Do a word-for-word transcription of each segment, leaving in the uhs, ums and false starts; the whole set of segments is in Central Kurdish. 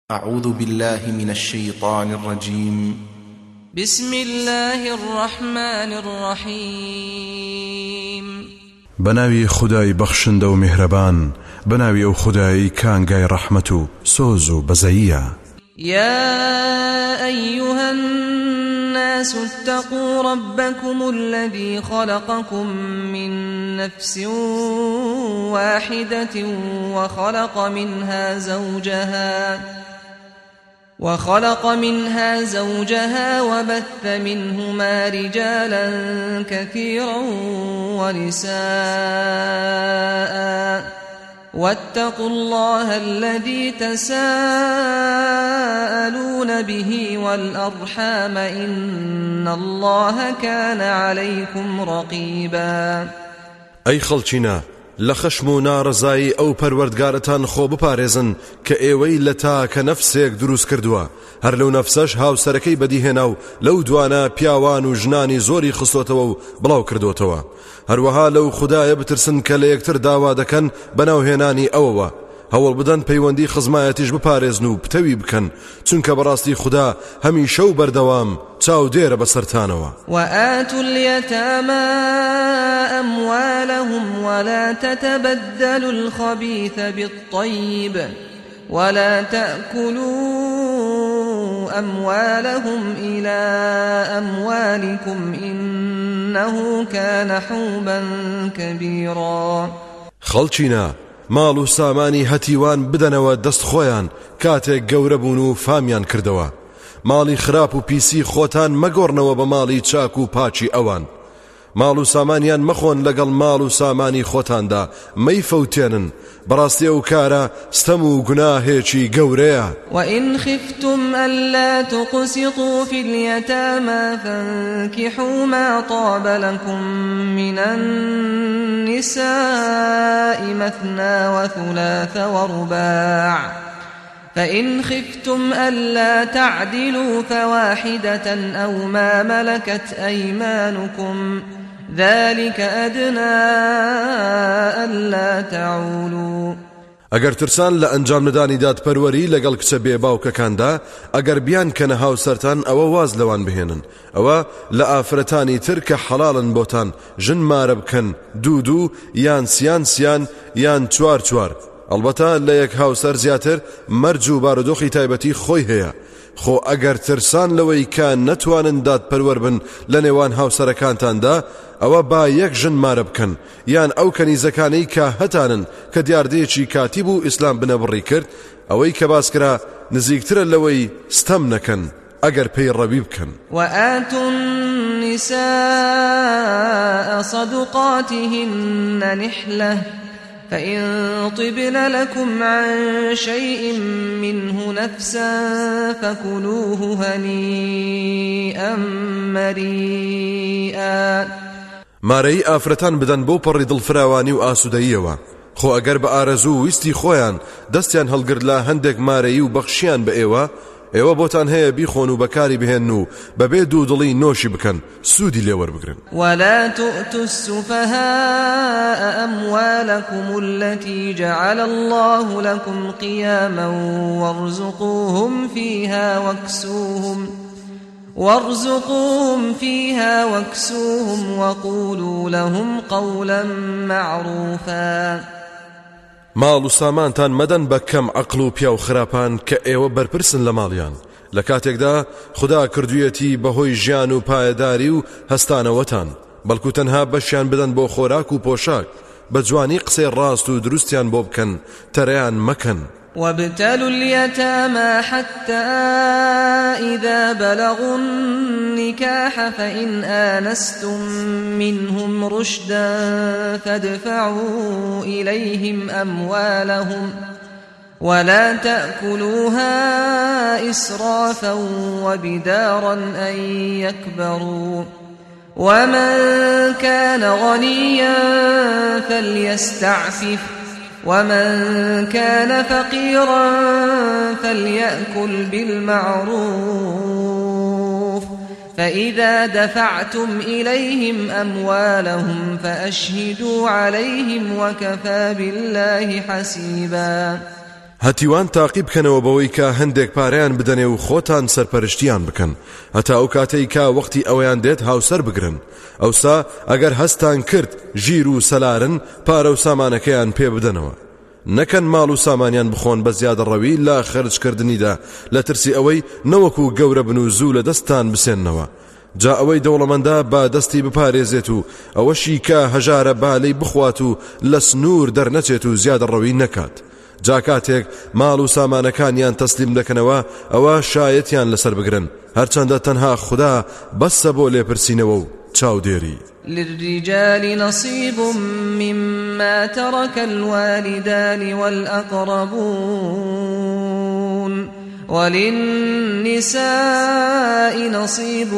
أعوذ بالله من الشيطان الرجيم. بسم الله الرحمن الرحيم. بناوي خداي بخشند و مهربان، بناوي او خداي كانغاي رحمتو سوزو بزايا. يا أيها الناس اتقوا ربكم الذي خلقكم من نفس واحدة وخلق منها زوجها وخلق منها زوجها وبث منهما رجالا كثيرا ونساء واتقوا الله الذي تساءلون به والأرحام إن الله كان عليكم رقيبا. أي خلچنا لخشمو نارزایی او پروردگارتان خو بپارێزن کە ئێوەی لە تاکە نەفسێک دروست کردووە، هەر لەو نەفسەش هاوسەرەکەی بەدیهێنا و لەو دوانە پیاوان و ژنانی زۆری خستۆتەوە و بڵاو کردوتەوە. هەروەها لەو خودایە بترسن کە لە یەکتر داوا دەکەن بەناوهێنانی ئەوەوە، هەوڵ بدەن پەیوەندی خزمایەتیش بپارێزن و پتەوی بکەن، چونکە بەڕاستی خوددا هەمیشە و بەردەوام چاودێرە بەسەرتانەوە. وآتوا اليتامى أموالهم ولا تتبدلوا الخبيث بالطيب ولا تأكلوا أموالهم إلى أموالكم إنه كان حوبا كبيرا. خەڵچینە ماڵ و سامانی هەتیوان بدەنەوە دەست خۆیان کاتێک گەورە بوون و فامیان کردەوە. ماڵی خراپ و پیسی خۆتان مەگۆڕنەوە بە ماڵی چاک و پاچی ئەوان. ماڵ و سامانیان مەخۆن لەگەڵ ماڵ و سامانی خۆتاندا، مەیفەوتێنن، بەڕاستی ئەو کارە ستەم و گوناهێکی گەورەیە. وإن خفتم ألا تقسطوا في اليتامى فانكحوا ما طاب لكم من النساء مثنى وثلاث ورباع فإن خفتم ألا تعدلوا فواحدة أو ما ملكت أيمانكم ذلك أدنى ألا تعولوا. ئەگەر ترسان لە ئەنجام نەدانی دادپەروەری لەگەڵ کچە بێ باوکەکاندا، ئەگەر بیان کەنە هاوسەرتان ئەوە واز لەوان بهێنن، ئەوە لە ئافرەتانی تر کە حەڵاڵن بۆتان ژن مارە بکەن، دوو دوو یان سیان سیان یان چوار چوار. ئەلبەتە لە یەک هاوسەر زیاتر مەرج و بارودۆخی تایبەتی خۆی هەیە. خۆ ئەگەر ترسان لەوەی کە نەتوانن دادپەروەر بن لە نێوان هاوسەرەکانتاندا، ئەوە با یەک ژن مارە بکەن، یان ئەو کەنیزەکانەی کە هەتانن کە دیاردەیەکی کاتیب و ئیسلام بنەبڕی کرد، ئەوەی کە باسکرا نزیکترە لەوەی ستەم نەکەن ئەگەر پێی ڕەوی بکەن. وآتوا النساء صدقاتهن نحلة فإن طبن لكم عن شيء منه نفسا فكلوه هنيئا مريئا. مارەی ئافرەتان بدەن بۆ پەڕی دڵفراوانی و ئاسوودەییەوە، خۆ ئەگەر بە ئارەزوو ویستی خۆیان دەستیان هەڵگرت لە هەندێک مارەیی و بەخشیان بە ئێوە، ئێوە بۆتان هەیە بیخۆن و بەکاری بهێن و بەبێ دوو دڵی نۆشی بکەن، سوودی لێوەربگرن. ولا تؤتوا السفهاء أموالكم التي جعل الله لكم قياما وارزقوهم فيها واكسوهم وارزقوهم فيها واكسوهم وقولوا لهم قولا معروفا. ماڵ و سامانتان مەدەن بە کەم عەقڵ و پیا و خراپان کە ئێوە بەرپرسن لە ماڵیان، لە کاتێکدا خوددا کردوویەتی بەهۆی ژیان و پایەداری و هەستانەوەتان، بەڵکو تەنها بەشیان بدەن بۆ خۆراک و پۆشاک، بە جوانی قسەی ڕاست و دروستیان بۆ بکەن، تەرەیان مەکەن. وابتلوا اليتامى حتى إذا بلغوا النكاح فإن آنستم منهم رشدا فادفعوا إليهم أموالهم ولا تأكلوها إسرافا وبدارا أن يكبروا ومن كان غنيا فليستعفف ومن كان فقيرا فليأكل بالمعروف فإذا دفعتم إليهم أموالهم فأشهدوا عليهم وكفى بالله حسيبا. هەتیوان تاقی بکەنەوە بەوەی کە هەندێک پارەیان بدەنێ و خۆتان سەرپەرشتیان بکەن هەتا ئەو کاتەی کە وەختی ئەوەیان دێت هاوسەر بگرن ئەوسا ئەگەر هەستان کرد ژیر و سەلارن پارە و سامانەکەیان پێ بدەنەوە نەکەن ماڵ و سامانیان بخۆن بە زیادەڕەوی لا خەرجکردنیدا لە ترسی ئەوەی نەوەکو گەورە بن و زوو لە دەستان بسێننەوە جا ئەوەی دەوڵەمەندە با دەستی بپارێزێت و ئەوەشی کە هەژارە بالەی بخوات و لە سنوور دەرنەچێت و زیادەڕەوی نەکات جا کاتێک ماڵ و سامانەکانیان تەسلیم دەکەنەوە ئەوە شایەتیان لەسەر بگرن هەرچەندە تەنها خوددا بەسە بۆ لێپرسینەوە و چاودێری للرجال نصيب مما ترك الوالدان والأقربون وللنساء نصيب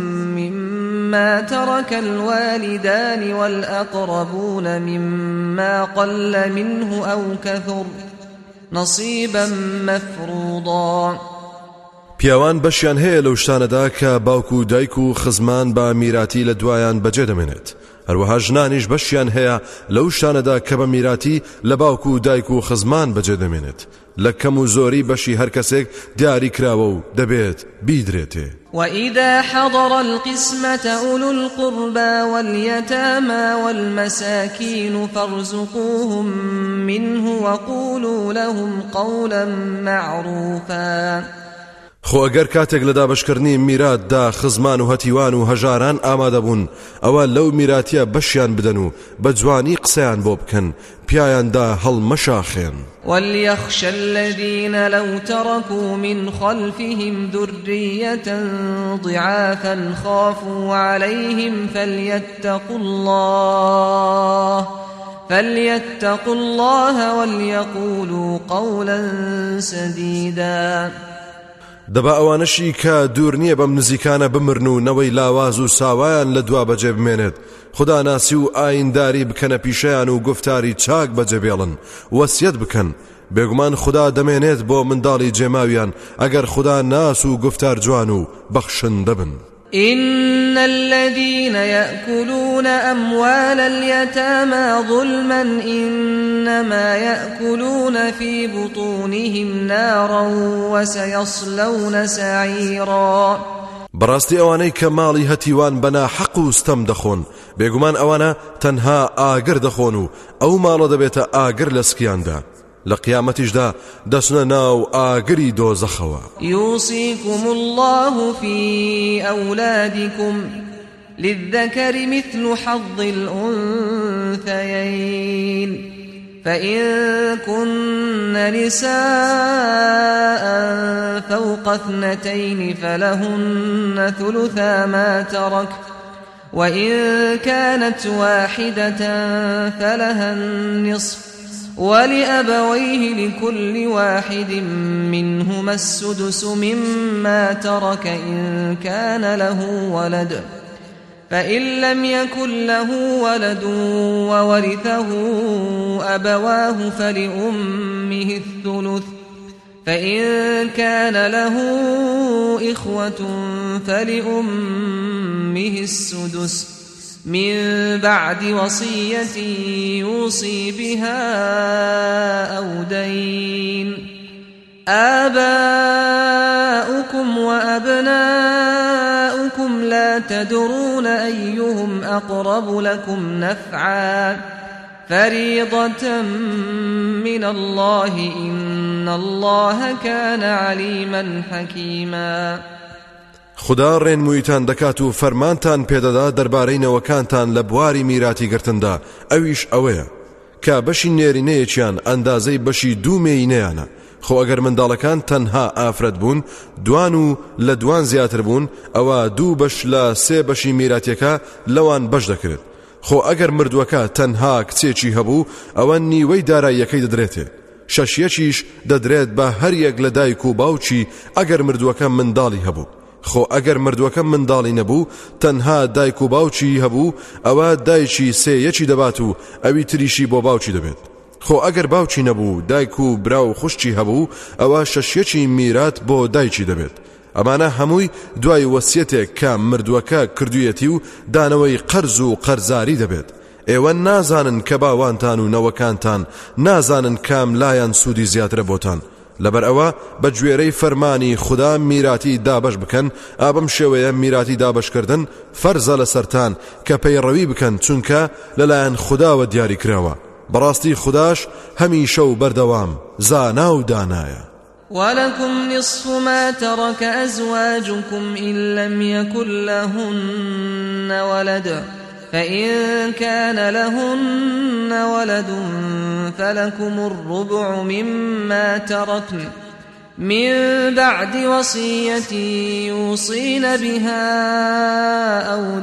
مما ترك الوالدان والأقربون مما قل منه أو كثر نصيبا مفروضا پیاوان بەشیان هەیە لەو شتانەدا کە باوک و دایک و خزمان بە میراتی لە دوایان بەجێ دەمێنێت هەروەها ژنانیش بەشیان هەیە لەو شتانەدا کە بە میراتی لە باوک و دایک و خزمان بەجێ دەمێنێت لە کەم و زۆری بەشی هەر کەسێک دیاری کراوە و دەبێت بیدرێتێ وإذا حضر القسمة أولو القربى واليتامى والمساكين فارزقوهم منه وقولوا لهم قولا معروفا خۆ ئەگەر کاتێک لە دابەشکردنی میراتدا خزمان و هەتیوان و هەژاران ئامادە بوون ئەوە لەو میراتیە بەشیان بدەن و بە جوانی قسەیان بۆ بکەن پیایاندا هەڵمەشاخێن وليخشى الذين لو تركوا من خلفهم ذرية ضعافا خافوا عليهم فليتقوا الله فليتقوا الله وليقولوا قولا سديدا دەبا ئەوانەشی کە دوور نییە بەم نزیکانە بمرن و نەوەی لاواز و ساوایان لە دوا بەجێ بمێنێت خدا ناسی و ئاینداری بکەنە پیشەیان و گفتاری چاک بەجێ بێڵن وەسیەت بکەن بێگومان خدا دەمێنێت بۆ منداڵی جێماویان ئەگەر خدا ناس و گفتار جوان و بەخشندە بن إن الذين يأكلون أموال اليتامى ظلما إنما يأكلون في بطونهم نارا وسيصلون سعيرا بەڕاستی ئەوانەی کە ماڵی هەتیوان بەنا حەق و ستەم دەخۆن بێگومان ئەوانە تەنها ئاگر دەخۆن و ئەو ماڵە دەبێتە ئاگر لە سکیاندا لە قیامەتیشدا دەچنە ناو ئاگری دۆزەخەوە يوصيكم الله في أولادكم للذكر مثل حظ الأنثيين فإن كن نساء فوق اثنتين فلهن ثلثا ما ترك وإن كانت واحدة فلها النصف ولأبويه لكل واحد منهما السدس مما ترك إن كان له ولد فإن لم يكن له ولد وورثه أبواه فلأمه الثلث فإن كان له إخوة فلأمه السدس من بعد وصية يوصي بها أو دين آباؤكم وأبناؤكم لا تدرون أيهم أقرب لكم نفعا فريضة من الله إن الله كان عليما حكيما خدا ڕێنموویتان دەکات و فەرمانتان پێدەدا دەربارەی نەوەکانتان لە بواری میراتی گرتندا ئەویش ئەوەیە کە بەشی نێرینەیەکیان ئەندازەی بەشی دوو مێینەیانە خۆ ئەگەر منداڵەکان تەنها ئافرەت بوون دوان و لە دوان زیاتر بوون ئەوە دوو بەش لە سێ بەشی میراتیەکە لەوان بەش دەکرێت خۆ ئەگەر مردووەکە تەنها کچێکی هەبوو ئەوە نیوەی داراییەکەی دەدرێتێ شەشیەکیش دەدرێت بە هەر یەک لە دایک و باوکی ئەگەر مردووەکە منداڵی هەبوو خۆ ئەگەر مردووەکە منداڵی نەبوو تەنها دایک و باوکی هەبوو ئەوە دایکی سێیەکی دەبات و ئەوی تریشی بۆ باوکی دەبێت خۆ ئەگەر باوکی نەبوو دایک و برا و خوشتی هەبوو ئەوە شەشیەکی میرات بۆ دایکی دەبێت ئەمانە هەمووی دوای وەسیەتێک کە مردووەکە کردوویەتی و دانەوەی قەرز و قەرزاری دەبێت ئێوە نازانن کە باوانتان و نەوەکانتان نازانن کام لایەن سوودی زیاترە بۆتان لەبەر ئەوە بە گوێرەی فەرمانی خوددا میراتی دابەش بکەن ئابەم شێوەیە میراتی دابەشکردن فەرزە لەسەرتان کە پەیڕەوی بکەن چونکە لەلایەن خودداوە دیاری کراوە بەڕاستی خودداش هەمیشە و بەردەوام زانا و دانایە. ولكم نصف ما ترك أزواجكم إن لم يكن لهن ولد فإن كان لهن ولد فلكم الربع مما تركن من بعد وصية يوصين بها أو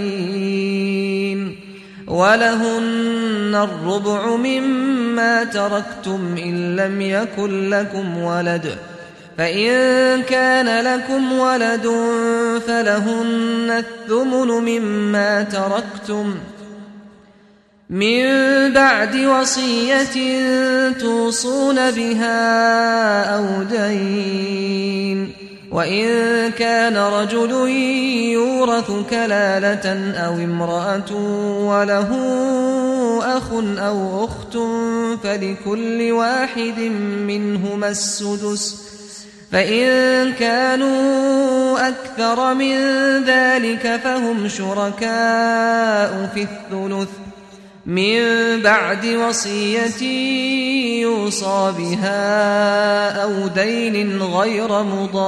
دين ولهن الربع مما تركتم إن لم يكن لكم ولد فإن كان لكم ولد فلهن الثمن مما تركتم من بعد وصية توصون بها أو دين وإن كان رجل يورث كلالة أو امرأة وله أخ أو أخت فلكل واحد منهما السدس فإن كانوا أكثر من ذلك فهم شركاء في الثلث من بعد وصية يوصى بها أو دين غير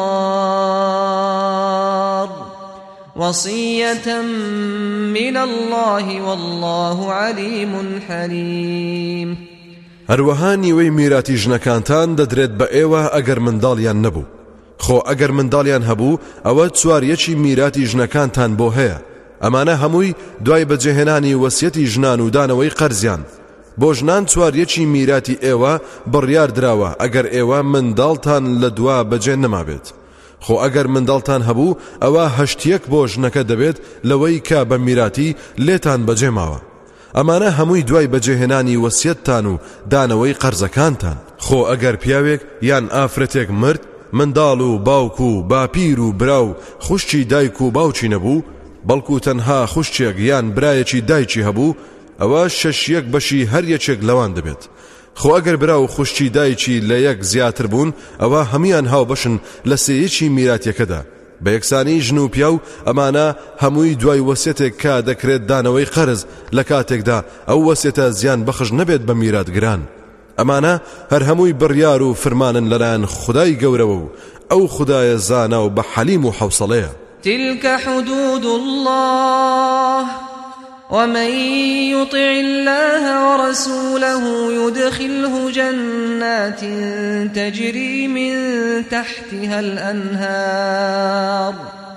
مضار وصية من الله والله عليم حليم. هەروەها نیوەی میراتی ژنەکانتان دەدرێت بە ئێوە ئەگەر منداڵیان نەبوو خۆ ئەگەر منداڵیان هەبوو ئەوە چواریەکی میراتی ژنەکانتان بۆ هەیە ئەمانە هەمووی دوای بەجێهێنانی وەسیەتی ژنان و دانەوەی قەرزیان بۆ ژنان چواریەکی میراتی ئێوە بڕیار دراوە ئەگەر ئێوە منداڵتان لە دوا بەجێ نەمابێت خۆ ئەگەر منداڵتان هەبوو ئەوە هەشتیەک بۆ ژنەکە دەبێت لەوەی کە بە میراتی لێتان بەجێ ماوە ئەمانە هەمووی دوای بەجێهێنانی وەسیەتتان و دانەوەی قەرزەکانتان خۆ ئەگەر پیاوێک یان ئافرەتێک مرد منداڵ و باوک و باپیر و براو خوشتی دایک و باوکی نەبوو بەڵکو تەنها خوشتێک یان برایەکی دایکی هەبوو ئەوە شەشیەک بەشی هەر یەکێک لەوان دەبێت خۆ ئەگەر برا و خوشتی دایکی لە یەک زیاتر بوون ئەوە هەمویان هاوبەشن لە سێیەکی میراتیەکەدا بە یەکسانی ژن و پیا و ئەمانە هەمووی دوای وەسیەتێک کا دەکرێت دانەوەی قەرز لە کاتێکدا ئەو وەسیەتە زیان بەخش نەبێت بە میراتگران ئەمانە هەر هەمووی بڕیار و فرمانن لەلایەن خودای گەورەوە و ئەو خودایە زانا و بە حەلیم و حەوسەڵەیە. تلك حدود الله ومن يطع الله ورسوله يدخله جنات تجري من تحتها الأنهار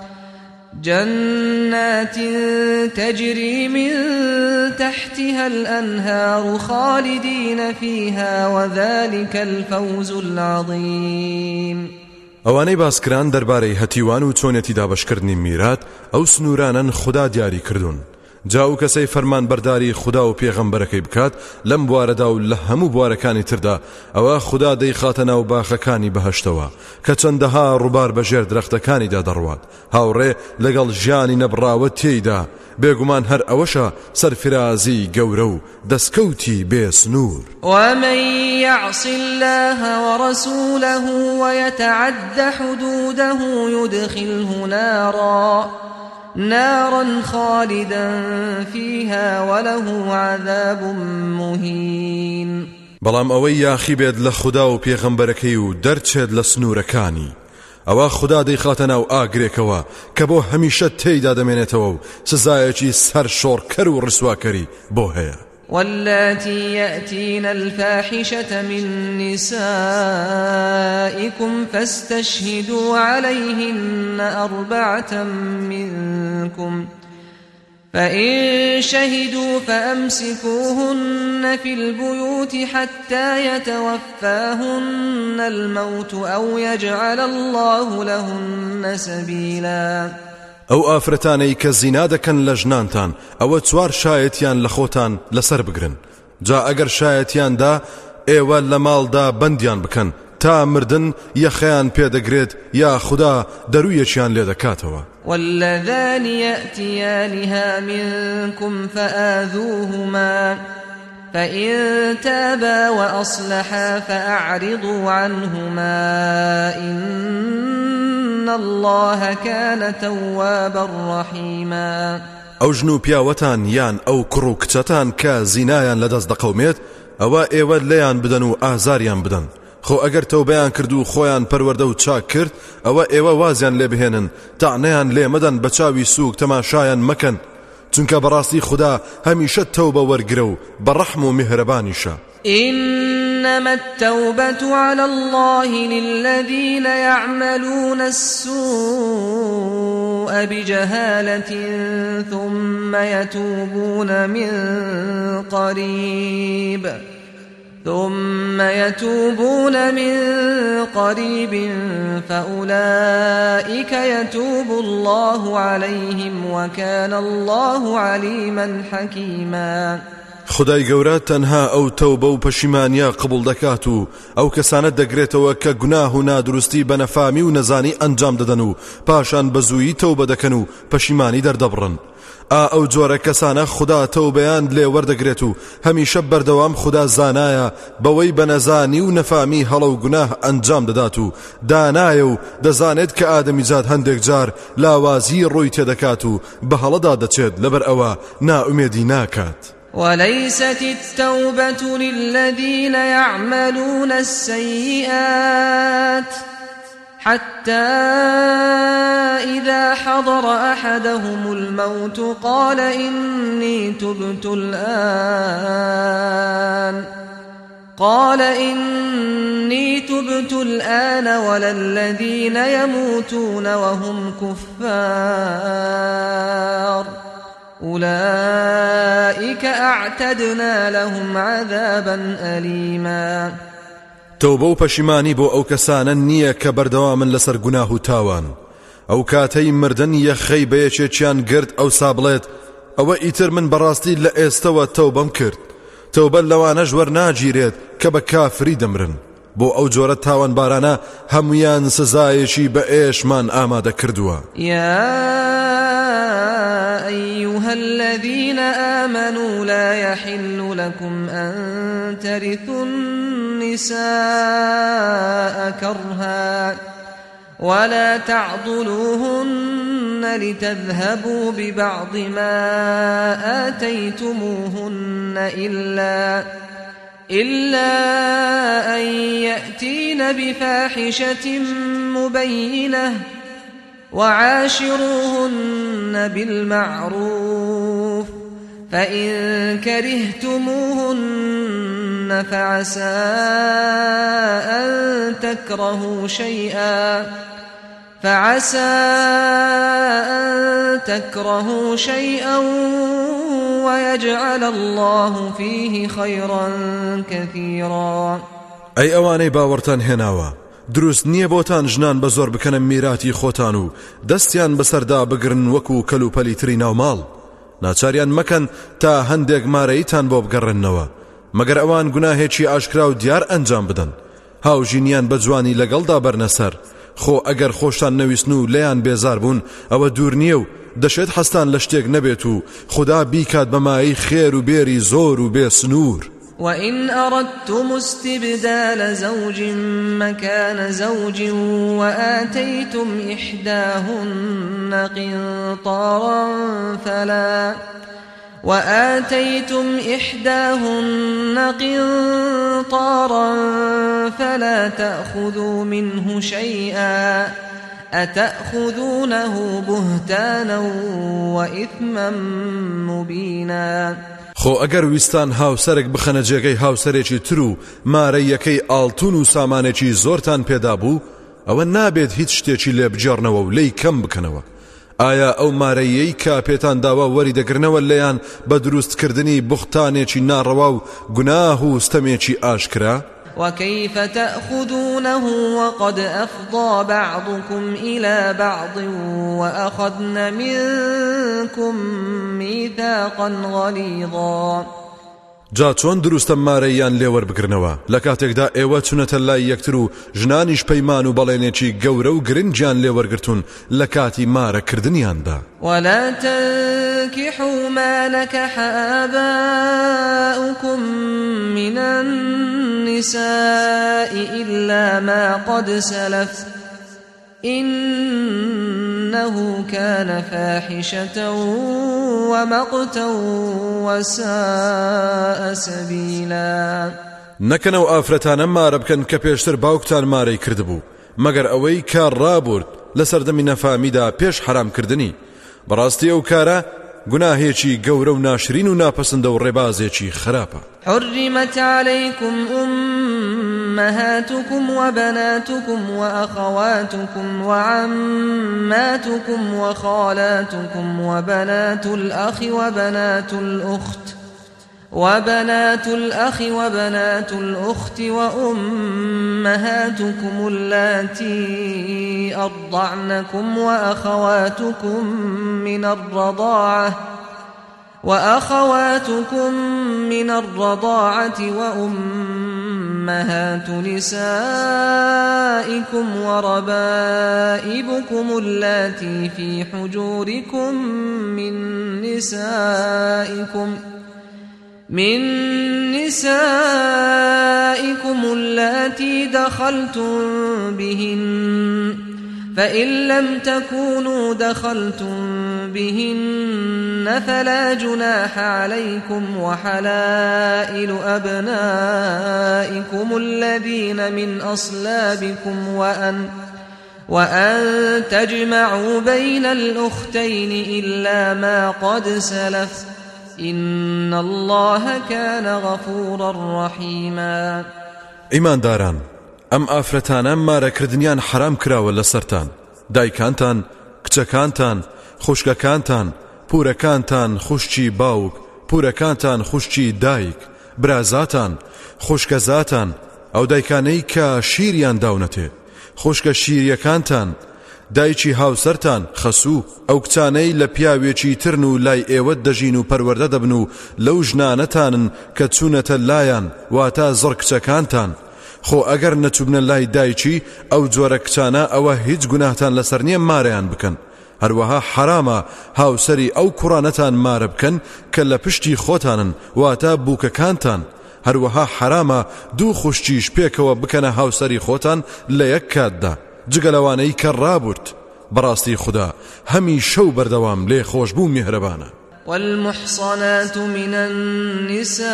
جنات تجري من تحتها الأنهار خالدين فيها وذلك الفوز العظيم. ئەوانەی باسکران دەربارەی هەتیوان و چۆنێتی دابەشکردنی میرات ئەو سنوورانن خوددا دیاری کردوون جا و کەسەی فەرمان بەرداری خوددا و پێغەمبەرەکەی بکات لەم بوارەدا و لە هەموو بوارەکانی تردا ئەوە خوددا دەیخاتە ناو باخەکانی بەهەشتەوە کە چەندەها ڕووبار بەژێر درەختەکانیدا دەڕوات هاوڕێ لەگەڵ ژیانی نەبڕاوە تێیدا بێگومان هەر ئەوەشە سەرفرازی گەورە و دەستکەوتی بێسنوور. ومن يعص الله ورسوله ويتعد حدوده يدخله نارا نارا خالدا فيها وله عذاب مهين. بەڵام ئەوەی یاخی بێت لە خوددا و پێغەمبەرەکەی و دەرچێت لە سنوورەکانی ئەوە خوددا دەیخاتە ناو ئاگرێکەوە کە بۆ هەمیشە تێیدا دەمێنێتەوە و سزایەکی سەر شۆڕکەر و ڕسواکەری بۆ هەیە. واللاتي يأتين الفاحشة من نسائكم فاستشهدوا عليهن أربعة منكم فإن شهدوا فأمسكوهن في البيوت حتى يتوفاهن الموت أو يجعل الله لهن سبيلا. ئەو ئافرەتانەی کە زینا دەکەن لە ژنانتان ئەوە چوار شایەتیان لە خۆتان لەسەر بگرن جا ئەگەر شایەتیاندا ئێوە لە ماڵدا بەندیان بکەن تا مردن یەخەیان پێدەگرێت یا خوددا دەرویەکیان لێ دەکاتەوە. واللذان يأتيانها منكم فآذوهما فإن تابا وأصلحا فأعرضوا عنهما إن الله كان توابا رحيما. ئەو ژن و پیاوەتان یان ئەو کوڕ و کچەتان کە زینایان لەدەست دەقەومێت ئەوە ئێوە لێیان بدەن و ئازاریان بدەن. خۆ ئەگەر تەوبەیان کرد و خۆیان پەروەردە و چاک کرد ئەوە ئێوە وازیان لێ بهێنن تاعنەیان لێ مەدەن بە چاوی سووک تەماشایان مەکەن چونکە بەڕاستی خوددا هەمیشە تەوبە وەرگرە و بەڕەحم و میهرەبانیشە. إنما التوبة على الله للذين يعملون السوء بجهالة ثم يتوبون من قريب ثم يتوبون من قريب فأولئك يتوب الله عليهم وكان الله عليما حكيما. خدای گەورە تەنها ئەو تەوبە و پەشیمانیە قبول دەکات و ئەو کەسانە دەگرێتەوە کە گوناه و نادروستی بە نەفامی و نەزانی ئەنجام دەدەن و پاشان بەزوویی تەوبە دەکەن و پەشیمانی دەردەبڕن. ئا ئەو جۆرە کەسانە خوددا تەوبەیان لێ وەردەگرێت و هەمیشە بەردەوام خوددا زانایە بەوەی بە نەزانی و نەفامی هەڵە و گوناه ئەنجام دەدات و دانایە و دەزانێت کە ئادەمیزاد هەندێک جار لاوازی ڕووی تێدەکات و بە هەڵەدا دەچێت لەبەر ئەوە نائومێدی ناکات. وليست التوبة للذين يعملون السيئات حتى إذا حضر أحدهم الموت قال إني تبت الآن قال إني تبت الآن ولا الذين يموتون وهم كفار أولئك أعتدنا لهم عذابا أليما. تەوبە و پەشیمانی بۆ ئەو کەسانە نییە کە بەردەوامن لەسەر گوناه و تاوان. ئەو کاتەی مردن یەخەی بە یەکێکیان گرت ئەو سابڵێت ئەوە ئیتر من بەڕاستی لە ئێستەوە تەوبەم کرد. تەوبە لەوانەش وەرناگیرێت کە بە کافری دەمرن. بۆ ئەو جۆرە تاوان بارانە هەمویان سزایەکی بە ئێشمان ئامادە کردووە. أيها الذين آمنوا لا يحل لكم أن ترثوا النساء كرها ولا تعضلوهن لتذهبوا ببعض ما آتيتموهن إلا إلا أن يأتين بفاحشة مبينة وعاشروهن بالمعروف فإن كرهتموهن فعسى أن تكرهوا شيئا فعسى أن تكرهوا شيئا ويجعل الله فيه خيرا كثيرا. أي أواني باورتان هناوا دروست نییە بۆتان ژنان بە زۆر بکەنە میراتی خۆتان و دەستیان بەسەردا بگرن وەکو کەلوپەلی تری ناوماڵ. ناچاریان مەکەن تا هەندێک مارەیتان بۆ بگەڕێنەوە مەگەر ئەوان گوناهێکی ئاشکرا و دیار ئەنجام بدەن. هاوژینیان بە جوانی لەگەڵدا بەرنەسەر. خۆ ئەگەر خۆشتان نەویستن و لێیان بێزار بوون ئەوە دوور نییە و دەشێت هەستان لە شتێک نەبێت و خوددا بیکات بەمایی خێر و بێری زۆر و بێ سنوور. وإن أردتم استبدال زوج مكان زوج وآتيتم إحداهن قنطارا فلا وآتيتم إحداهن قنطارا فلا تأخذوا منه شيئا أتأخذونه بهتانا وإثما مبينا. خۆ ئەگەر ویستان هاوسەرێک بخەنە جێگەی هاوسەرێکی تر و مارەیەکەی ئاڵتون و سامانێکی زۆرتان پێدا بوو ئەوە نابێت هیچ شتێکی لێ بجێڕنەوە و لێی کەم بکەنەوە. ئایا ئەو مارەیەی کە پێتان داوا وەری دەگرنەوە لەیان بە دروستکردنی بوختانێکی ناڕەوا و گوناه و ستەمێکی ئاشکرا؟ وكيف تأخذونه وقد أفضى بعضكم إلى بعض وأخذن منكم ميثاقا غليظا. جا چۆن دروستە مارەیان لێوەربگرنەوە لە کاتێکدا ئێوە چونەتە لای یەکتر و ژنانیش پەیمان و بەڵێنێکی گەورە و گرنگیان لێوەرگرتون لە کاتی مارەکردنیاندا. ولا تنكحوا ما نكح آباؤكم من النساء إلا ما قد سلف إنه كان فاحشة ومقتا وساء سبيلا. نەکەنەوە ئافرەتانە مارە بکەن کە پێشتر باوکتان مارەی کردبوو مەگەر ئەوەی کار ڕابورد لە سەردەمی نەفامیدا پێش حرامکردنی. بەڕاستی ئەو کارە گوناهێکی گەورە و ناشرین و ناپەسەندە و ڕێبازێکی خراپە. حرمت عليكم أمهاتكم وبناتكم وأخواتكم وعماتكم وخالاتكم وبنات الأخ وبنات الأخت وبنات الأخ وبنات الأخت وأمهاتكم اللاتي أرضعنكم وأخواتكم من الرضاعة وأخواتكم من الرضاعة وأمهات نسائكم وربائبكم اللاتي في حجوركم من نسائكم من نسائكم اللاتي دخلتم بهن فإن لم تكونوا دخلتم بهن فلا جناح عليكم وحلائل أبنائكم الذين من أصلابكم وأن وأن تجمعوا بين الأختين إلا ما قد سلف إن الله كان غفورا رحيما. إيمان داران ئەم ئافرەتانە مارەکردنیان حرام کراوە لە سەرتان، دایکانتان، کچەکانتان، خوشکەکانتان، پورەکانتان، خوشکی باوک، پورەکانتان، خوشکی دایک، برازاتان، خوشکەزاتان، ئەو دایکانەی کە شیریان داونەتێ، خوشکە شیریەکانتان، دایکی هاوسەرتان، خەسوو، ئەو کچانەی لە پیاوێکی ترن و لای ئێوە دەژین و پەروەردە دەبن و لەو ژنانەتانن کە چوونەتە لایەن واتە زڕ کچەکانتان. خۆ ئەگەر نەچوبنە لای دایکی ئەو جۆرە کچانە ئەوە هیچ گوناهتان لەسەر نییە مارەیان بکەن. هەروەها حرامە هاوسەری ئەو کوڕانەتان مارە بکەن کە لە پشتی خۆتانن واتە بووکەکانتان. هەروەها حرامە دوو خوشتیش پێکەوە بکەنە هاوسەری خۆتان لە یەک کاتدا جگەلەوانەی کە ڕابورد. بەڕاستی خوددا هەمی شەو بەردەوام لێ خۆشبوو میهرەبانە. والمحصنات من النساء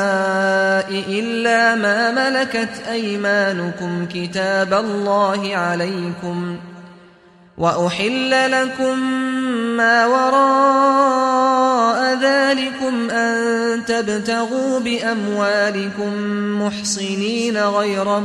إلا ما ملكت أيمانكم كتاب الله عليكم وأحل لكم ما وراء ذلكم أن تبتغوا بأموالكم محصنين غير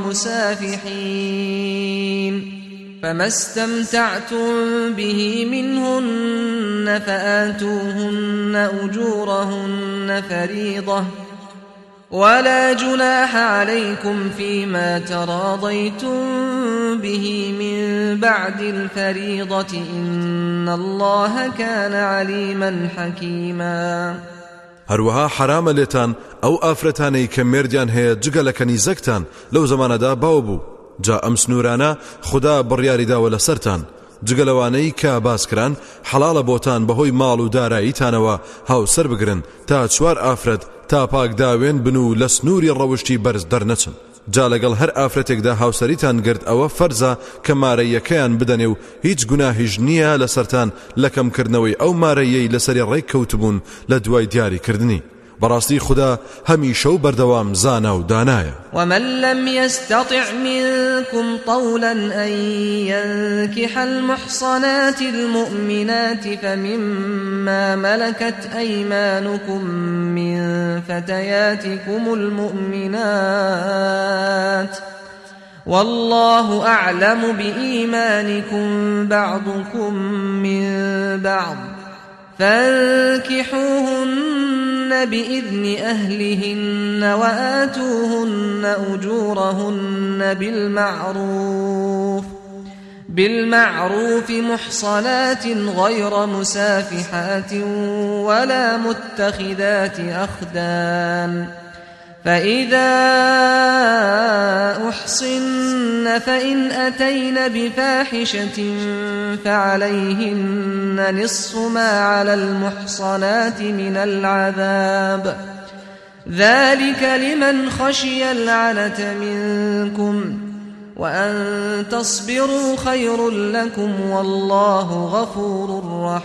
مسافحين فما استمتعتم به منهن فآتوهن أجورهن فريضة ولا جناح عليكم فيما تراضيتم به من بعد الفريضة إن الله كان عليما حكيما. هەروەها حرامە لێتان ئەو ئافرەتانەی کە مێردیان هەیە جگە لە کەنیزەکتان لەو زەمانەدا باو بوو. جا ئەم سنوورانە خوددا بڕیاریداوە لە سەرتان جگەلەوانەی کە باسکران حەڵاڵە بۆتان بەهۆی ماڵ و داراییتانەوە هاوسەر بگرن تا چوار ئافرەت تا پاکداوێن بن و لە سنووری ڕەوشتی بەرز دەرنەچن. جا لەگەڵ هەر ئافرەتێکدا هاوسەریتان گرت ئەوە فەرزە کە مارەیەکەیان بدەنێ و هیچ گوناهیش نییە لە سەرتان لە کەمکردنەوەی ئەو مارەیەی لەسەری ڕێک کەوتبوون لە دوای دیاریکردنی. بەڕاستی خوددا هەمیشە و بەردەوام زانا و دانایە. ومن لم يستطع منكم طولا أن ينكح المحصنات المؤمنات فمما ملكت أيمانكم من فتياتكم المؤمنات والله أعلم بإيمانكم بعضكم من بعض فانكحوهن بإذن أهلهن وآتوهن أجورهن بالمعروف بالمعروف محصنات غير مسافحات ولا متخذات أخدان فإذا أحصن فإن أتين بفاحشة فعليهن نصف ما على المحصنات من العذاب ذلك لمن خشي العنة منكم وأن تصبروا خير لكم والله غفور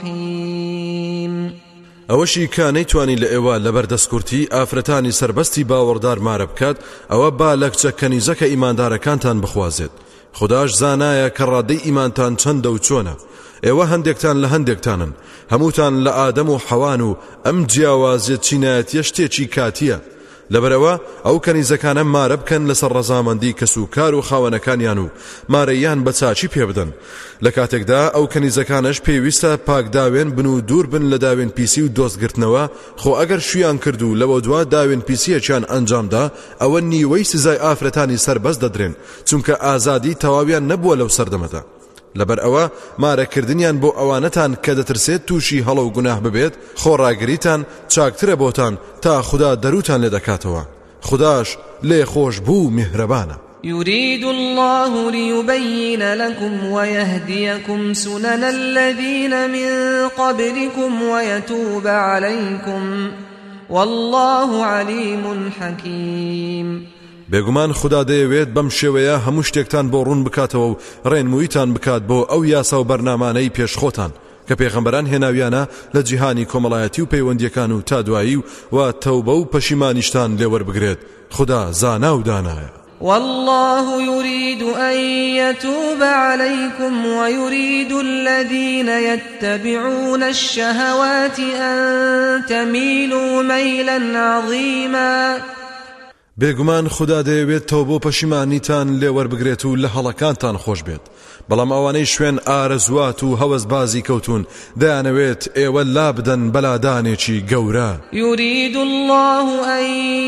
رحيم. ئەوەشی کە نەیتوانی لە ئێوە لەبەر دەستکورتی ئافرەتانی سربەستی باوەڕدار مارە بکات ئەوە با لە کچە کەنیزەکە ئیماندارەکانتان بخوازێت. خوداش زانایە کە ڕادەی ئیمانتان چەندە و چۆنە. ئێوە هەندێکتان لە هەندێکتانن، هەمووتان لە ئادەم و حەوان و ئەم جیاوازیە چینایەتیە شتێکی کاتیە. لەبەرەوە ئەو کەنیزەکانە مارە بکەن لەسەر ڕەزامەندی کەسوکار و خاوەنەکانیان و مارەیان بە چاچی پێ بدەن. لە کاتێکدا ئەو کەنیزەکانش پێویستە پاکداوێن بن و دوور بن لە داوێن پیسی و دۆستگرتنەوە، خۆ ئەگەر شویان کرد و لەوە دوا داوێن پیسیەکیان ئەنجامدا ئەوە نیوەی سزای ئافرەتانی سەربەست دەدرێن، چونکە ئازادی تەواویان نەبووە لەو سەردەمەدا. لەبەر ئەوە مارەکردنیان بۆ ئەوانەتان کە دەترسێت تووشی هەڵە و گوناه ببێت خۆڕاگریتان چاکترە بۆتان تا خوددا دەروتان لێ دەکاتەوە. خوداش لێ خۆش بوو میهرەبانە. يريد الله ليبين لكم ويهديكم سنن الذين من قبلكم ويتوب عليكم والله عليم حكيم. بێگومان خوددا دەیەوێت بەم شێوەیە هەموو شتێکتان بۆ ڕوون بکاتەوە و ڕێنموویتان بکات بۆ ئەو یاسا و بەرنامانەی پێشخۆتان کە پێغەمبەران هێناویانە لە جیهانی کۆمەڵایەتی و پەیوەندیەکان و تا دوایی و تەوبە و پەشیمانیشتان لێوەربگرێت. خوددا زانا و دانایە. والله يريد أن يتوب عليكم ويريد الذين يتبعون الشهوات أن تميلوا ميلا عظيما. بێگومان خوددا دەیەوێت تەوبە و پەشیمانیتان لێوەربگرێت و لە هەڵەکانتان خۆش بێت، بەڵام ئەوانەی شوێن ئارەزوات و هەوەس بازی کەوتون دەیانەوێت ئێوە لا بدەن بەلادانێکی گەورە. يريد الله أن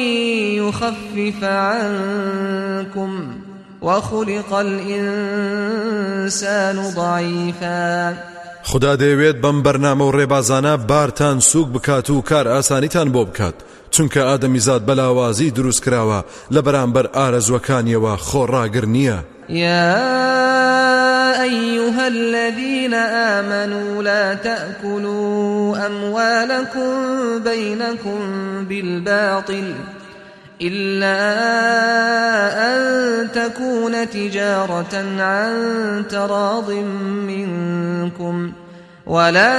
يخفف عنكم وخلق الإنسان ضعيفا. خوددا دەیەوێت بەم بەرنامە و ڕێبازانە بارتان سووک بکات و کار ئاسانیتان بۆ بکات، چونکە ئادەمیزاد بەلاوازی دروست کراوە لە بەرامبەر ئارەزوەکانیەوە خۆڕاگر نییە. يا أيها الذين آمنوا لا تأكلوا أموالكم بينكم بالباطل إلا أن تكون تجارة عن تراض منكم ولا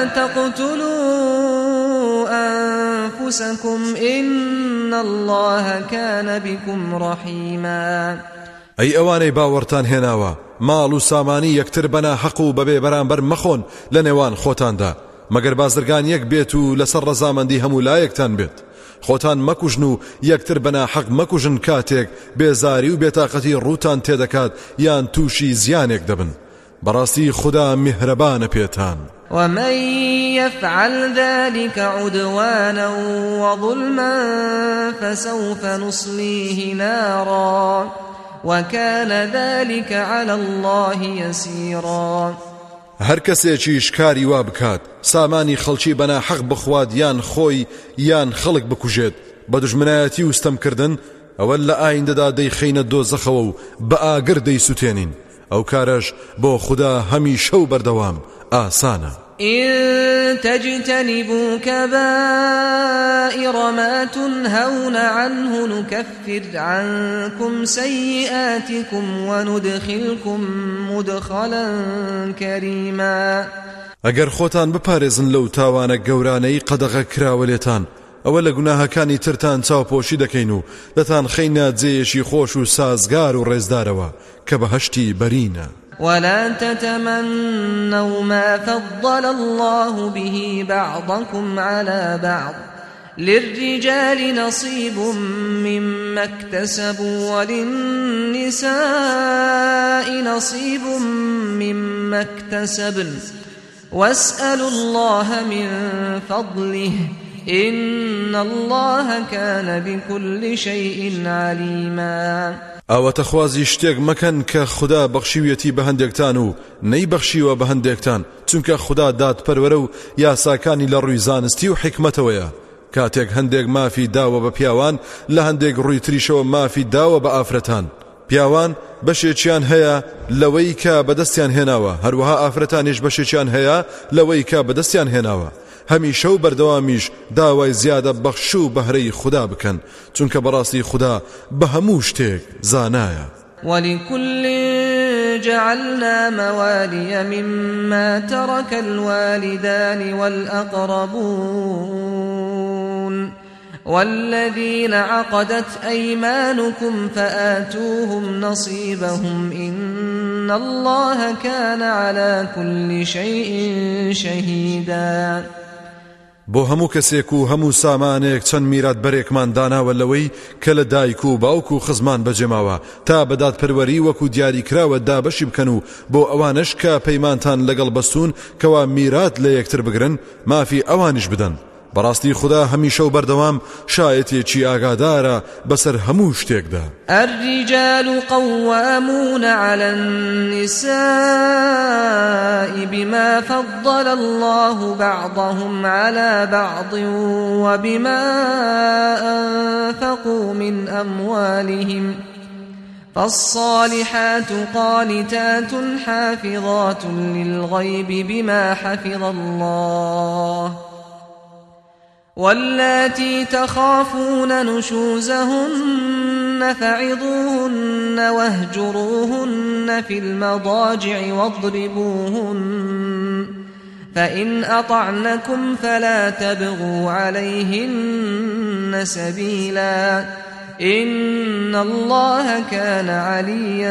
تقتلوا أنفسكم إن الله كان بكم رحيما. ئەی ئەوانەی باوەڕتان هێناوە ماڵ و سامانی یەکتر بەنا حەق و بەبێ بەرامبەر مەخۆن لە نێوان خۆتاندا مەگەر بازرگان یەک بێت و لەسەر ڕەزامەندی هەموو لایەکتان بێت. خۆتان مەکوژن و یەکتر بەنا حەق مەکوژن کاتێک بێزاری و بێتاقەتی ڕووتان تێدەکات یان تووشی زیانێک دەبن. بەڕاستی خوددا میهرەبانە پێتان. ومن يفعل ذلك عدوانا وظلما فسوف نصليه نارا وكان ذلك على الله يسيرا. هەر کەسێکی شکاری وا بکات سامانی خەڵکی بەنا حەق بخوات یان خۆی یان خەڵک بکوژێت بە دوژمنایەتی و ستەمکردن ئەوە لە ئایندەدا دەیخەینە دۆزەخەوە و بە ئاگر دەیسوتێنین. ئەو کارەش بۆ خوددا هەمیشە و بەردەوام ئاسانە. إن تجتنبوا كبائر ما تنهون عنه نكفر عنكم سيئاتكم وندخلكم مدخلا كريما. ئەگەر خۆتان بپارێزن لەو تاوانە گەورانەی قەدەغە کراوە لێتان ئەوە لە گوناهەکانی ترتان چاوپۆشی دەکەین و دەتان خەینە جێیەشی خۆش و سازگار و ڕێزدارەوە کە بەهەشتی بەرینە. ولا تتمنوا ما فضل الله به بعضكم على بعض للرجال نصيب مما اكتسبوا وللنساء نصيب مما اكتسبن واسألوا الله من فضله إن الله كان بكل شيء عليما. ئەوە تەخوازی شتێک مەکەن کە خوددا بەخشیویەتی بە هەندێکتان و نەیبەخشیوە بە هەندێکتان، چونکە خوددا دادپەروەرە و یاساکانی لە ڕووی زانستی و حکمەتەوەیە. کاتێک هەندێک مافی داوە بە پیاوان لە هەندێک ڕووی تریشەوە مافی داوە بە ئافرەتان. پیاوان بەشێکیان هەیە لەوەی کە بەدەستیان هێناوە، هەروەها ئافرەتانیش بەشێکیان هەیە لەوەی کە بەدەستیان هێناوە. هەمیشە و بەردەوامیش داوای زیادە بەخش و بەهرەی خوددا بکەن، چونکە بەڕاستی خوددا بە هەموو شتێک زانایە. ولكل جعلنا موالي مما ترك الوالدان والأقربون والذين عقدت أيمانكم فآتوهم نصيبهم إن الله كان على كل شيء شهيدا. بۆ هەموو کەسێک و هەموو سامانێک چەند میرات بەرێکمان داناوە لەوەی کە لە دایک و باوک و خزمان بەجێماوە تا بەدادپەروەری وەکو دیاری کراوە دابەشی بکەن و بۆ ئەوانش کە پەیمانتان لەگەڵ بەستون کەوا میرات لە یەکتر بگرن مافی ئەوانش بدەن. بەڕاستی خوددا هەمیشە و بەردەوام شایەتێکی ئاگادارە بەسەر هەموو شتێکدا. الرجال قوامون على النساء بما فضل الله بعضهم على بعض وبما أنفقوا من أموالهم فالصالحات قانتات حافظات للغيب بما حفظ الله واللاتي تخافون نشوزهن فعظوهن واهجروهن في المضاجع واضربوهن فإن أطعنكم فلا تبغوا عليهن سبيلا إن الله كان عليا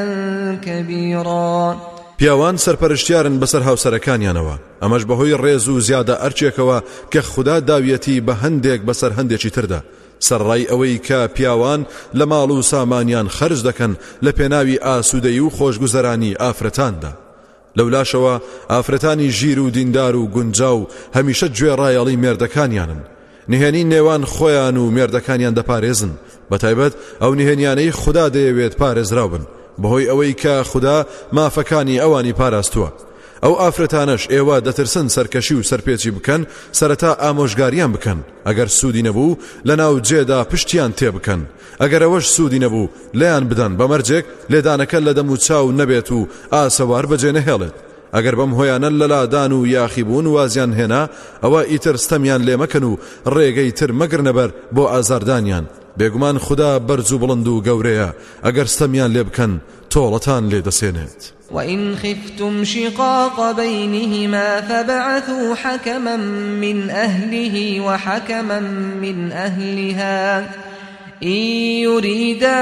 كبيرا. پیاوان سەرپەرشتیارن بەسەر هاوسەرەکانیانەوە، ئەمەش بەهۆی ڕێز و زیادە ئەرچێکەوە کە خوددا داویەتی بە هەندێک بەسەر هەندێکی تردا. سەرڕای ئەوەی کە پیاوان لە ماڵ و سامانیان خەرج دەکەن لە پێناوی ئاسوودەیی و خۆشگوزەرانی ئافرەتاندا. لەولاشەوە ئافرەتانی ژیر و دیندار و گونجاو هەمیشە گوێڕایەڵی مێردەکانیانن. نهێنی نێوان خۆیان و مێردەکانیان دەپارێزن، بەتایبەت ئەو نهێنیانەی خوددا دەیەوێت پارێزراو بن بەهۆی ئەوەی کە خوددا مافەکانی ئەوانی پاراستووە. ئەو ئافرەتانش ئێوە دەترسن سەرکەشی و سەرپێچی بکەن، سەرەتا ئامۆژگاریان بکەن، ئەگەر سوودی نەبوو لەناو جێدا پشتیان تێبکەن، ئەگەر ئەوەش سوودی نەبوو لێیان بدەن بەمەرجێک لێدانەکە لە دەم و چاو نەبێت و ئاسەوار بەجێ نەهێڵێت. ئەگەر بەم هۆیانە لەلادان و یاخیبوون وازیان هێنا ئەوە ئیتر ستەمیان لێ مەکەن و ڕێگەی تر مەگرنەبەر بۆ ئازاردانیان. بێگومان خوددا بەرز و بڵند و گەورەیە، ئەگەر ستەمیان لێ بکەن تۆڵەتان لێ دەسێنێت. وإن خفتم شقاق بينهما فبعثوا حكما من أهله وحكما من أهلها إن يريدا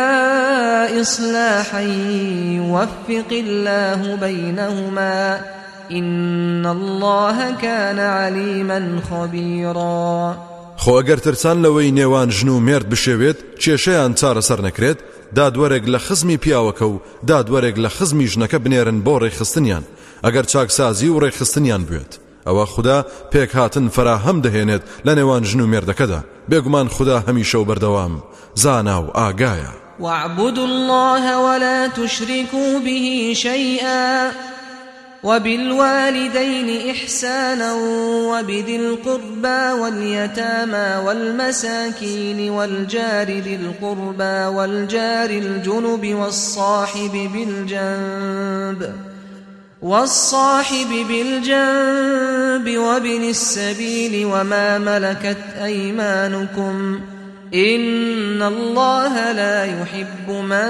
إصلاحا يوفق الله بينهما إن الله كان عليما خبيرا. خۆ ئەگەر ترسان لەوەی نێوان ژن و مێرد بشێوێت کێشەیان چارەسەر نەکرێت، دادوەرێک لە خزمی پیاوەکە و دادوەرێک لە خزمی ژنەکە بنێرن بۆ ڕێخستنیان، ئەگەر چاکسازی و ڕێخستنیان بوێت. ئەوە خوددا پێک هاتن فراهەم دەهێنێت لە نێوان ژن و مێردەکەدا. بێگومان خوددا هەمیشە و بەردەوام زانا و ئاگایە. واعبدوا الله ولا تشركوا به شيئا وبالوالدين إحسانا وبذي القربى واليتامى والمساكين والجار ذي القربى والجار الجنب والصاحب بالجنب والصاحب بالجنب وابن السبيل وما ملكت أيمانكم إن الله لا يحب من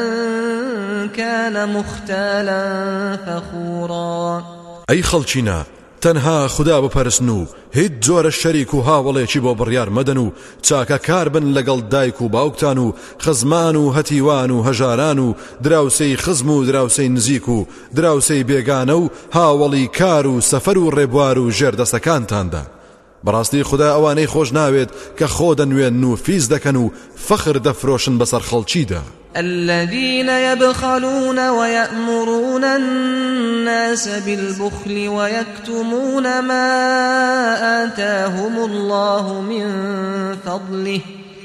كان مختالا فخورا. أي خلچينا تەنها خوددا بپەرستن و هیچ جۆرە شەریک و هاوڵێکی بۆ بڕیار مەدەن و چاکەکار بن لەگەڵ دایک و باوکتان و خزمان و هەتیوان و هەژاران و دراوسەی خزم و دراوسەی نزیک و دراوسەی بێگانە و هاوڵی کار و سەفەر و ڕێبوار و ژێردەستەکانتاندا. بەڕاستی خوددا ئەوانەی خۆش ناوێت کە خۆ دەنوێن و فیز دەکەن و فەخر دەفرۆشن بەسەر خەڵکیدا. الذين يبخلون ويأمرون الناس بالبخل ويكتمون ما آتاهم الله من فضله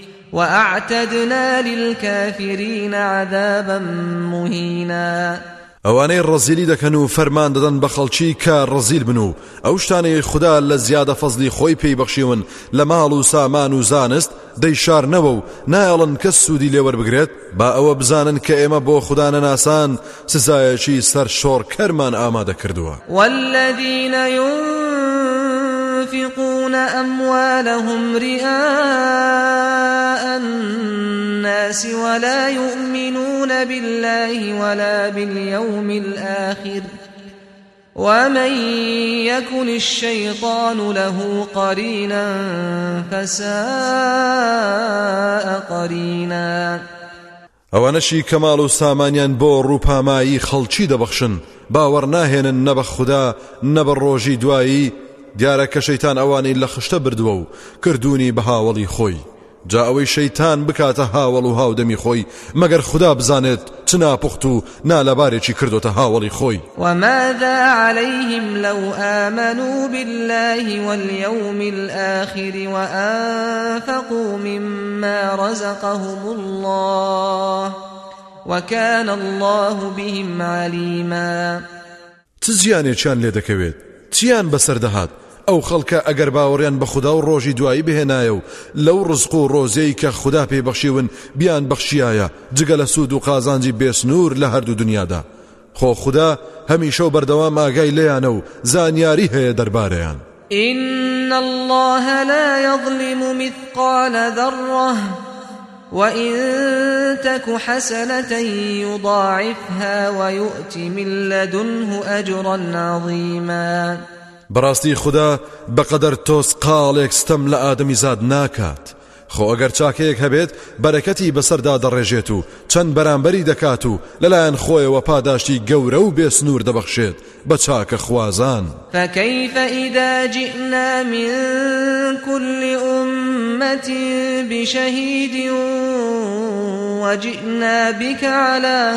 وأعتدنا للكافرين عذابا مهينا. ئەوانەی ڕەزیلی دەکەن و فەرمان دەدەن بە خەڵکی کە ڕەزیل بن و ئەو شتانەی خوددا لە زیادە فەزلی خۆی پێی بەخشیون لە ماڵ و سامان و زانست دەیشارنەوە و نایەڵن کەس سوودی لێوەربگرێت با ئەوە بزانن کە ئێمە بۆ خوددا نەناسان سزایەکی سەر شۆڕکەرمان ئامادە کردووە. والذین ينفقون أموالهم رئاء الناس ولا يؤمنون بالله ولا باليوم الآخر ومن يكن الشيطان له قرينا فساء قرينا. ئەوانەشی کەماڵ و سامانیان بۆ ڕووپامایی خەڵکی دەبەخشن باوەڕ ناهێنن نە بە خوددا نە بە ڕۆژی دوایی دیارە کە شەیتان ئەوانەی لە خشتە بردووە و کردوونی بە هاوڵی خۆی جا ئەوەی شەیتان بکاتە هاوڵ و هاودەمی خۆی مەگەر خوددا بزانێت چ ناپوخت و نالەبارێکی کردوتە هاوڵی خۆی. وماذا عليهم لو آمنوا بالله واليوم الآخر وأنفقوا مما رزقهم الله وكان الله بهم عليما. تزیانێکیان لێ دەکەوێت چیان بەسەر دەهات ئەو خەڵکە ئەگەر باوەڕیان بە خوددا و ڕۆژی دوایی بهێنایە و لەو ڕزق و ڕۆزەی کە خوددا پێی بەخشیون بیان بەخشیایە جگە لە سوود و قازانجی بێسنوور لە هەردوو دنیادا خۆ خوددا هەمیشە و بەردەوام ئاگای لێیانە و زانیاری هەیە دەربارەیان. إن الله لا يظلم مثقال ذرة وإن تك حسنة يضاعفها ويؤت من لدنه أجرا عظيما. بەڕاستی خوددا بەقەدەر تۆس قاڵێک ستەم لە ئادەمی زاد ناکات خۆ ئەگەر چاکەیەک هەبێت بەرەکەتی بەسەردا دەڕێژێت و چەند بەرامبەری دەکات و لەلایەن خۆیەوە پاداشتی گەورە و بێسنوور دەبەخشێت بە چاکە خوازان. فكيف إذا جئنا من كل أمة بشهيد وجئنا بك على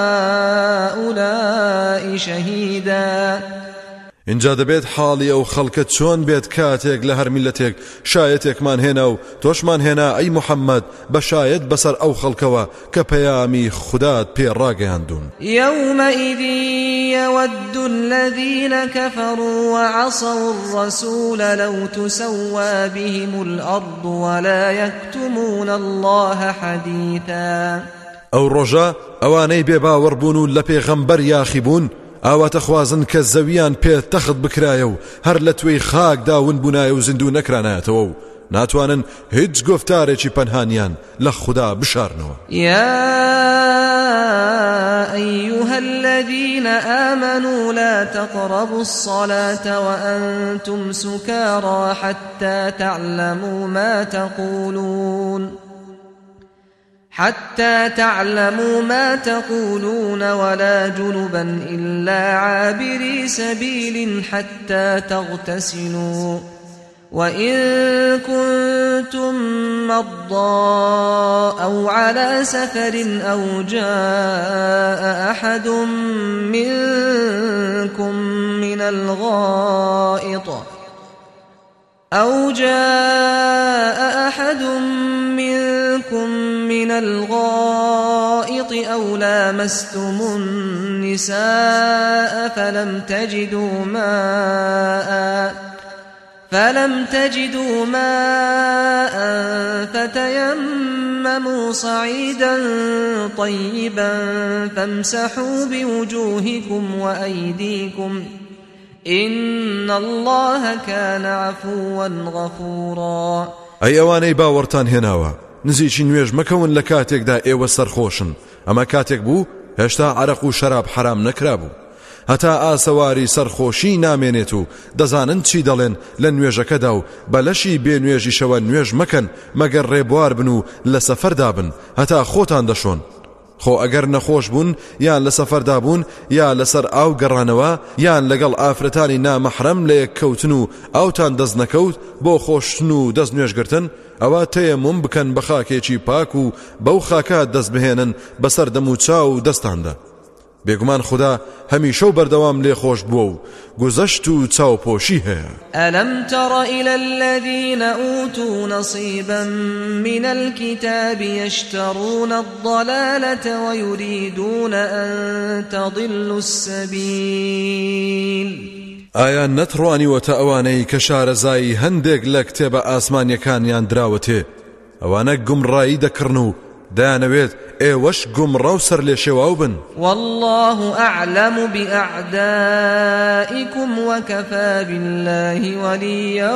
هؤلاء شهيدا. اینجا دەبێت حاڵی ئەو خەڵکە چۆن بێت کاتێک لە هەر میلەتێک شایەتێکمان هێنا و تۆشمان هێنا ئەی محەممەد بە شایەت بەسەر ئەو خەڵکەوە کە پەیامی خوددات پێڕاگەیاندون. يومئذ يود الذين كفروا وعصوا الرسول لو تسوى بهم الأرض ولا يكتمون الله حديثا. ئەو ڕۆژە ئەوانەی بێباوەڕبوون و لە پێغەمبەر یاخیبوون ئاواتە خوازن کە زەویان پێ تەخت بکرایە و هەر لە توێی خاکدا ون بوونایە و زیندوو نەکرانایەتەوە و ناتوانن هیچ گفتارێکی پەنهانیان لە خوددا بشارنەوە. يا أيها الذين آمنوا لا تقربوا الصلاة وأنتم سكارى حتى تعلموا ما تقولون حتى تعلموا ما تقولون ولا جنبا إلا عابري سبيل حتى تغتسلوا وإن كنتم مرضى أو على سفر أو جاء أحد منكم من الغائط أو جاء أحد منكم من الغائط أو لامستم النساء فلم تجدوا ماء فلم تجدوا ماء فتيمموا صعيدا طيبا فامسحوا بوجوهكم وأيديكم إن الله كان عفوا غفورا. أي أواني باورتان هناوا نزیکی نوێژ مەکەون لە کاتێکدا ئێوە سەرخۆشن ئەمە کاتێک بوو هێشتا عەرەق و شەراب حرام نەکرابوو هەتا ئاسەواری سەرخۆشی نامێنێت و دەزانن چی دەڵێن لە نوێژەکەدا و بەلەشی بێ نوێژی شەوە نوێژ مەکەن مەگەر ڕێبوار بن و لە سەفەردا بن هەتا خۆتان دەشۆن خۆ ئەگەر نەخۆش بوون یان لە سەفەردا بوون یا لەسەر ئاو گەڕانەوە یان لەگەڵ ئافرەتانی نامەحرەم لە یەککەوتن و ئاوتان دەست نەکەوت بۆ خۆشتن و دەست نوێژگرتن ئەوە تەیەموم بکەن بە خاکێکی پاک و بەو خاکە دەست بهێنن بەسەر دەم و چاو و دەستاندا بێگومان خدا هەمیشە و بەردەوام لێ خۆش بووە و گوزەشت و چاوپۆشی هەیە. ألم تر إلى الذين أوتوا نصيبا من الكتاب يشترون الضلالة ويريدون أن تضلوا السبيل ئایا نەتڕوانیوەتە ئەوانەی کە شارەزایی هەندێک لە کتێبە ئاسمانیەکانیان دراوەتێ ئەوانە گومڕایی دەکڕن و دەیانەوێت ئێوەش گومڕە و سەر لێ شێواو بن. والله أعلم بأعدائكم وكفى بالله وليا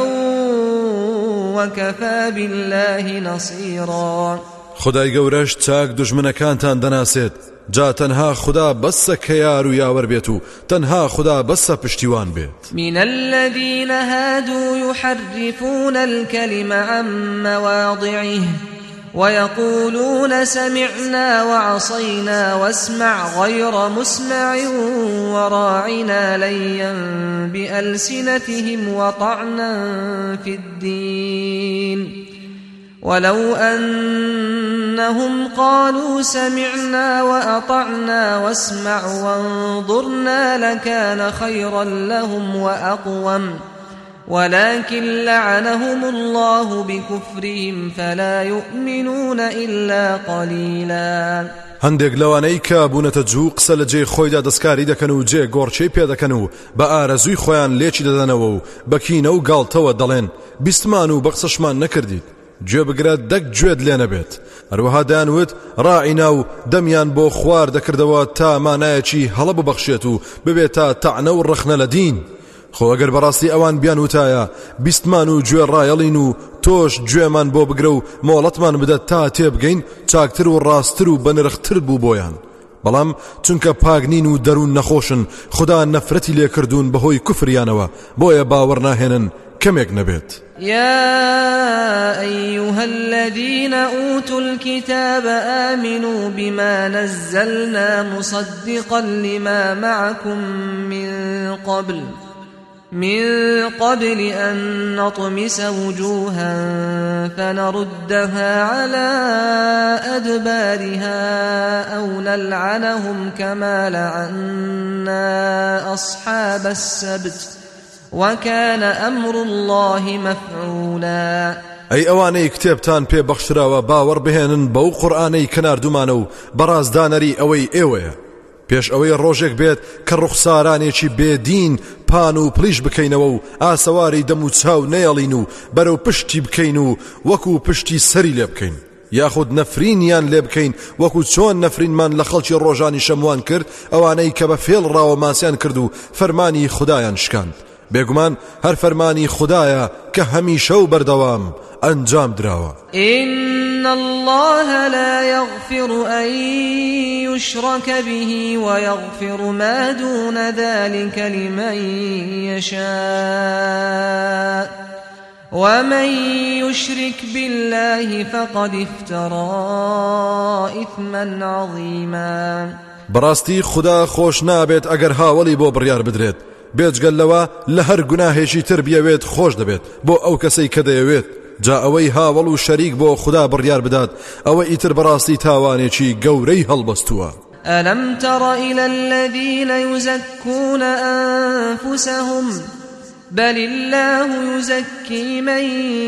وكفى بالله نصيرا. خدای گەورەش چاک دوژمنەکانتان دەناسێت، جا تەنها خدا بەسە کە یار و یاوەر بێت و تەنها خدا بەسە پشتیوان بێت. من الذين هادوا يحرفون الكلم عن مواضعه ويقولون سمعنا وعصينا واسمع غير مسمع وراعنا ليا بألسنتهم وطعنا في الدين ولو أنهم قالوا سمعنا وأطعنا واسمع وانظرنا لكان خيرا لهم وأقوم ولكن لعنهم الله بكفرهم فلا يؤمنون إلا قليلا. هەندێک لەوانەی کە بوونەتە جوو قسە لە جێ خۆیدا دەستکاری دەکەن و جێ گۆڕچەی پێ دەکەن و بە ئارەزووی خۆیان لێکی دەدەنەوە و بەکینە و گاڵتەوە دەڵێن بیستمان و بە قسەشمان نەکردیت، گوێ بگرە دەک گوێت لێ نەبێت. هەروەها دەیانوت ڕائینا و دەمیان بۆ خوار دەکردەوە تا مانایەکی هەڵە ببەخشێت و ببێت تا تەعنە و ڕەخنە لە دین. خۆ ئەگەر بەڕاستی ئەوان بیان وتایە بیستمان و گوێ ڕایەڵین و تۆش گوێمان بۆ بگرە و مۆڵەتمان بدەت تا تێبگەین، چاکتر و ڕاستتر و بەنرختر بوو بۆیان. بەڵام چونکە پاگنین و دەروون نەخۆشن، خدا نەفرەتی لێکردوون بەهۆی کوفریانەوە، بۆیە باوەڕ ناهێنن کەمێک نەبێت. يا أيها الذين أوتوا الكتاب آمنوا بما نزلنا مصدقا لما معكم من قبل من قبل أن نطمس وجوها فنردها على أدبارها أو نلعنهم كما لعنا أصحاب السبت وكان أمر الله مفعولا. ئەی ئەوانەی کتێبتان پێ بەخشراوە باوەڕ بهێنن بەو قورئانەی کە ناردومانە و بەڕازدانەری ئەوەی ئێوەیە، پێش ئەوەی ڕۆژێک بێت کە ڕوخسارانێکی بێدین پان و پلیش بکەینەوە و ئاسەواری دەم و چاو نەیەڵین و بەرەو پشتی بکەین و وەکو پشتی سەری لێ بکەین، یاخود نەفرینیان لێ بکەین وەکو چۆن نەفرینمان لە خەڵکی ڕۆژانی شەموان کرد، ئەوانەی کە بە فێڵ ڕاوە ماسیان کرد و فەرمانی خودایان شکاند. بێگومان هەر فەرمانی خودایە کە هەمیشە و بەردەوام ئەنجام دراوە. إن الله لا يغفر أن يشرك به ويغفر ما دون ذلك لمن يشاء ومن يشرك بالله فقد افترى إثما عظيما. بەڕاستی خدا خۆش نابێت ئەگەر هاوڵی بۆ بڕیار بدرێت، بێجگەل لەوە لە هەر گوناهێکی تر بیەوێت خۆش دەبێت بۆ ئەو کەسەی کە دەیەوێت، جا ئەوەی هاوڵ و شەریک بۆ خدا بڕیار بدات ئەوە ئیتر بەڕاستی تاوانێکی گەورەی هەڵبەستووە. ألم تر إلى الذين يزكون أنفسهم بل الله يزكي من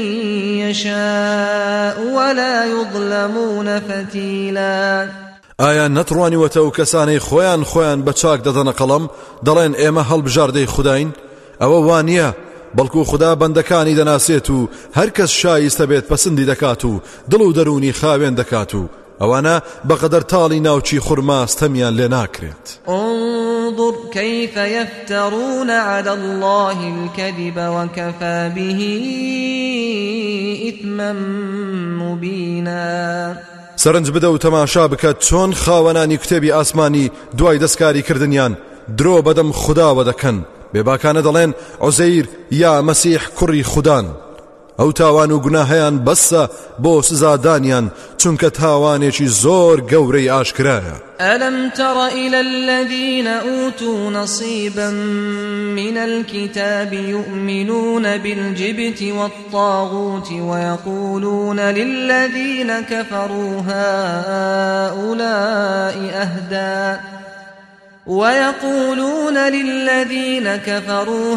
يشاء ولا يظلمون فتيلا. ئایا نەتڕوانیوەتە و کەسانەی خۆیان خۆیان بە چاک دەدەنە قەڵەم دەڵێن ئێمە هەڵبژاردەی خوداین؟ ئەوە وانە، بەڵکو خدا بەندەکانی دەناسێت و هەر کەس شایستە بێت پەسەندی دەکات و دڵ و دەرونی خاوێن دەکات و ئەوانە بەقەدەر تاڵی ناوچی خورماستەمیان لێ ناکرێت. انظر كيف يفترون على الله الكذب وكفى به إثما مبينا. سەرنج بدە و تەماشا بکات چۆن خاوەنانی کتێبی ئاسمانی دوای دەستکاری کردنیان درۆ بەدەم خوداوە دەکەن، بێباکانە دەڵێن عوزەیر یا مەسیح کوڕی خودان. ئەو تاوان و گوناهەیان بەسە بۆ سزادانیان چونکە تاوانێکی زۆر گەورەی ئاشکرایە. ألم تر إلى الذين أوتوا نصيبا من الكتاب يؤمنون بالجبت والطاغوت ويقولون للذين كفروا هؤلاء أهدى ويقولون للذين كفروا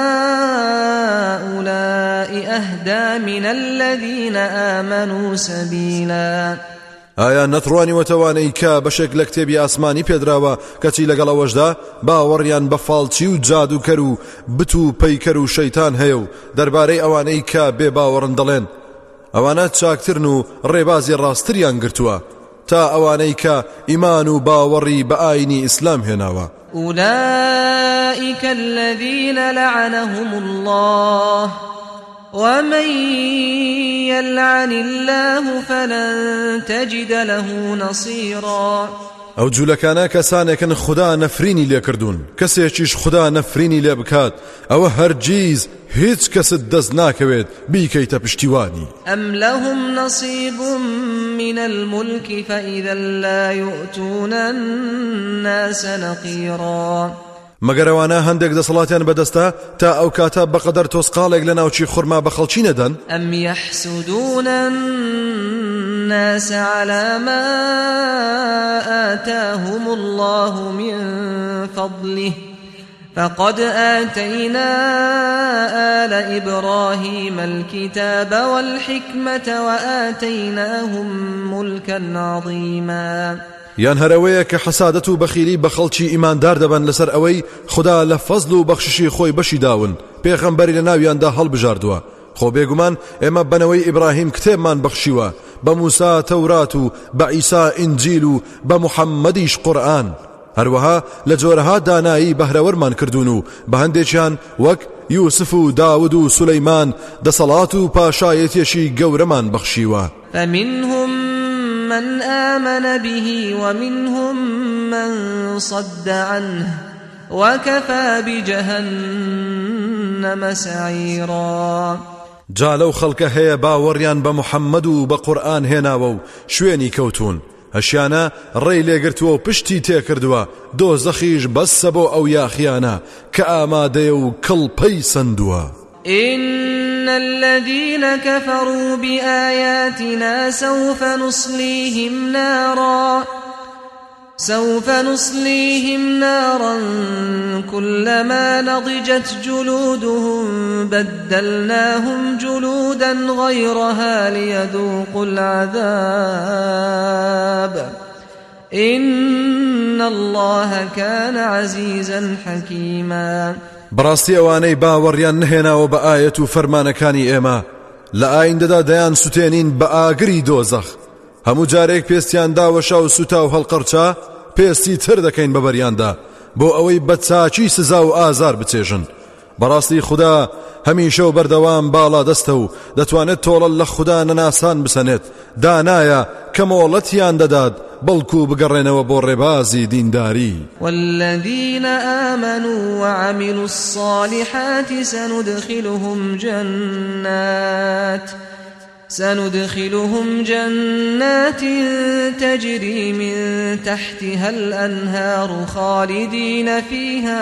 هؤلاء أهدى من الذين آمنوا سبيلا ئایا نەتڕوانی وەتەوانەی کە بەشێک لە کتێبی ئاسمانی پێدراوە کەچی لەگەڵ ئەوەشدا باوەڕیان بە فاڵچی و جادوکەر و بت و پەیکەر و شەیتان هەیە و دەربارەی ئەوانەی کە بێ باوەڕن دەڵێن ئەوانە چاکترن و ڕێبازی ڕاستریان گرتووە تا ئەوانەی کە ئیمان و باوەڕی بە ئاینی ئیسلام هێناوە أولئك الذين لعنهم الله ومن يلعن الله فلن تجد له نصيرا ئەو جوولەکانە کەسانێکن خدا نەفرینی لێ کردوون کەسێکیش خدا نەفرینی لێ بکات ئەوە هەرگیز هیچ کەست دەست ناکەوێت بیکەیتە پشتیوانی ئەم لەهم نەصیب من الملك فإذا لا يؤتون الناس نقيرا مەگەر ئەوانە هەندێک دەسەڵاتیان بەدەستە تا ئەو کاتە بەقەدەر تۆسقاڵێک لە ناوچی خورما بە خەڵکی نەدەن ئەم يحسدون الناس على ما آتاهم الله من فضله فقد آتينا آل إبراهيم الكتاب والحكمة وآتيناهم ملكا عظيما یان هەرەوەیە کە حەسادەت و بەخیلی بە خەڵکی ئیماندار دەبن لەسەر ئەوەی خدا لە فەزل و بەخششی خۆی بەشی داون پێغەمبەری لە ناویاندا هەڵبژاردووە خۆ بێگومان ئێمە بنەوەی ئیبراهیم کتێبمان بەخشیوە بە موسا تەورات و بە عیسا ئینجیل و بە محەممەدیش قورئان هەروەها لە جۆرەها دانایی بەهرەوەرمان کردوون و بە هەندێکیان وەک یوسف و داود و سولەیمان دەسەڵات و پاشایەتیەشی گەورەمان بەخشیوە فمنهم من آمن به ومنهم من صد عنه وكفى بجهنم سعيرا جا لەو خەڵکە هەیە باوەڕیان بە محەممەد و بە قورئان هێناوە و شوێنی کەوتون هەشیانە ڕێی لێگرتووە و پشتی تێکردووە دۆزەخیش بەسە بۆ ئەو یاخیانە کە ئامادەیە و کڵپەی سندووە إن الذين كفروا بآياتنا سوف نصليهم نارا سوف نصليهم نارا كلما نضجت جلودهم بدلناهم جلودا غيرها ليذوقوا العذاب إن الله كان عزيزا حكيما بەڕاستی ئەوانەی باوەڕیان نهێناوە بە ئایەت و فەرمانەکانی ئێمە لە ئایندەدا دەیان سوتێنین بە ئاگری دۆزەخ هەموو جارێک پێستیان داوەشا و سوتا و هەڵقەرچا پێستی تر دەکەین بە بەریاندا بۆ ئەوەی بە چاچی سزا و ئازار بچێژن بەڕاستی خوددا هەمیشە و بەردەوام باڵا دەستە و دەتوانێت تۆڵە لە خوددا نەناسان بسەنێت دانایە کە مۆڵەتیان دەدات بەڵکو بگەڕێنەوە بۆ ڕێبازی دینداری والذين آمنوا وعملوا الصالحات سندخلهم جنات سندخلهم جنات تجري من تحتها الأنهار خالدين فيها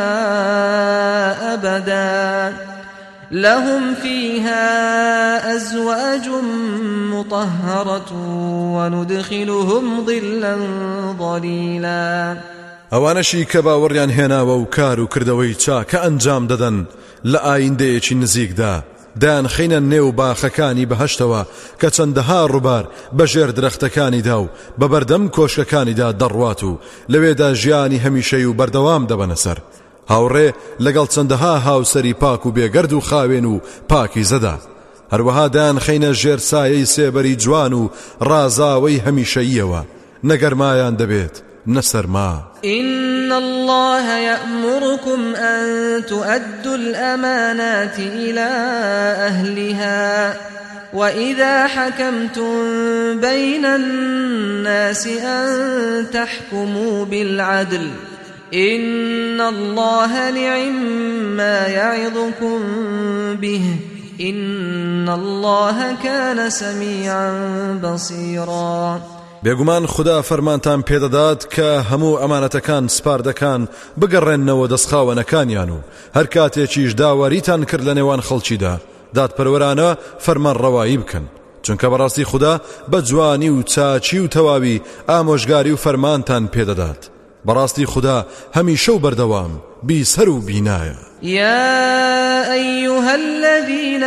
أبدا لهم فيها أزواج مطهرة وندخلهم ظلا ظليلا ئەوانەشی کە باوەڕیان هێناوە و کار و کردەوەی چاکە ئەنجام دەدەن لە ئایندەیەکی نزیکدا دان خەینە نێو باخەکانی بەهەشتەوە کە چەندەها ڕووبار بەژێر درەختەکانیدا و بە بەردەم کۆشکەکانیدا دەڕوات و لەوێدا ژیانی هەمیشەی و بەردەوام دەبەنە سەر هاوڕێ لەگەڵ چەندەها هاوسەری پاک و بێگەرد و خاوێن و پاکی زەدا هەروەها دان خەینە ژێر سایەی سێبەری جوان و ڕازاوەی هەمیشەییەوە نەگەرمایان دەبێت نەسەرما إن الله يأمركم أن تؤدوا الأمانات إلى أهلها وإذا حكمتم بين الناس أن تحكموا بالعدل إن الله نعما يعظكم به إن الله كان سميعا بصيرا بێگومان خدا فەرمانتان پێدەدات کە هەموو ئەمانەتەکان سپاردەکان بگەڕێنەوە دەستخاوەنەکانیان و هەر کاتێکیش داواریتان کرد لە نێوان خەڵکیدا دادپەروەرانە فەرمان ڕەوایی بکەن چونکە بەڕاستی خدا بە جوانی و چاچی و تەواوی ئامۆژگاری و فەرمانتان پێدەدات براستي خدا هميشو بردوام بيسرو بينايا. يا أيها الذين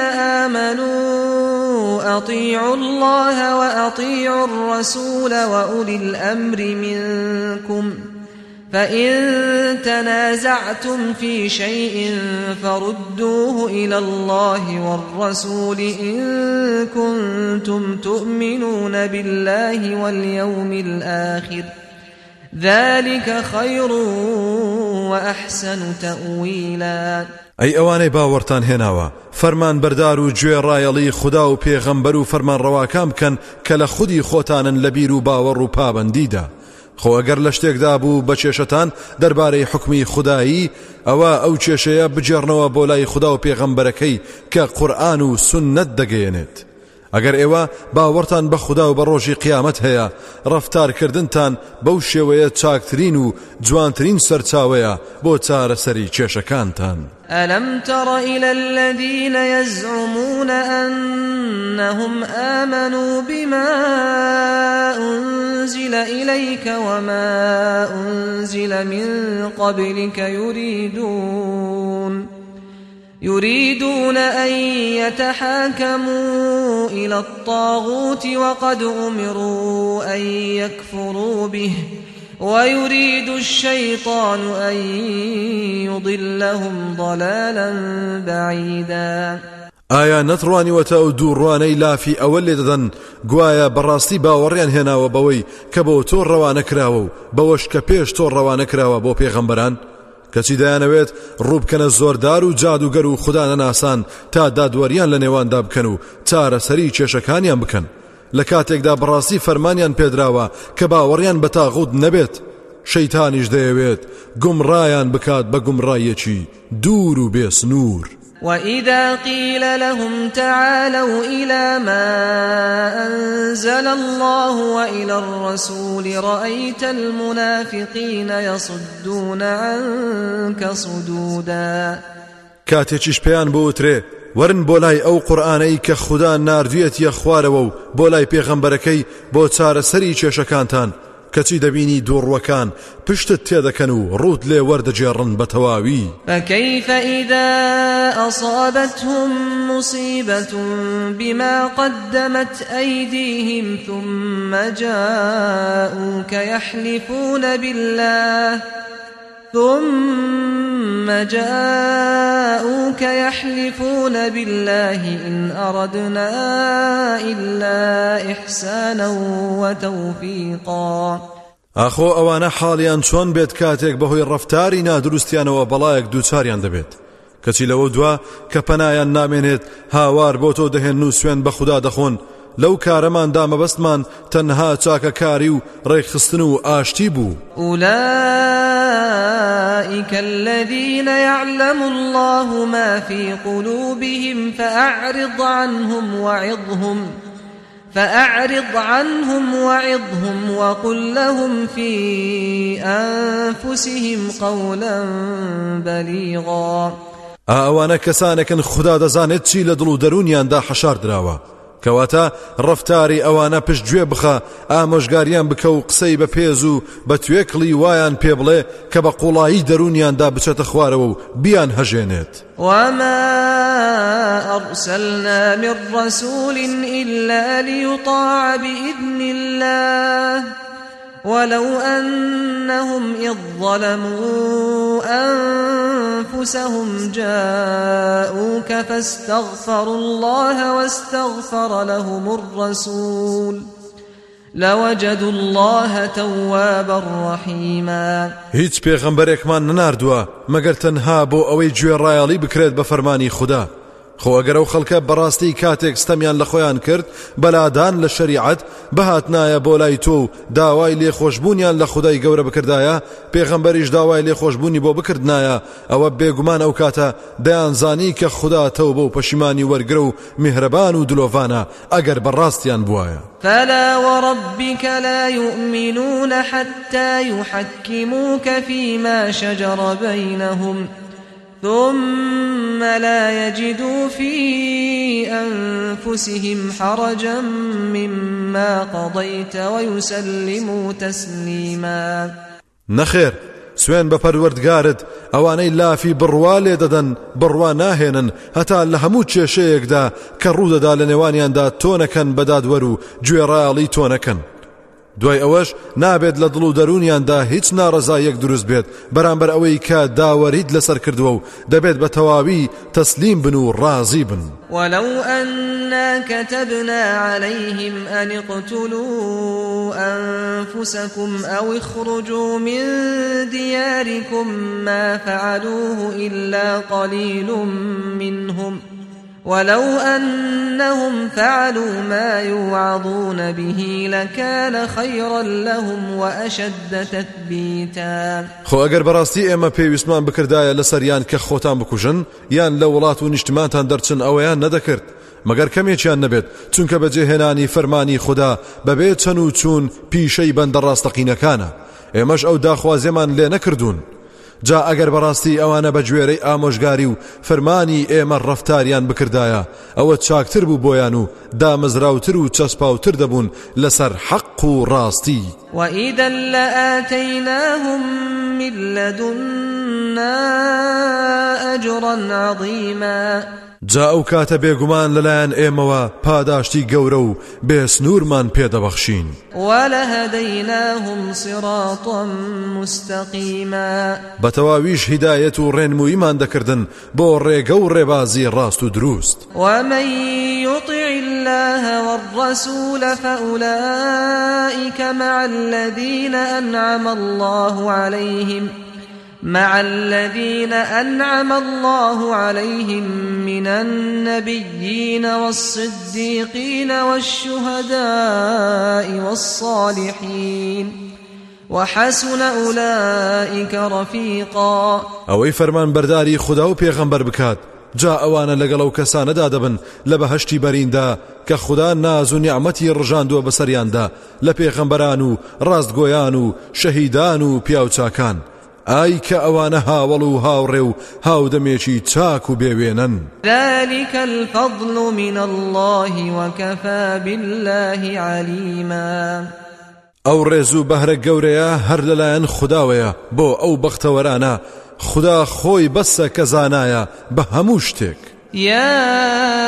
آمنوا أطيعوا الله وأطيعوا الرسول وأولي الأمر منكم فإن تنازعتم في شيء فردوه إلى الله والرسول إن كنتم تؤمنون بالله واليوم الآخر ذلك خير وأحسن تأويلا. أي أواني باورتان هناوا فرمان بردارو جوێ ڕایەڵی خدا و پێغەمبەر و فەرمان ڕەواکان بکەن کە لە خودی خۆتانن لەبیر و باوەڕ و پابەندیدا. خۆ ئەگەر لە شتێکدا بوو بە کێشەتان دەربارەی حکمی خودایی ئەوە ئەو کێشەیە بجێڕنەوە بۆ لای خدا و پێغەمبەرەکەی کە قورئان و سنت دەگەیەنێت. ئەگەر ئێوە باوەڕتان بە خدا و بە ڕۆژی قیامەت هەیە ڕەفتارکردنتان بەو شێوەیە چاکترین و جوانترین سەرچاوەیە بۆ چارەسەری کێشەکانتان. ألم تر إلى الذين يزعمون أنهم آمنوا بما أنزل إليك وما أنزل من قبلك يريدون يريدون أن يتحاكموا إلى الطاغوت وقد أمروا أن يكفروا به ويريد الشيطان أن يضلهم ضلالا بعيدا. ئایا نەتڕوانیوەتە ئەو دووڕوانەی لافی ئەوە لێ دەدەن گوایە بەڕاستی باوەڕیان هێناوە بەوەی کە بۆ تۆ ڕەوانە کراوە و بەوەش کە پێش تۆ ڕەوانە کراوە بۆ پێغەمبەران کەچی دەیانەوێت ڕووبکەنە زۆردار و جادوگەر و خوددا نەناسان تا دادوەریان لە نێواندا بکەن و چارەسەری کێشەکانیان بکەن لە کاتێکدا بەڕاستی فەرمانیان پێدراوە کە باوەڕیان بە تاغوت نەبێت شەیتانیش دەیەوێت گومڕایان بکات بە گومڕایەکی دوور و بێسنوور. وإذا قيل لهم تعالوا إلى ما أنزل الله وإلى الرسول رأيت المنافقين يصدون عنك صدودا. كاتيچش پێیان بوترێ ورن بۆلای ئەو قورئانەی کە خوددا ناردوویەتیە خوارەوە و بۆلای پێغەمبەرەکەی بۆ چارەسەری کێشەکانتان کەچی دەبینی دووڕوەکان پشتت تێدەکەن و ڕوت لێ وەردەجێڕن بە تەواوی. فكيف إذا أصابتهم مصيبة بما قدمت أيديهم ثم جاءوك يحلفون بالله ثم جاءوك يحلفون بالله إن أردنا إلا إحسانا وتوفيقا. ئاخۆ ئەوانە حاڵیان چۆن بێت کاتێک بەهۆی ڕەفتاری نادروستیانەوە بەڵایەک دووچاریان دەبێت کەچی لەوە دوا کە پەنایان نامێنێت هاوار بۆ تۆ دەهێن و سوێن بە خوددا دەخۆن لەو کارەماندا مەبەستمان تەنها چاکەکاری و ڕێکخستن و ئاشتی بوو. أولئك الذين يعلم الله ما في قلوبهم فأعرض عنهم وعظهم فأعرض عنهم وعظهم وقل لهم في أنفسهم قولا بليغا. ئەوانە کەسانێکن خوددا دەزانێت چی لە دڵ و دەرونیاندا حەشار دراوە کەواتە ڕەفتاری ئەوانە پشت گوێ بخە ئامۆژگاریان بکە و قسەی بە پێز و بە توێکڵی وایان پێ بڵێ کە بە قوڵایی دەرونیاندا بچێتە خوارەوە و بیان هەژێنێت. وما أرسلنا من رسول إلا ليطاع بإذن الله ولو أنهم إذ ظلموا أنفسهم جاءوك فاستغفروا الله واستغفر لهم الرسول لوجدوا الله توابا رحيما. هیچ پێغەمبەرێکمان نەناردووە مەگەر تەنها بۆ ئەوەی گوێڕایەڵی بکرێت بە فەرمانی خوددا. خۆ ئەگەر ئەو خەڵکە بەڕاستی کاتێک ستەمیان لە خۆیان کرد بەلادان لە شەریعەت بەهاتنایە بۆ لای تۆ و داوای لێخۆشبوونیان لە خودای گەورە بکردایە پێغەمبەریش داوای لێخۆشبوونی بۆ بکردنایە ئەوە بێگومان ئەو کاتە دەیانزانی کە خوددا تەوبە و پەشیمانی وەرگرە و میهرەبان و دلۆڤانە ئەگەر بەڕاستیان بوایە. فلا وربك لا يؤمنون حتى يحكموك فيما شجر بينهم ثم لا يجدوا في أنفسهم حرجا مما قضيت ويسلموا تسليما. نەخێر سوێن بە پەروەردگارت ئەوانەی لافی بڕوا لێ دەدەن بڕوا ناهێنن هەتا لە هەموو کێشەیەکدا کە ڕوودەدا لە نێوانیاندا تۆنەکەن بەدادوەر و گوێڕایەڵی تۆنەکەن دوای ئەوەش نابێت لە دڵ و دەرونیاندا هیچ ناڕەزایەک دروست بێت بەرامبەر ئەوەی کە داوەریت لەسەر کردووە و دەبێت بە تەواوی تەسلیم بن و ڕازی بن. ولو أنا كتبنا عليهم أن اقتلوا أنفسكم أو اخرجوا من دياركم ما فعلوه إلا قليل منهم ولو أنهم فعلوا ما يوعظون به لكان خيرا لهم وأشد تثبيتا. خو اگر براستی ئێمە پێویستمان بکردایە لەسەریان کە خۆتان بکوژن یان لە وڵات و نیشتمانتان دەرچن ئەوەیان نەدەکرد مەگەر کەمێکیان نەبێت چونکە بەجێهێنانی فەرمانی خوددا بەبێ چەن و چوون پیشەی بەندە ڕاستەقینەکانە ئێمەش ئەو داخوازێمان لێ نەکردوون جا ئەگەر بەڕاستی ئەوانە بە گوێرەی ئامۆژگاری و فەرمانی ئێمە ڕەفتاریان بکردایە ئەوە چاکتر بوو بۆیان و دامەزراوتر و چەسپاوتر دەبوون لەسەر حەق و ڕاستی. وإذا لآتيناهم من لدنا أجرا عظيما جا ئەو کاتە بێگومان لەلایەن ئێمەوە پاداشتی گەورە و بێسنوورمان پێدەبەخشین. ولهديناهم صراطا مستقيما بەتەواویش هیدایەت و ڕێنموویمان دەکردن بۆ ڕێگە و ڕێبازی ڕاست و دروست. ومن يطع الله والرسول فأولئك مع الذين أنعم الله عليهم مع الذين أنعم الله عليهم من النبيين والصديقين والشهداء والصالحين وحسن أولئك رفيقا. ئەوەی فەرمان بەرداری خوددا و پێغەمبەر بکات جا ئەوانە لەگەڵ ئەو کەسانەدا دەبن لە بەهەشتی بەریندا کە خوددا ناز و نیعمەتی ڕژاندووە بەسەریاندا لە پێغەمبەران و ڕاستگۆیان و شەهیدان و پیاوچاکان ئای کە ئەوانە هاوڵ و هاوڕێ و هاودەمێکی چاک و بێوێنن. ذلك الفضل من الله وكفى بالله عليما. ئەو ڕێز و بەهرە گەورەیە هەر لەلایەن خودداوەیە بۆ ئەو بەختەوەرانە خوددا خۆی بەسە کە زانایە بە هەموو شتێک. يا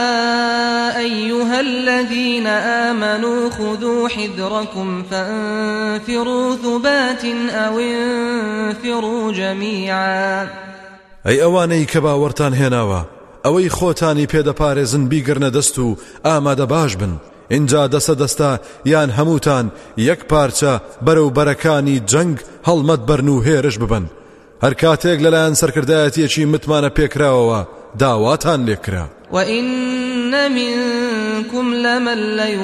أيها الذين آمنوا خذوا حذركم فانفروا ثبات أو انفروا جميعا. أي أواني كبا ورتان هناوا أوي خوتاني بيدا بارزن بيگرن دستو آماده باش بن اینجا دەسە دەستا یان هەمووتان یەک پارچە بەرەو بەرەکانی جەنگ هەڵمەت بەرن و هێرش ببن هەر کاتێک لەلایەن سەرکردایەتیەکی متمانە پێکراوەوە داواتان لێکرا. وإن منكم لمن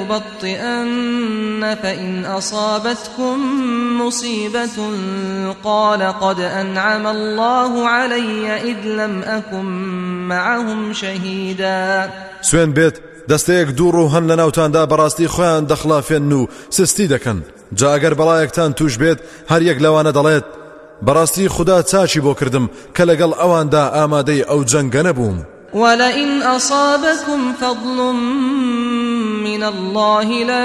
ليبطئن فإن أصابتكم مصيبة قال قد أنعم الله علي إذ لم أكن معهم شهيدا. سوێن بێت دەستەیەک دوو ڕوو هەن لە ناوتاندا بەڕاستی خۆیان دەخلافێن و سستی دەکەن جا ئەگەر بەڵایەکتان توش بێت هەر یەک لەوانە دەڵێت بەڕاستی خوددا چاچی بۆ کردم کە لەگەڵ ئەواندا ئامادەی ئەو جەنگە نەبووم. ولئن أصابكم فضل من الله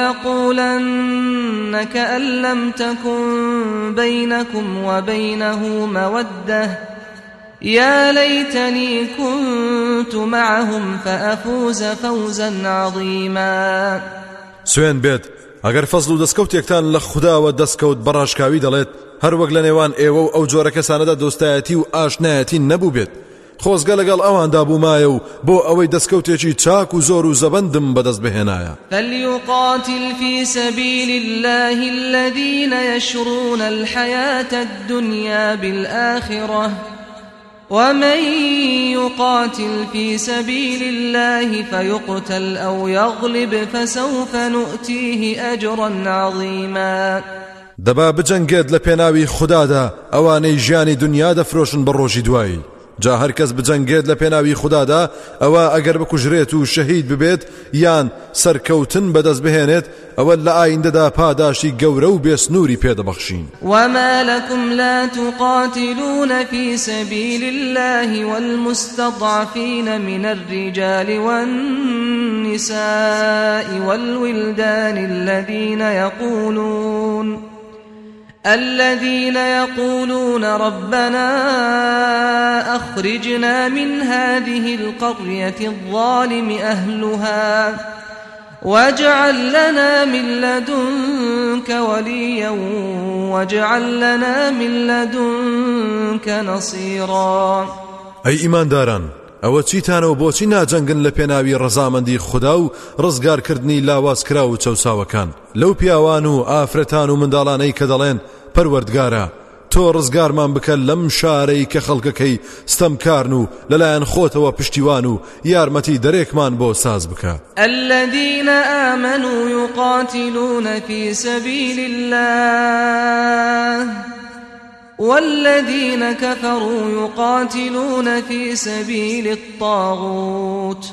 ليقولن كأن لم تكن بينكم وبينه مودة يا ليتني كنت معهم فأفوز فوزا عظيما. سوێن بێت ئەگەر فەزل و دەستکەوتێکتان لە خودداوە دەستکەوت بەڕاشکاوی دەڵێت هەر وەک لە نێوان ئێوە و ئەو جۆرە کەسانەدا دۆستایەتی و ئاشنایەتی نەبوو بێت خۆزگە لەگەڵ ئەواندا بوومایە و بۆ ئەوەی دەستکەوتێکی چاک و زۆر و زەبەندم بەدەست بهێنایە. فليقاتل في سبيل الله الذين يشرون الحياة الدنيا بالآخرة ومن يقاتل في سبيل الله فيقتل أو يغلب فسوف نؤتيه أجرا عظيما. دەبا بجەنگێت لە پێناوی خوددادا ئەوانەی ژیانی دنیا دەفرۆشن بە ڕۆژی دوایی جا هەر کەس بجەنگێت لە پێناوی خوددادا ئەوە ئەگەر بکوژرێت و شەهید ببێت یان سەرکەوتن بەدەست بهێنێت ئەوە لە ئایندەدا پاداشی گەورە و بێسنووری پێدەبەخشین. وما لكم لا تقاتلون في سبيل الله والمستضعفين من الرجال والنساء والولدان الذين يقولون الذين يقولون ربنا أخرجنا من هذه القرية الظالم أهلها واجعل لنا من لدنك وليا واجعل لنا من لدنك نصيرا. أي إيمان داران ئەوە چیتانە و بۆچی ناجەنگن لە پێناوی ڕەزامەندی خوددا و ڕزگارکردنی لاوازکرا و چەوساوەکان لەو پیاوان و ئافرەتان و منداڵانەی کە دەڵێن پەروەردگارە تۆ ڕزگارمان بکە لەم شارەی کە خەڵکەکەی ستەمکارن و لەلایەن خۆتەوە پشتیوان و یارمەتی دەرێکمان بۆ ساز بکە. الذين آمنوا يقاتلون في سبيل الله والذين كفروا يقاتلون في سبيل الطاغوت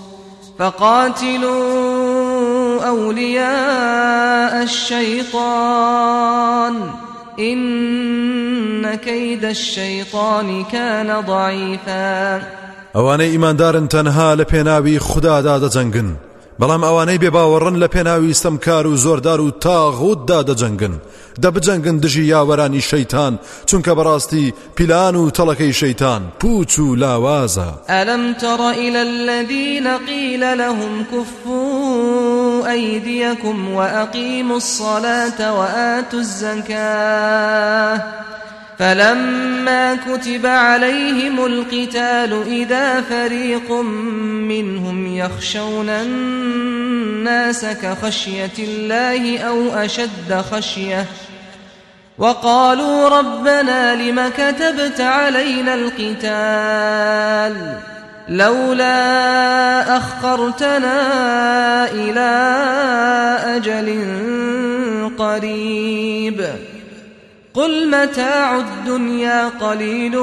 فقاتلوا أولياء الشيطان إن كيد الشيطان كان ضعيفا. ئەوانەی ئیماندارن تەنها لە پێناوی خوددادا دەجەنگن بەڵام ئەوانەی بێباوەڕن لە پێناوی ستەمکار و زۆردار و تاغوتدا دەجەنگن دەبجەنگن دژی یاوەرانی شەیتان چونکە بەڕاستی پیلان و تەڵەکەی شەیتان پوچ و لاوازە. ألم تر إلى الذين قيل لهم كفوا أيديكم وأقيموا الصلاة وآتوا الزكاة فلما كتب عليهم القتال إذا فريق منهم يخشون الناس كخشية الله أو أشد خشية وقالوا ربنا لم كتبت علينا القتال لولا أخرتنا إلى أجل قريب قل متاع الدنيا قليل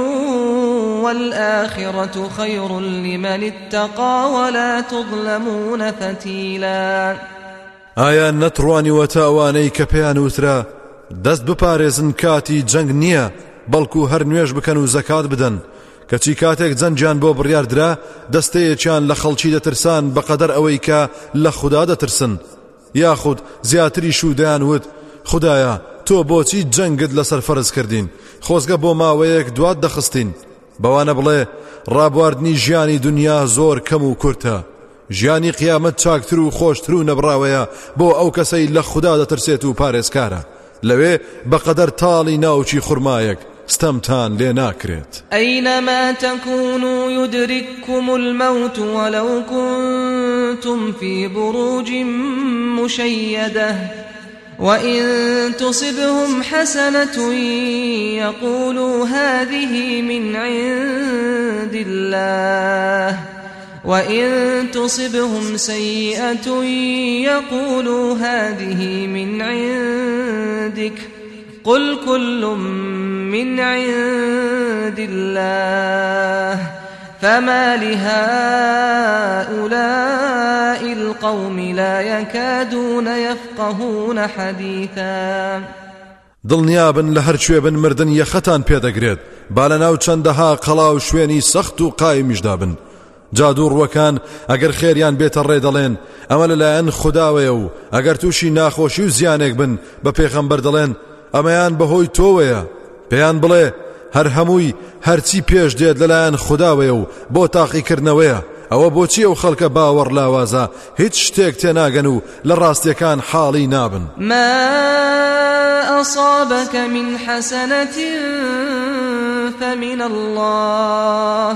والآخرة خير لمن اتقى ولا تظلمون فتيلا. ئایا نەتڕوانی وەتاوانەی کە پێیان وترا دەست بپارێزن کاتی جەنگ نییە بەڵکو هەر نوێژ بکەن و زەکات بدەن کەچی کاتێک جەنجیان بۆ بڕیاردرا دەستەیەکیان لە خەڵکی دەترسان بەقەدەر ئەوەی کە لە خوددا دەترسن یاخود زیاتری شودیان وت خوددایە تۆ بۆچی جەنگت لەسەر فەرز کردین خۆزگە بۆ ماوەیەک دوات دەخستین بەوانە بڵێ ڕابواردنی ژیانی دنیا زۆر کەم و کورتە ژیانی قیامەت چاکتر و خۆشتر و نەبراوەیە بۆ ئەو کەسەی لە خوددا دەترسێت و پارێزکارە لەوێ بەقەدەر تاڵی ناوچی خورمایەک ستەمتان لێ ناکرێت. أينما تكونوا يدرككم الموت ولو كنتم في بروج مشيدة وإن تصبهم حسنة يقولوا هذه من عند الله وإن تصبهم سيئة يقولوا هذه من عندك قل كل من عند الله فما لهؤلاء القوم لا يكادون يفقهون حديثا. دڵنیابن لە هەر کوێ بن مردن یەخەتان پێدەگرێت با لە ناو چەندەها قەڵا و شوێنی سەخت و قایمیشدا بن جادو ڕوەکان ئەگەر خێریان بێتە ڕێ دەڵێن ئەمە لەلایەن خودداوەیە و ئەگەر تووشی ناخۆشی و زیانێک بن بە پێغەمبەر دەڵێن ئەمەیان بەهۆی تۆوەیە پێیان بڵێ هەر هەمووی هەرچی پێش دێت لەلایەن خودداوەیە و بۆ تاقیکردنەوەیە ئەوە بۆچی ئەو خەڵکە باوەڕ لاوازە هیچ شتێک تێناگەن و لە ڕاستیەکان حاڵی نابن. ما أصابك من حسنة فمن الله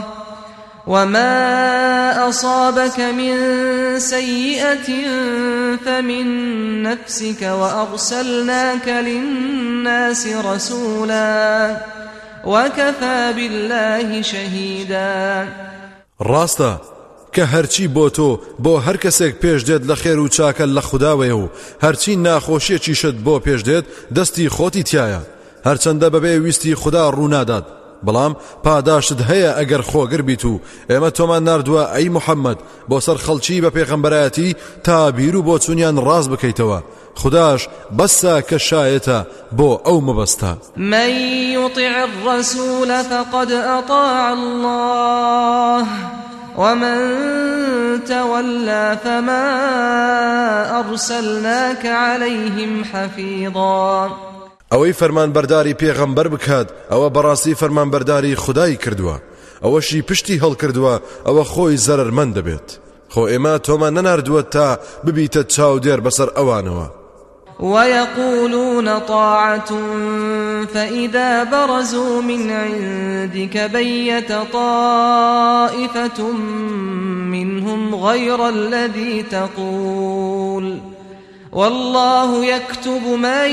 وما أصابك من سيئة فمن نفسك وأرسلناك للناس رسولا وكفى بالله شهيدا. ڕاستە کە هەرچی بۆ تۆ بۆ هەر کەسێک پێش دێت لە خێر و چاکە لە خودداوەیە و هەرچی ناخۆشیەکیشت بۆ پێش دێت دەستی خۆتی تایە هەرچەندە بەبێ ویستی خوددا ڕوونادات بەڵام پاداشت هەیە ئەگەر خۆگر بیت و ئێمە تۆمان ناردووە ئەی محەممەد بۆ سەر خەڵکی بە پێغەمبەرایەتی تا بیر و بۆ چونیان ڕاست بکەیتەوە خداش بەسە کە شایەتە بۆ ئەو مەبەستە. من يطع الرسول فقد أطاع الله ومن تولى فما أرسلناك عليهم حفيظا. ئەوەی فەرمانبەرداری پێغەمبەر بکات ئەوە بەڕاستی فەرمانبەرداری خودای کردووە، ئەوەشی پشتی هەڵکردووە ئەوە خۆی زەرەرمەند دەبێت. خۆ ئێمە تۆمان نەناردووە تا ببیتە چاودێر بەسەر ئەوانەوە. ويقولون طاعة فإذا برزوا من عندك بيت طائفة منهم غير الذي تقول والله يكتب ما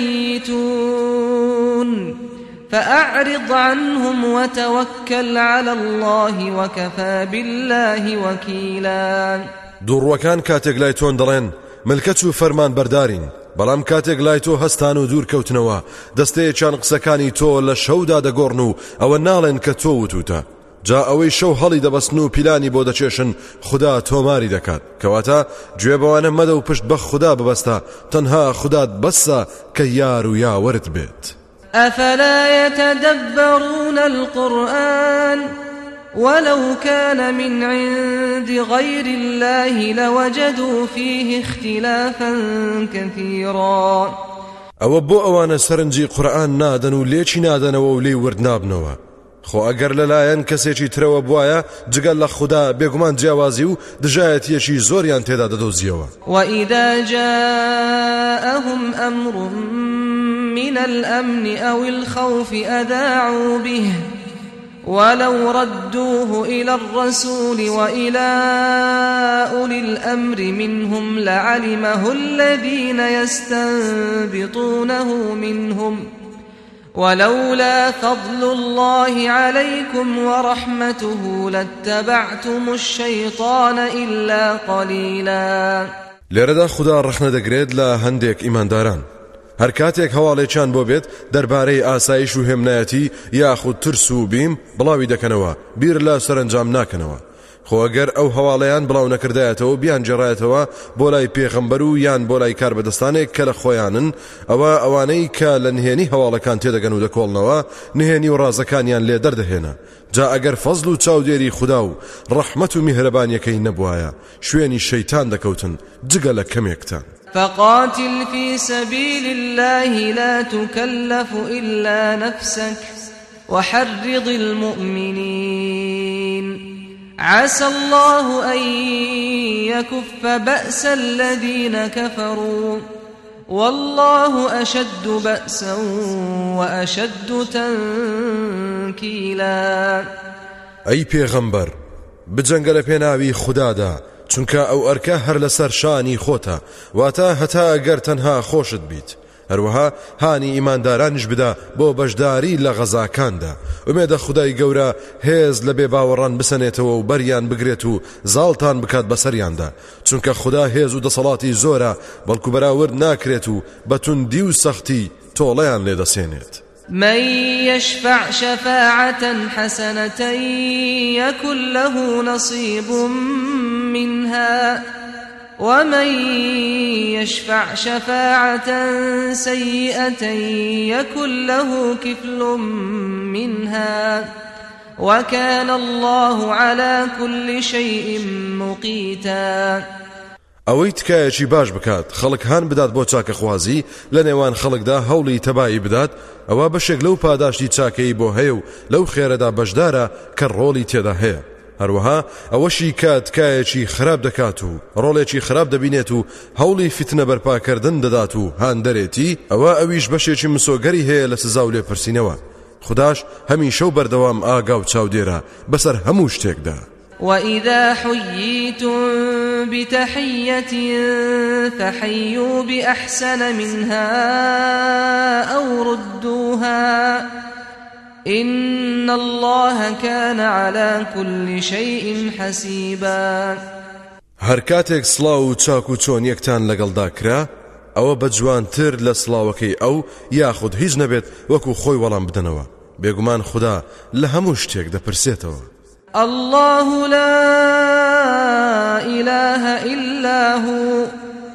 يبيتون فأعرض عنهم وتوكل على الله وكفى بالله وكيلا. دوڕوەکان کاتێک لای تۆن دەڵێن ملکەت و فەرمان بەردارین، بەڵام کاتێک لای تۆ هەستان و دوور کەوتنەوە دەستەیەکیان قسەکانی تۆ لە شەودا دەگۆڕن و ئەوە ناڵێن کە تۆ وتوتە. جا ئەوەی شەو هەڵی دەبەستن و پیلانی بۆ دەچێشن خوددا تۆماری دەکات، کەواتە گوێ بەوانە مەدە و پشت بە خوددا ببەستە، تەنها خوددات بەسە کە یار و یاوەرت بێت. أفلا يتدبرون القرآن ولو كان من عند غير الله لوجدوا فيه اختلافا كثيرا. ئەوە بۆ ئەوانە سەرنجی قورئان نادەن و لێکی نادەنەوە و لێی ورد نابنەوە. خۆ ئەگەر لەلایەن کەسێکی ترەوە بوایە جگەل لە خوددا بێگومان جیاوازی و دژایەتیەکی زۆریان تێدا دەدۆزیەوە. وإذا جاءهم أمر من الأمن أو الخوف أذاعوا به ولو ردوه إلى الرسول وإلى أولي الأمر منهم لعلمه الذين يستنبطونه منهم ولولا فضل الله عليكم ورحمته لاتبعتم الشيطان إلا قليلا. لێرەدا خوددا ڕەخنە دەگرێت لە هەندێک ئیمانداران هەر کاتێک هەواڵێکیان بۆ بێت دەربارەی ئاسایش و هێمنایەتی یاخود ترس و بیم بڵاوی دەکەنەوە، بیر لە سەرنجام ناکەنەوە. خۆ ئەگەر ئەو هەواڵەیان بڵاو نەکردایەتەوە بیان جێڕایەتەوە بۆ لای پێغەمبەر و یان بۆ لای کاربەدەستانێک کە لە خۆیانن، ئەوە ئەوانەی کە لە نهێنی هەواڵەکان تێدەگەن و دەکۆڵنەوە نهێنی و ڕازەکانیان لێ دەردەهێنا. جا ئەگەر فەزل و چاودێری خوددا و ڕەحمەت و میهرەبانیەکەی نەبوایە شوێنی شەیتان دەکەوتن جگە لە کەمێکتان. فقاتل في سبيل الله لا تكلف إلا نفسك وحرض المؤمنين عسى الله أن يكف بأس الذين كفروا والله أشد بأسا وأشد تنكيلا. أي پیغمبر بجنگل پێناوی خوددادا چونکە ئەو ئەرکە هەر لەسەر شانی خۆتە، واتە هەتا ئەگەر تەنها خۆشت بیت. هەروەها هانی ئیماندارانیش بدا بۆ بەشداری لە غەزاکاندا. ئومێدە خودای گەورە هێز لە بێ باوەڕان بسەنێتەوە و بەریان بگرێت و زاڵتان بکات بەسەریاندا، چونکە خوددا هێز و دەسەڵاتی زۆرە، بەڵکو بەراورد ناکرێت و بەتوندی و سەختی تۆڵەیان لێدەسێنێت. من يشفع شفاعة حسنة يكن له نصيب منها ومن يشفع شفاعة سيئة يكن له كفل منها وكان الله على كل شيء مقيتا. ئەوەی تکایەکی باش بکات خەڵک هان بدات بۆ چاکەخوازی لە نێوان خەڵکدا هەوڵی تەبایی بدات، ئەوە بەشێک لەو پاداشتی چاکەی بۆ هەیە و لەو خێرەدا بەشدارە کە ڕۆڵی تێدا هەیە. هەروەها ئەوەشی کە تکایەکی خراپ دەکات و ڕۆڵێکی خراپ دەبینێت و هەوڵی فتنە بەرپاکردن دەدات و هان دەرێتی، ئەوە ئەویش بەشێکی مسۆگەری هەیە لە سزا و لێپرسینەوە. خودداش هەمیشە و بەردەوام ئاگا و چاودێرە بەسەر هەموو شتێکدا. وإذا حييتم بتحية فحيوا بأحسن منها أو ردوها إن الله كان على كل شيء حسيبا. هەر کاتێک سڵاو و چاک و چۆن یەکتان لەگەڵدا کرا ئەوە بە جوانتر لە سڵاوەکەی ئەو یاخود هیچ نەبێت وەکو خۆی وەڵام بدەنەوە. بێگومان خوددا لە هەموو شتێک دەپرسێتەوە. الله لا إله إلا هو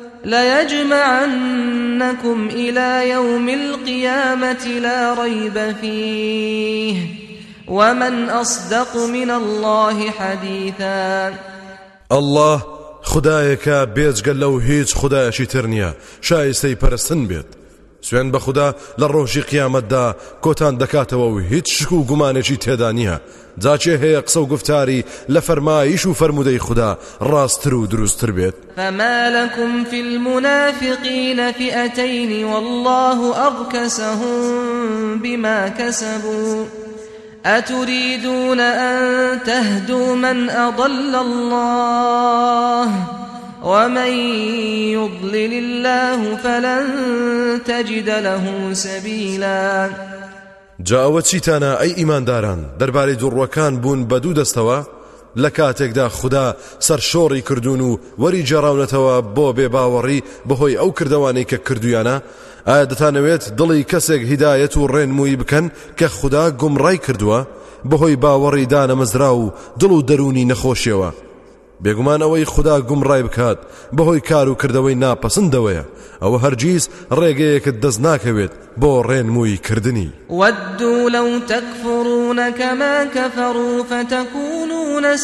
ليجمعنكم إلى يوم القيامة لا ريب فيه ومن أصدق من الله حديثا. الله خدایەکە بێجگە لەو هیچ خدایەکی تر نییە شایستەی پەرستن بێت، سوێن بە خوددا لە ڕۆژی قیامەتدا کۆتان دەکاتەوە و هیچ شک و گومانێکی تێدا نییە. جاچێ هەیە قسە و گفتاری لە فەرمایش و فەرمودەی خوددا ڕاستتر و دروستتر بێت. فما لكم في المنافقين فئتين والله أركسهم بما كسبوا أتريدون أن تهدوا من أضل الله ومن يضلل الله فلن تجد له سبيلا. جاوە چیتانە ئەی ئیمانداران دەربارەی دوڕوەکان بوون بە دوو دەستەوە لە کاتێکدا خوددا سەرشۆڕی کردوون و وەری جێڕاونەتەوە بۆ بێباوەڕی بەهۆی ئەو کردەوانەی کە کردویانە. ئایا دەتانەوێت دڵی کەسێک هیدایەت و ڕێنمووی بکەن کە خوددا گومڕای کردووە بەهۆی باوەڕی دانەمەزرا و دڵ و دەرونی نەخۆشیەوە؟ بێگومان ئەوەی خوددا گومڕای بکات بەهۆی کار و کردەوەی ناپەسەندەوەیە ئەوە هەرگیز ڕێگەیەکت دەست ناکەوێت بۆ ڕێنمووی کردنی. وَدُّوا لَوْ تَكْفُرُونَ كَمَا كَفَرُوا فَتَكُونُونَ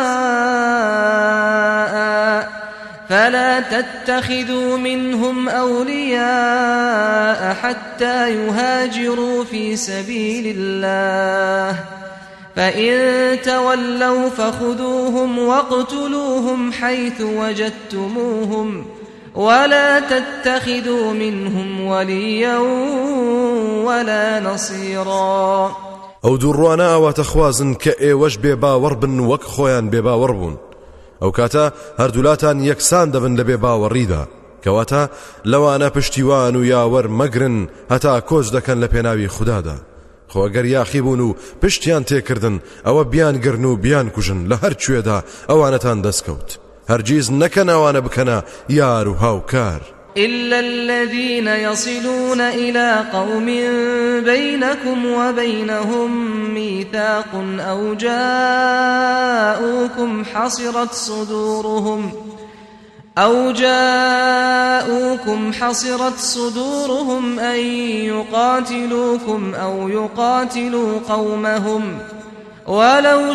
سَوَاءً فَلَا تَتَّخِذُوا مِنْهُمْ أَوْلِيَاءَ حَتَّى يُهَاجِرُوا فِي سَبِيلِ اللَّهِ فإن تولوا فخذوهم واقتلوهم حيث وجدتموهم ولا تتخذوا منهم وليا ولا نصيرا. ئەو دووڕوانە ئەواتە خوازن کە ئێوەش بێباوەڕ بن وەک خۆیان بێباوەڕ بوون. ئەو کاتە هەردوولاتان یەکسان دەبن لە بێباوەڕیدا کەواتە لەوانە پشتیوان و یاوەڕ مەگرن هەتا کۆچ دەکەن لە پێناوی خوددادا. خۆگەر یاخی بوون و پشتیان تێکردن ئەوە بیان گرن و بیان کوژن لە هەر کوێدا ئەوانەتان دەستکەوت. هەرگیز نەکەن ئەوانە بکەنە یار و هاوکار. إلا الذين يصلون إلى قوم بينكم وبينهم ميثاق أو جاءوكم حصرت صدورهم أو جاءوكم حصرت صدورهم أن يقاتلوكم أو يقاتلوا قومهم ولو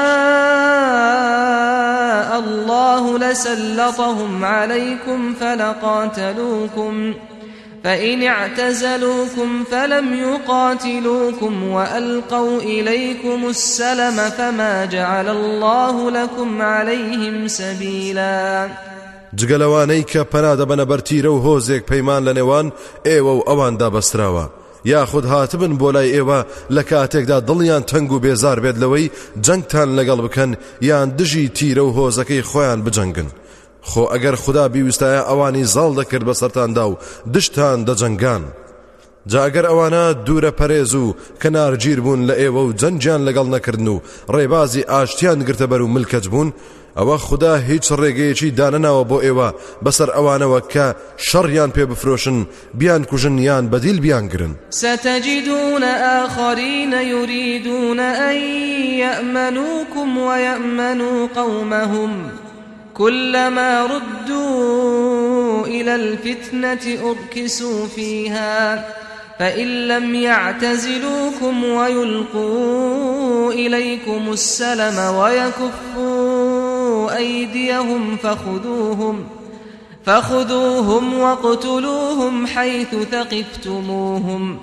شاء الله لسلطهم عليكم فلقاتلوكم فإن اعتزلوكم فلم يقاتلوكم وألقوا إليكم السلم فما جعل الله لكم عليهم سبيلا. جگەلەوانەی کە پەنادە بەنە بەرتیرە و هۆزێک پەیمان لە نێوان ئێوە و ئەواندا بەستراوە یاخود هاتبن بۆ لای ئێوە لە کاتێکدا دڵیان تەنگ و بێزار بێت لەوەی جەنگتان لەگەڵ بکەن یان دژی تیرە و هۆزەکەی خۆیان بجەنگن. خۆ ئەگەر خوددا بیویستایە ئەوانی زاڵ دەکرد بەسەرتاندا و دشتان دەجەنگان. جا ئەگەر ئەوانە دوورە پەرێز و کەنارگیر بوون لە ئێوە و جەنجیان لەگەڵ نەکردن و ڕێبازی ئاشتیان گرتە بەر و ملکەت بوون ئەوە خوددا هیچ ڕێگەیەکی دانەناوە بۆ ئێوە بەسەر ئەوانەوە کە شەڕیان پێ بفرۆشن بیان کوژن یان بەدیل بیان گرن. ستجدون آخرين يريدون أن يأمنوكم ويأمنوا قومهم كلما ردوا إلى الفتنة أركسوا فيها فإن لم يعتزلوكم ويلقوا إليكم السلم ويكفوا أيديهم فخذوهم فخذوهم واقتلوهم حيث ثقفتموهم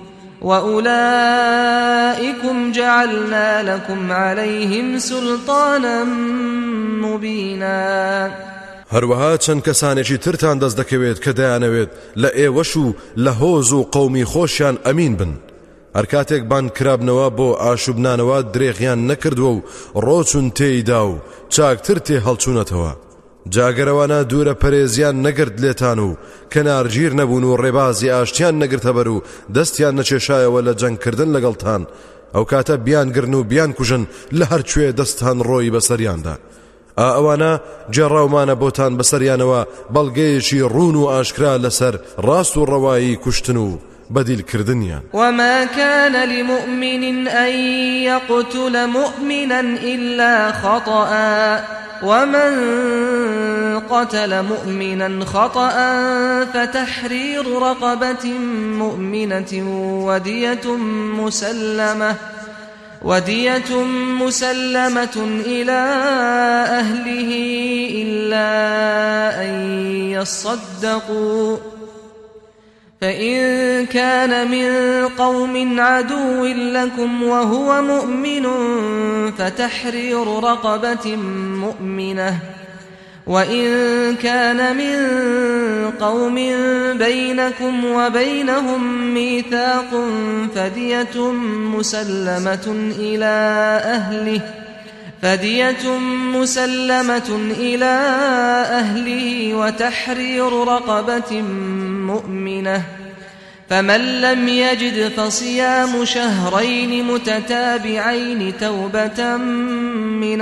وأولئكم جعلنا لكم عليهم سلطانا مبينا. هەروەها چەند کەسانێکی ترتان دەست دەکەوێت کە دەیانەوێت لە ئێوەش و لە هۆز و قەومی خۆشیان ئەمین بن. هەر کاتێک بان کرابنەوە بۆ ئاشوبنانەوە درێغیان نەکردووە و ڕۆچون تێیدا و چاکتر تێ هەڵچوونەتەوە. جاگەرەوانە دوورە پەرێزیان نەگرت لێتان و کەنارگیر نەبوون و ڕێبازی ئاشتیان نەگرتە بەر و دەستیان نەچێشایەوە لە جەنگکردن لەگەڵتان ئەو کاتە بیان گرن و بیان کوژن لە هەر کوێ دەستان ڕۆی بەسەریاندا. ئا ئەوانە جێڕاومانە بۆتان بەسەریانەوە بەڵگەیەکی ڕوون و ئاشکرا لەسەر ڕاست و ڕەوایی کوشتن و بديل كردنيا. وما كان لمؤمن أن يقتل مؤمنا إلا خطأ ومن قتل مؤمنا خطأ فتحرير رقبة مؤمنة ودية مسلمة ودية مسلمة إلى أهله إلا أن يصدقوا فإن كان من قوم عدو لكم وهو مؤمن فتحرير رقبة مؤمنة وإن كان من قوم بينكم وبينهم ميثاق فدية مسلمة إلى أهله فدية مسلمة إلى أهله وتحرير رقبة مؤمنة فمن لم يجد فصيام شهرين متتابعين توبة من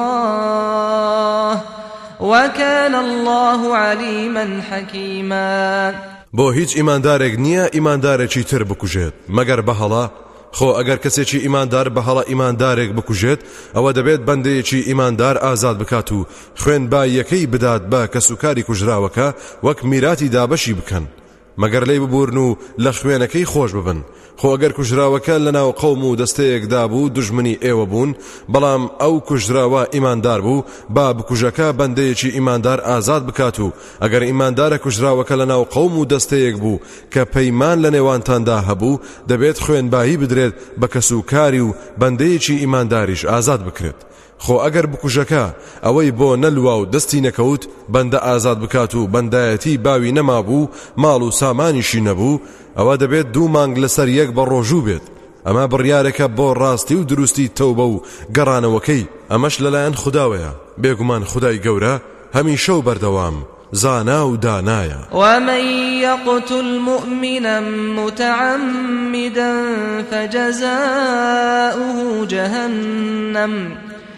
الله وكان الله عليما حكيما. بۆ هیچ ئیماندارێک نییە ئیماندارێکی تر بکوژێت مەگەر بەهەڵا. خۆ ئەگەر کەسێکی ئیماندار بەهەڵە ئیماندارێک بکوژێت ئەوە دەبێت بەندەیەکی ئیماندار ئازاد بکات و خوێنباییەکەی بدات بە کەسوکاری کوژراوەکە وەک میراتی دابەشی بکەن مەگەر لێی ببورن و لە خوێنەکەی خۆش ببن. خۆ ئەگەر کوژراوەکە لەناو قەوم و دەستەیەکدا بوو دژمنی ئێوە بوون بەڵام ئەو کوژراوە ئیماندار بوو با بکوژەکە بەندەیەکی ئیماندار ئازاد بکات و ئەگەر ئیماندارە کوژراوەکە لەناو قەوم و دەستەیەک بوو کە پەیمان لە نێوانتاندا هەبوو دەبێت خوێنبایی بدرێت بە کەسوکاری و بەندەیەکی ئیمانداریش ئازاد بکرێت. خۆ ئەگەر بکوژەکە ئەوەی بۆ نەلوا و دەستی نەکەوت بەندە ئازاد بکات و بەندایەتی باوی نەمابوو ماڵ و سامانیشی نەبوو ئەوە دەبێت دوو مانگ لەسەر یەک بە ڕۆژوو بێت. ئەمە بڕیارێکە بۆ ڕاستی و دروستی تەوبە و گەڕانەوەکەی ئەمەش لەلایەن خوداوەیە بێگومان خودای گەورە هەمیشە و بەردەوام زانا و دانایە. ومن يقتل مؤمنا متعمدا فجزاؤه جهنم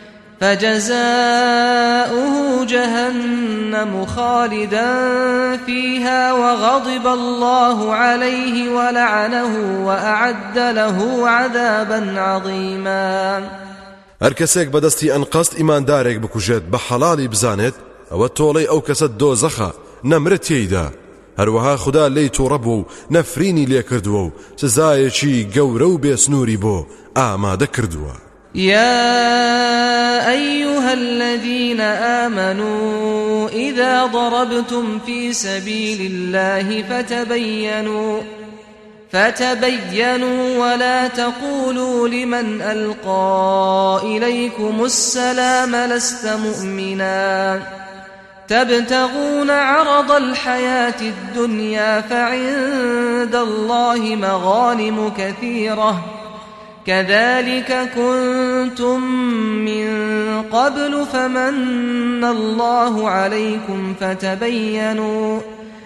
فجزاؤه جهنم خالدا فيها وغضب الله عليه ولعنه وأعد له عذابا عظيما. هەر کەسێک بەدەستی ئەنقەست ئیماندارێک بکوژێت بە حەڵاڵی بزانێت ئەوە تۆڵەی ئەو کەسە دۆزەخە نەمرێت تێیدا. هەروەها خوددا لی تووڕەبووە و نەفرینی لێ کردووە و سزایەکی گەورە و بێسنووری بۆ ئامادە کردووە. يا أيها الذين آمنوا إذا ضربتم في سبيل الله فتبينوا فتبينوا ولا تقولوا لمن ألقى إليكم السلام لست مؤمنا تبتغون عرض الحياة الدنيا فعند الله مغانم كثيرة كذلك كنتم من قبل فمن الله عليكم فتبينوا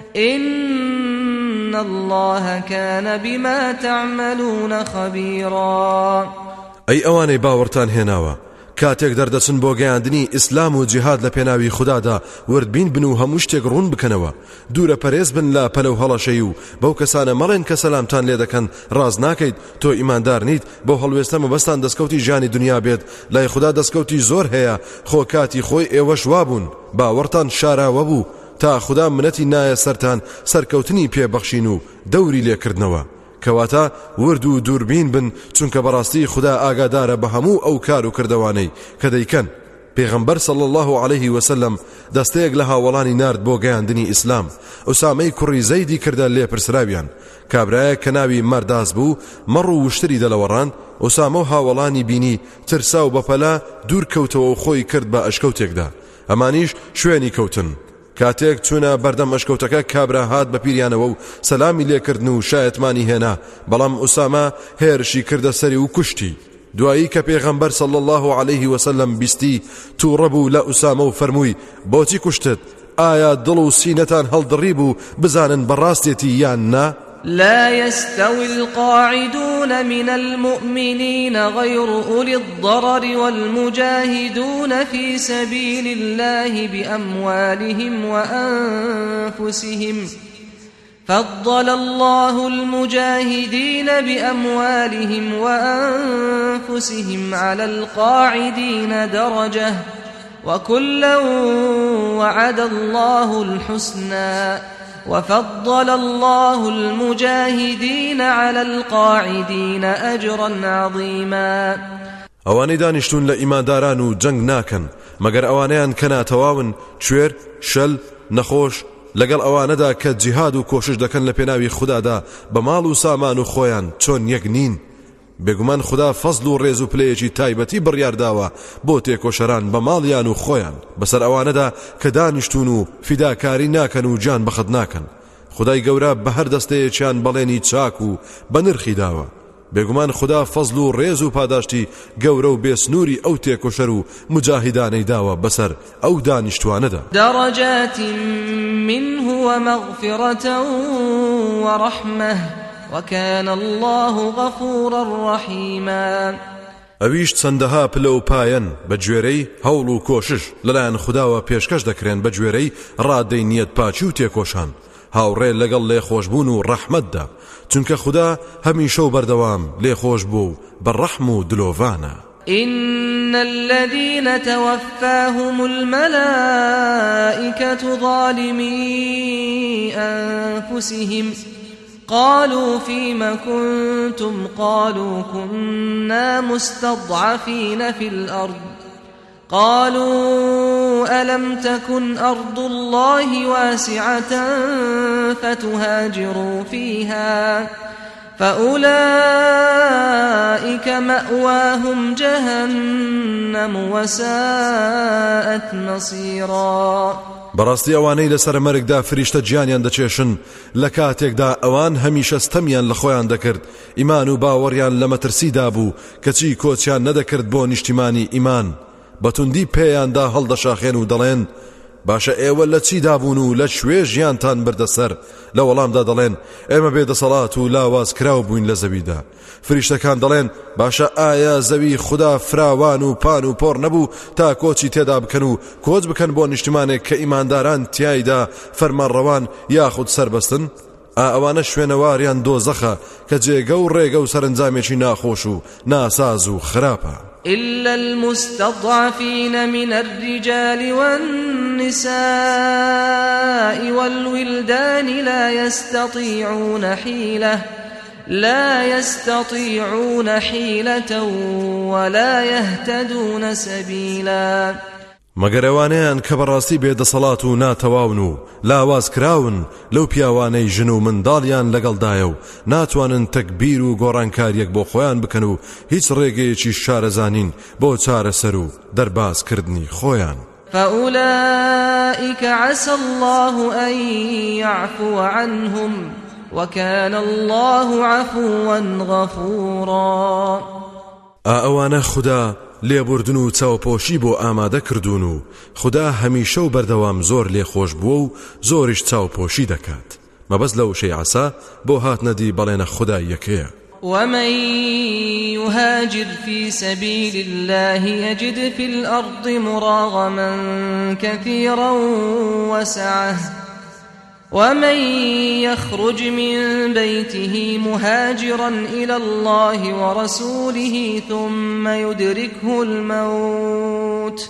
إن الله كان بما تعملون خبيرا. أي أواني باورتان هناوا کاتێک دەردەچن بۆ گەیاندنی ئیسلام و جیهاد لە پێناوی خوددادا وردبین بن و هەموو شتێک ڕوون بکەنەوە دوورە پەرێز بن لە پەلەو هەڵەشەی و بەو کەسانە مەڵێن کە سەلامتان لێ دەکەن ڕاز ناکەیت تۆ ئیماندار نیت بۆ هەڵوێستە مەبەستان دەستکەوتی ژیانی دنیا بێت لای خوددا دەستکەوتی زۆر هەیە خۆ کاتی خۆی ئێوەش وابوون باوەڕتان شاراوە بوو تا خوددا منەتی نایە سەرتان سەرکەوتنی پێبەخشین و دەوری لێکردنەوە کەواتە ورد و دووربین بن چونکە بەڕاستی خوددا ئاگادارە بە هەموو ئەو کار و کردەوانەی کە دەیکەن. پێغەمبەر صلی الله عليه وسلم دەستەیەک لە هاوڵانی نارد بۆ گەیاندنی ئیسلام ئوسامەی کوڕی زەیدی کردە لێپرسراویان کابرایە کە ناوی مەرداز بوو مەڕ و وشتری دەلەوەڕاند ئوسامە و هاوڵانی بینی ترسا و بەپەلا دوور کەوتەوە و خۆی کرد بە ئەشکەوتێکدا ئەمانیش شوێنی کەوتن. کاتێک چوونە بەردەم ئەشکەوتەکە کابرا هات بە پیریانەوە و سەلامی لێکردن و شایەتمانی هێنا بەڵام ئوسامە هێرشی کردە سەری و کوشتی. دوایی کە پێغەمبەر صلی الله عليه وسلم بیستی تووڕەبوو لە ئوسامە و فەرمووی بۆچی کوشتت ئایا دڵ و سینەتان هەڵدڕی بوو بزانن بەڕاستێتی یان نا؟ لا يستوي القاعدون من المؤمنين غير أولي الضرر والمجاهدون في سبيل الله بأموالهم وأنفسهم فضل الله المجاهدين بأموالهم وأنفسهم على القاعدين درجة وكلا وعد الله الحسنى وفضل الله المجاهدين على القاعدين أجرا عظيما. ئەوانەی دانیشتون لە ئیمانداران و جەنگ ناکەن مەگەر ئەوانەیان کە ناتەواون کوێر شەل نەخۆش لەگەڵ ئەوانەدا کە جیهاد و کۆشش دەکەن لە پێناوی خوددادا بە ماڵ و سامان و خۆیان چۆن یەک نین. بێگومان خدا فەزل و ڕێز و پلەیەکی تایبەتی بڕیارداوە بۆ تێکۆشەران بە ماڵیان و خۆیان بەسەر ئەوانەدا کە دانیشتون و فیداکاری ناکەن و جان بەخت ناکەن. خدای گەورە بە هەر دەستەیەکیان بەڵێنی چاک و بە نرخی داوە. بێگومان خدا فەزل و ڕێز و پاداشتی گەورە و بێسنووری ئەو تێکۆشەر و مجاهیدانەی داوە بەسەر ئەو دانیشتوانەدا. دەڕەجات منه ومغفرة ورحمة وكان الله غفورا رحيما. ئەویش چەندەها پلە و پایەن بە گوێرەی هەوڵ و کۆشش لەلایەن خداوە پێشکەش دەکرێن بە گوێرەی ڕادەی نیەت پاچی و تێکۆشان هاوڕێ لەگەڵ لێخۆشبوون و ڕەحمەتدا، چونکە خدا هەمیشە و بەردەوام لێخۆش بوو بە ڕەحم و دلۆڤانە. إن الذين توفاهم الملائكة ظالمي أنفسهم قالوا فيما كنتم قالوا كنا مستضعفين في الأرض قالوا ألم تكن أرض الله واسعة فتهاجروا فيها فأولئك مأواهم جهنم وساءت مصيرا. بەڕاستی ئەوانەی لەسەر مەرگدا فریشتە گیانیان دەچێشن لە کاتێکدا ئەوان هەمیشە ستەمیان لە خۆیان دەکرد ئیمان و باوەڕیان لە مەترسیدا بوو کەچی کۆچیان نەدەکرد بۆ نیشتیمانی ئیمان بەتوندی پێیاندا هەڵدەشاخێن و دەڵێن باشە ئێوە لە چی دابوون و لە شوێ ژیانتان بردەسەر لە وەڵامدا دەڵێن ئێمە بێدەسەڵات و لاواز کراو بووین لە زەویدا. فریشتەکان دەڵێن باشە ئایا زەوی خدا فراوان و پان و پۆڕ نەبوو تا کۆچی تێدا بکەن و کۆچ بکەن بۆ نیشتمانێک کە ئیمانداران تیایدا فەرمانڕەوان یاخود سەربەستن؟ ئا ئەوانە شوێنەواریان دۆزەخە کە جێگە و ڕێگە و سەرنجامێکی ناخۆش و ناساز و خراپە. إلا المستضعفين من الرجال والنساء والولدان لا يستطيعون حيلة لا يستطيعون حيلة ولا يهتدون سبيلا. مەگەر ئەوانەیان کە بەڕاستی بێدەسەڵات و ناتەواون و لاواز کراون لەو پیاوانەی ژن و منداڵیان لەگەڵدایە و ناتوانن تەکبیر و گۆڕانکاریەک بۆ خۆیان بکەن و هیچ ڕێگەیەکی شارەزانین بۆ چارەسەر و دەربازکردنی خۆیان. فأولئك عسى الله أن يعفو عنهم وكان الله عفوا غفورا. ئەوانە خدا لێبوردن و چاوپۆشی بۆ ئامادە کردوون و خدا هەمیشە و بەردەوام زۆر لێخۆش بووە و زۆریش چاوپۆشی دەکات. مەبەست لەو شەی عەسا بۆ هاتنەدی بەڵێنە خدای یەکەیە. ومن يهاجر في سبيل الله يجد في الأرض مراغما كثيرا وسعة ومن يخرج من بيته مهاجرا إلى الله ورسوله ثم يدركه الموت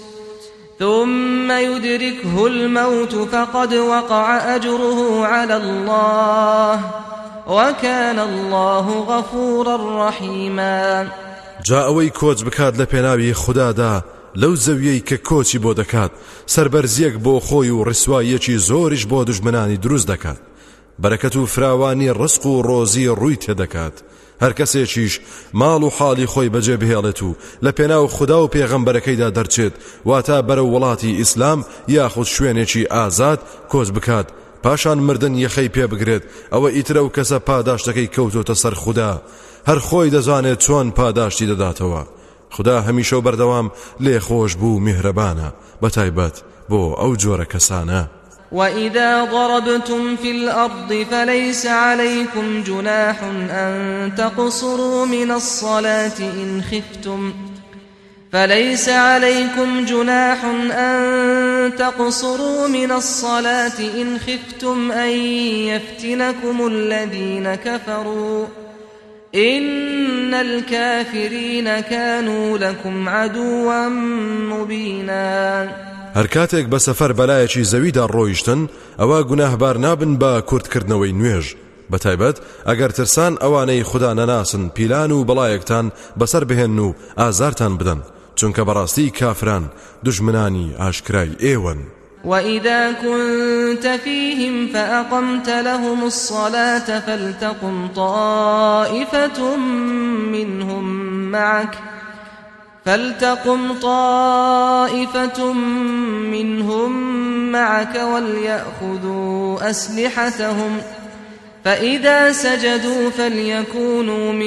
ثم يدركه الموت فقد وقع أجره على الله وكان الله غفورا رحيما. جا ئەوەی کۆچ بکات لە پێناوی خوددادا لەو زەویەی کە کۆچی بۆ دەکات سەربەرزیەک بۆ خۆی و ڕسواییەکی زۆریش بۆ دوژمنانی دروست دەکات. بەرەکەت و فراوانی ڕزق و ڕۆزی ڕووی تێدەکات. هەر کەسێکیش ماڵ و حاڵی خۆی بەجێ بهێڵێت و لە پێناو خوددا و پێغەمبەرەکەیدا دەرچێت واتە بەرەو وڵاتی ئیسلام یاخود شوێنێکی ئازاد کۆچ بکات پاشان مردن یەخەی پێ بگرێت ئەوە ئیترە و کەسە پاداشتەکەی کەوتۆتە سەر خوددا هەر خۆی دەزانێت چۆن پاداشتی دەداتەوە. خدا هەمیشە و بەردەوام لێخۆش بوو میهرەبانە بەتایبەت بۆ ئەو جۆرە کەسانە. وإذا ضربتم في الأرض فليس عليكم جناح أن تقصروا من الصلاة إن خفتم فليس عليكم جناح أن تقصروا من الصلاة إن خفتم أن يفتنكم الذين كفروا إن الكافرين كانوا لكم عدوا مبينا. هەر کاتێک بە سەفەر بەلایەکی زەویدا ڕۆیشتن ئەوە گوناهبار نابن بە کورتکردنەوەی نوێژ بەتایبەت ئەگەر ترسان ئەوانەی خوددا نەناسن پیلان و بەڵایەکتان بەسەر بهێن و ئازارتان بدەن چونکە بەڕاستی کافران دوژمنانی ئاشکرای ئێوەن. وإذا كنت فيهم فأقمت لهم الصلاة فلتقم طائفة منهم معك فلتقم طائفة منهم معك وليأخذوا أسلحتهم فإذا سجدوا فليكونوا من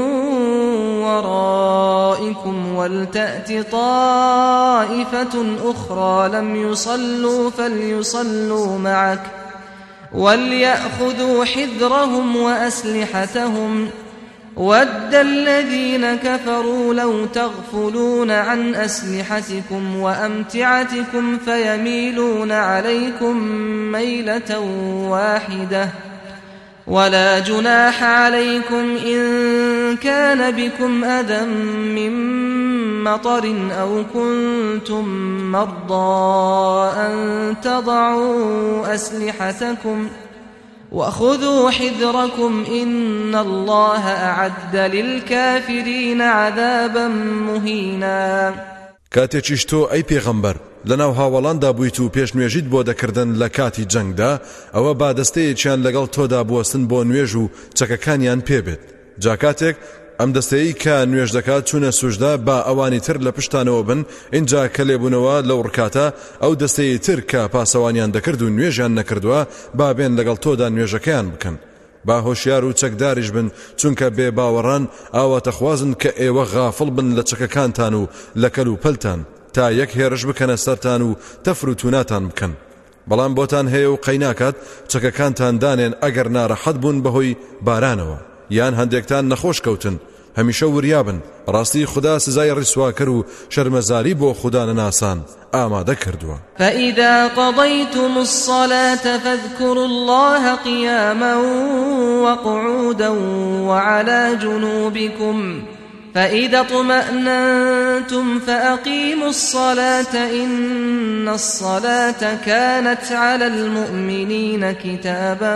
ورائكم ولتأت طائفة أخرى لم يصلوا فليصلوا معك وليأخذوا حذرهم وأسلحتهم ود الذين كفروا لو تغفلون عن أسلحتكم وأمتعتكم فيميلون عليكم ميلة واحدة ولا جناح عليكم إن كان بكم أذى من مطر أو كنتم مرضى أن تضعوا أسلحتكم وخذوا حذركم إن الله أعد للكافرين عذابا مهينا. کاتێکیش تۆ ئەی پێغەمبەر لەناو هاوڵاندا بوویت و پێشنوێژیت بۆ دەکردن لە کاتی جەنگدا ئەوە با دەستەیەکیان لەگەڵ تۆدا بوەستن بۆ نوێژ و چەکەکانیان پێبێت. جا کاتێک ئەم دەستەیەی کە نوێژ دەکات چوونە سوژدا با ئەوانی تر لە پشتانەوە بن اینجا کە لێبوونەوە لەو ڕکاتە ئەو دەستەیەی تر کە پاسەوانیان دەکرد و نوێژیان نەکردووە با بێن لەگەڵ تۆدا نوێژەکەیان بکەن. با هۆشیار و چەکداریش بن چونکە بێ باوەڕان ئاواتەخوازن کە ئێوە غافڵ بن لە چەکەکانتان و لە کەل و پەلتان تا یەک هێرش بکەنە سەرتان و تەفر و تووناتان بکەن. بەڵام بۆتان هەیە و قەیناکات چەکەکانتان دانێن ئەگەر ناڕەحەت بوون بەهۆی بارانەوە یان هەندێکتان نەخۆش کەوتن هەمیشە وریابن ڕاستی خدا سزای ڕیسواکەر و شەرمەزاری بۆ خدا نەناسان ئامادە کردووە. فإذا قضيتم الصلاة فاذكروا الله قياما وقعودا وعلى جنوبكم فإذا اطمأننتم فأقيموا الصلاة إن الصلاة كانت على المؤمنين كتابا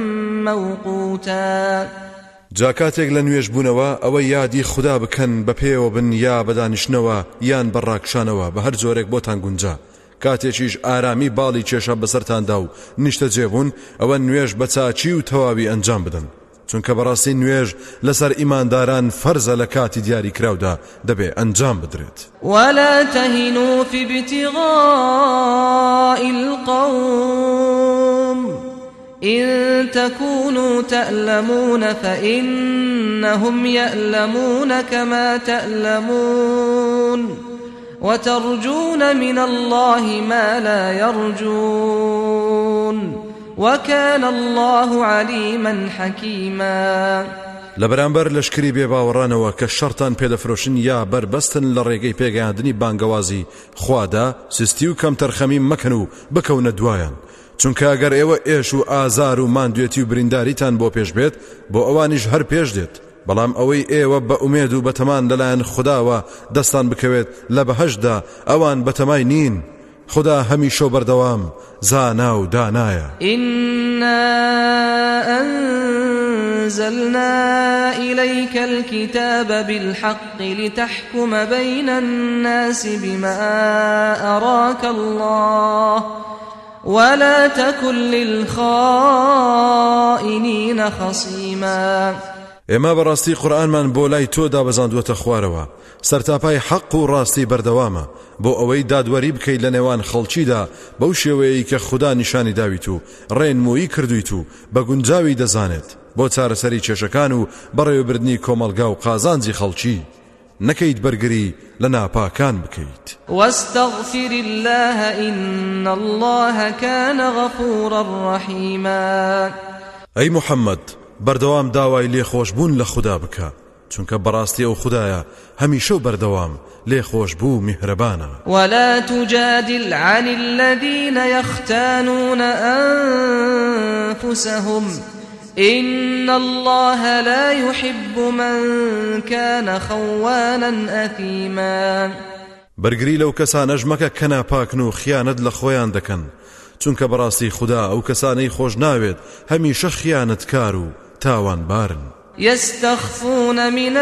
موقوتا. جا کاتێک لە نوێژ بوونەوە ئەوە یادی خدا بکەن بە پێوە بن یا بەدانیشتنەوە یان بەڕاکشانەوە بە هەر جۆرێک بۆتان گونجا. کاتێکیش ئارامی باڵی کێشە بەسەرتاندا و نیشتە جێبوون ئەوە نوێژ بە چاچی و تەواوی ئەنجام بدەن چونکە بەڕاستی نوێژ لەسەر ئیمانداران فەرزە لە کاتی دیاری کراودا دەبێ ئەنجام بدرێت. ولا تهنوا في ابتغاء القوم إن تكونوا تألمون فإنهم يألمون كما تألمون وترجون من الله ما لا يرجون وكان الله عليما حكيما. لەبەرامبەر لەشکری بێباوەڕانەوە کە شەڕتان پێدەفرۆشن یا بربەستن لە ڕێگەی پێگەیاندنی بانگەوازی خوادا سستی و کەم تەرخەمی مەکەن و بکەونە دوایان چونکە ئەگەر ئێوە ئێش و ئازار و ماندوێتی و برینداریتان بۆ پێش بێت بۆ ئەوانیش هەر پێش دێت بەڵام ئەوەی ئێوە بە ئومێد و بەتەمان لەلایەن خودداوە دەستان بکەوێت لە بەهەشدا ئەوان بەتەمای نین. خدا هەمیشە و بەردەوام زانا و دانایە. إنا أنزلنا إليك الكتاب بالحق لتحكم بين الناس بما أراك الله ولا تكن للخائنين خصيما. ئێمە بەڕاستی قورئانمان بۆ لای تۆ دابەزاندووەتە خوارەوە سەرتاپای حەق و ڕاستی بەردەوامە بۆ ئەوەی دادوەری بکەیت لە نێوان خەڵکیدا بەو شێوەیەی کە خوددا نیشانی داویت و ڕێنمویی کردویت و بە گونجاوی دەزانێت بۆ چارەسەری کێشەکان و بەڕێوەبردنی کۆمەلگا و قازانجی خەڵکی نەکەیت بەرگری لە ناپاکان بکەیت. واستغفر الله إن الله كان غفورا رحيما. ئەی محەممەد بەردەوام داوای لێخۆشبوون لە خوددا بکە چونکە بەڕاستی ئەو خوددایە هەمیشە و بەردەوام لێخۆشبوو میهرەبانە. ولا تجادل عن الذين يختانون أنفسهم إن الله لا يحب من كان خوانا أثيما. بەرگری لەو کەسانەش مەکە کە ناپاکن و خیانەت لە خۆیان دەکەن چونکە بەڕاستی خوددا ئەو کەسانەی خۆش ناوێت هەمیشە خیانەتکار و تاوانبارن. يستخفون من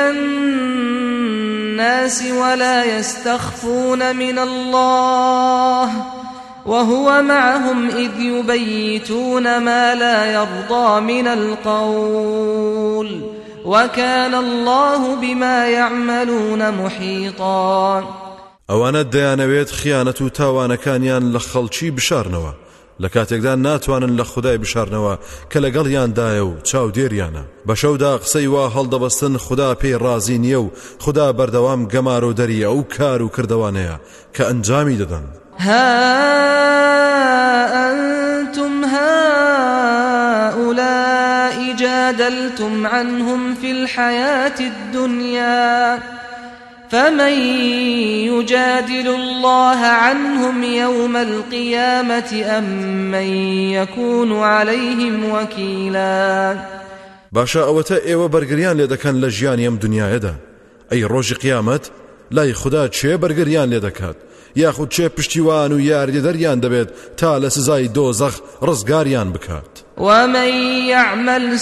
الناس ولا يستخفون من الله وهو معهم إذ يبيتون ما لا يرضى من القول وكان الله بما يعملون محيطا. ئەوانە دەیانەوێت خیانەت و تاوانەکانیان لە خەڵکی بشارنەوە لە کاتێکدا ناتوانن لە خودای بشارنەوە کە لەگەڵیاندایە و چاودێریانە. بە شەودا قسەی وا هەڵدەبەستن خوددا پێی ڕازی نییە و خوددا بەردەوام گەمار و دەریە ئەو کار و کردوانەیە کە ئەنجامی دەدەن. ها أنتم هؤلاء جادلتم عنهم في الحياة الدنيا فمن يجادل الله عنهم يوم القيامة أم من يكون عليهم وكيلا. باشا ئەوەتە ئێوە بەرگریان لێ دەکەن لە ژیانی ئەم دنیاەدا ئەی ڕۆژی قیامەت لای خوددا چێ بەرگریان لێ دەکات یاخود چێ پشتیوان و یاریدەریان دەبێت تا لە سزای دۆزەخ ڕزگاریان بکات. ومن يعمل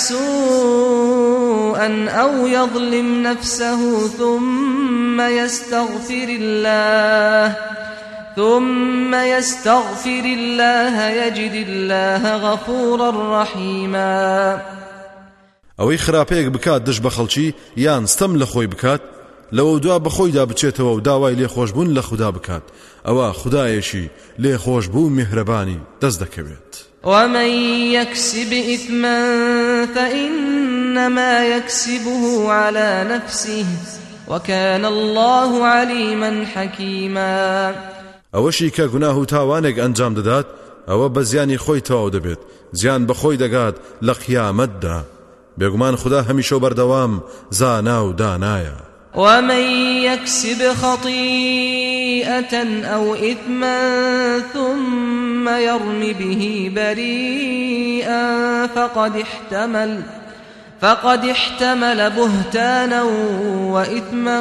سوءا أو يظلم نفسه ثم يستغفر الله ثم يستغفر الله يجد الله غفورا رحيما. ئەوەی خراپەیەک بکات دش بە خەڵکی یان ستەم لە خۆی بکات لەوە دوا بەخۆیدا بچێتەوە و داوای لێخۆشبوون لە خوددا بکات ئەوە خودایەشی لێخۆشبوو میهرەبانی دەست دەکەوێت. ومن يكسب إثما فإنما يكسبه على نفسه وكان الله عليما حكيما. ئەوەشی کە گوناه و تاوانێک ئەنجام دەدات ئەوە بە زیانی خۆی تەواو دەبێت زیان بە خۆی دەگات لە قیامەتدا بێگومان خوددا هەمیشە بەردەوام زانا و دانایە. ومن يكسب خطيئة أو إثما ثم يرم به بريئا فقد احتمل فقد احتمل بهتانا وإثما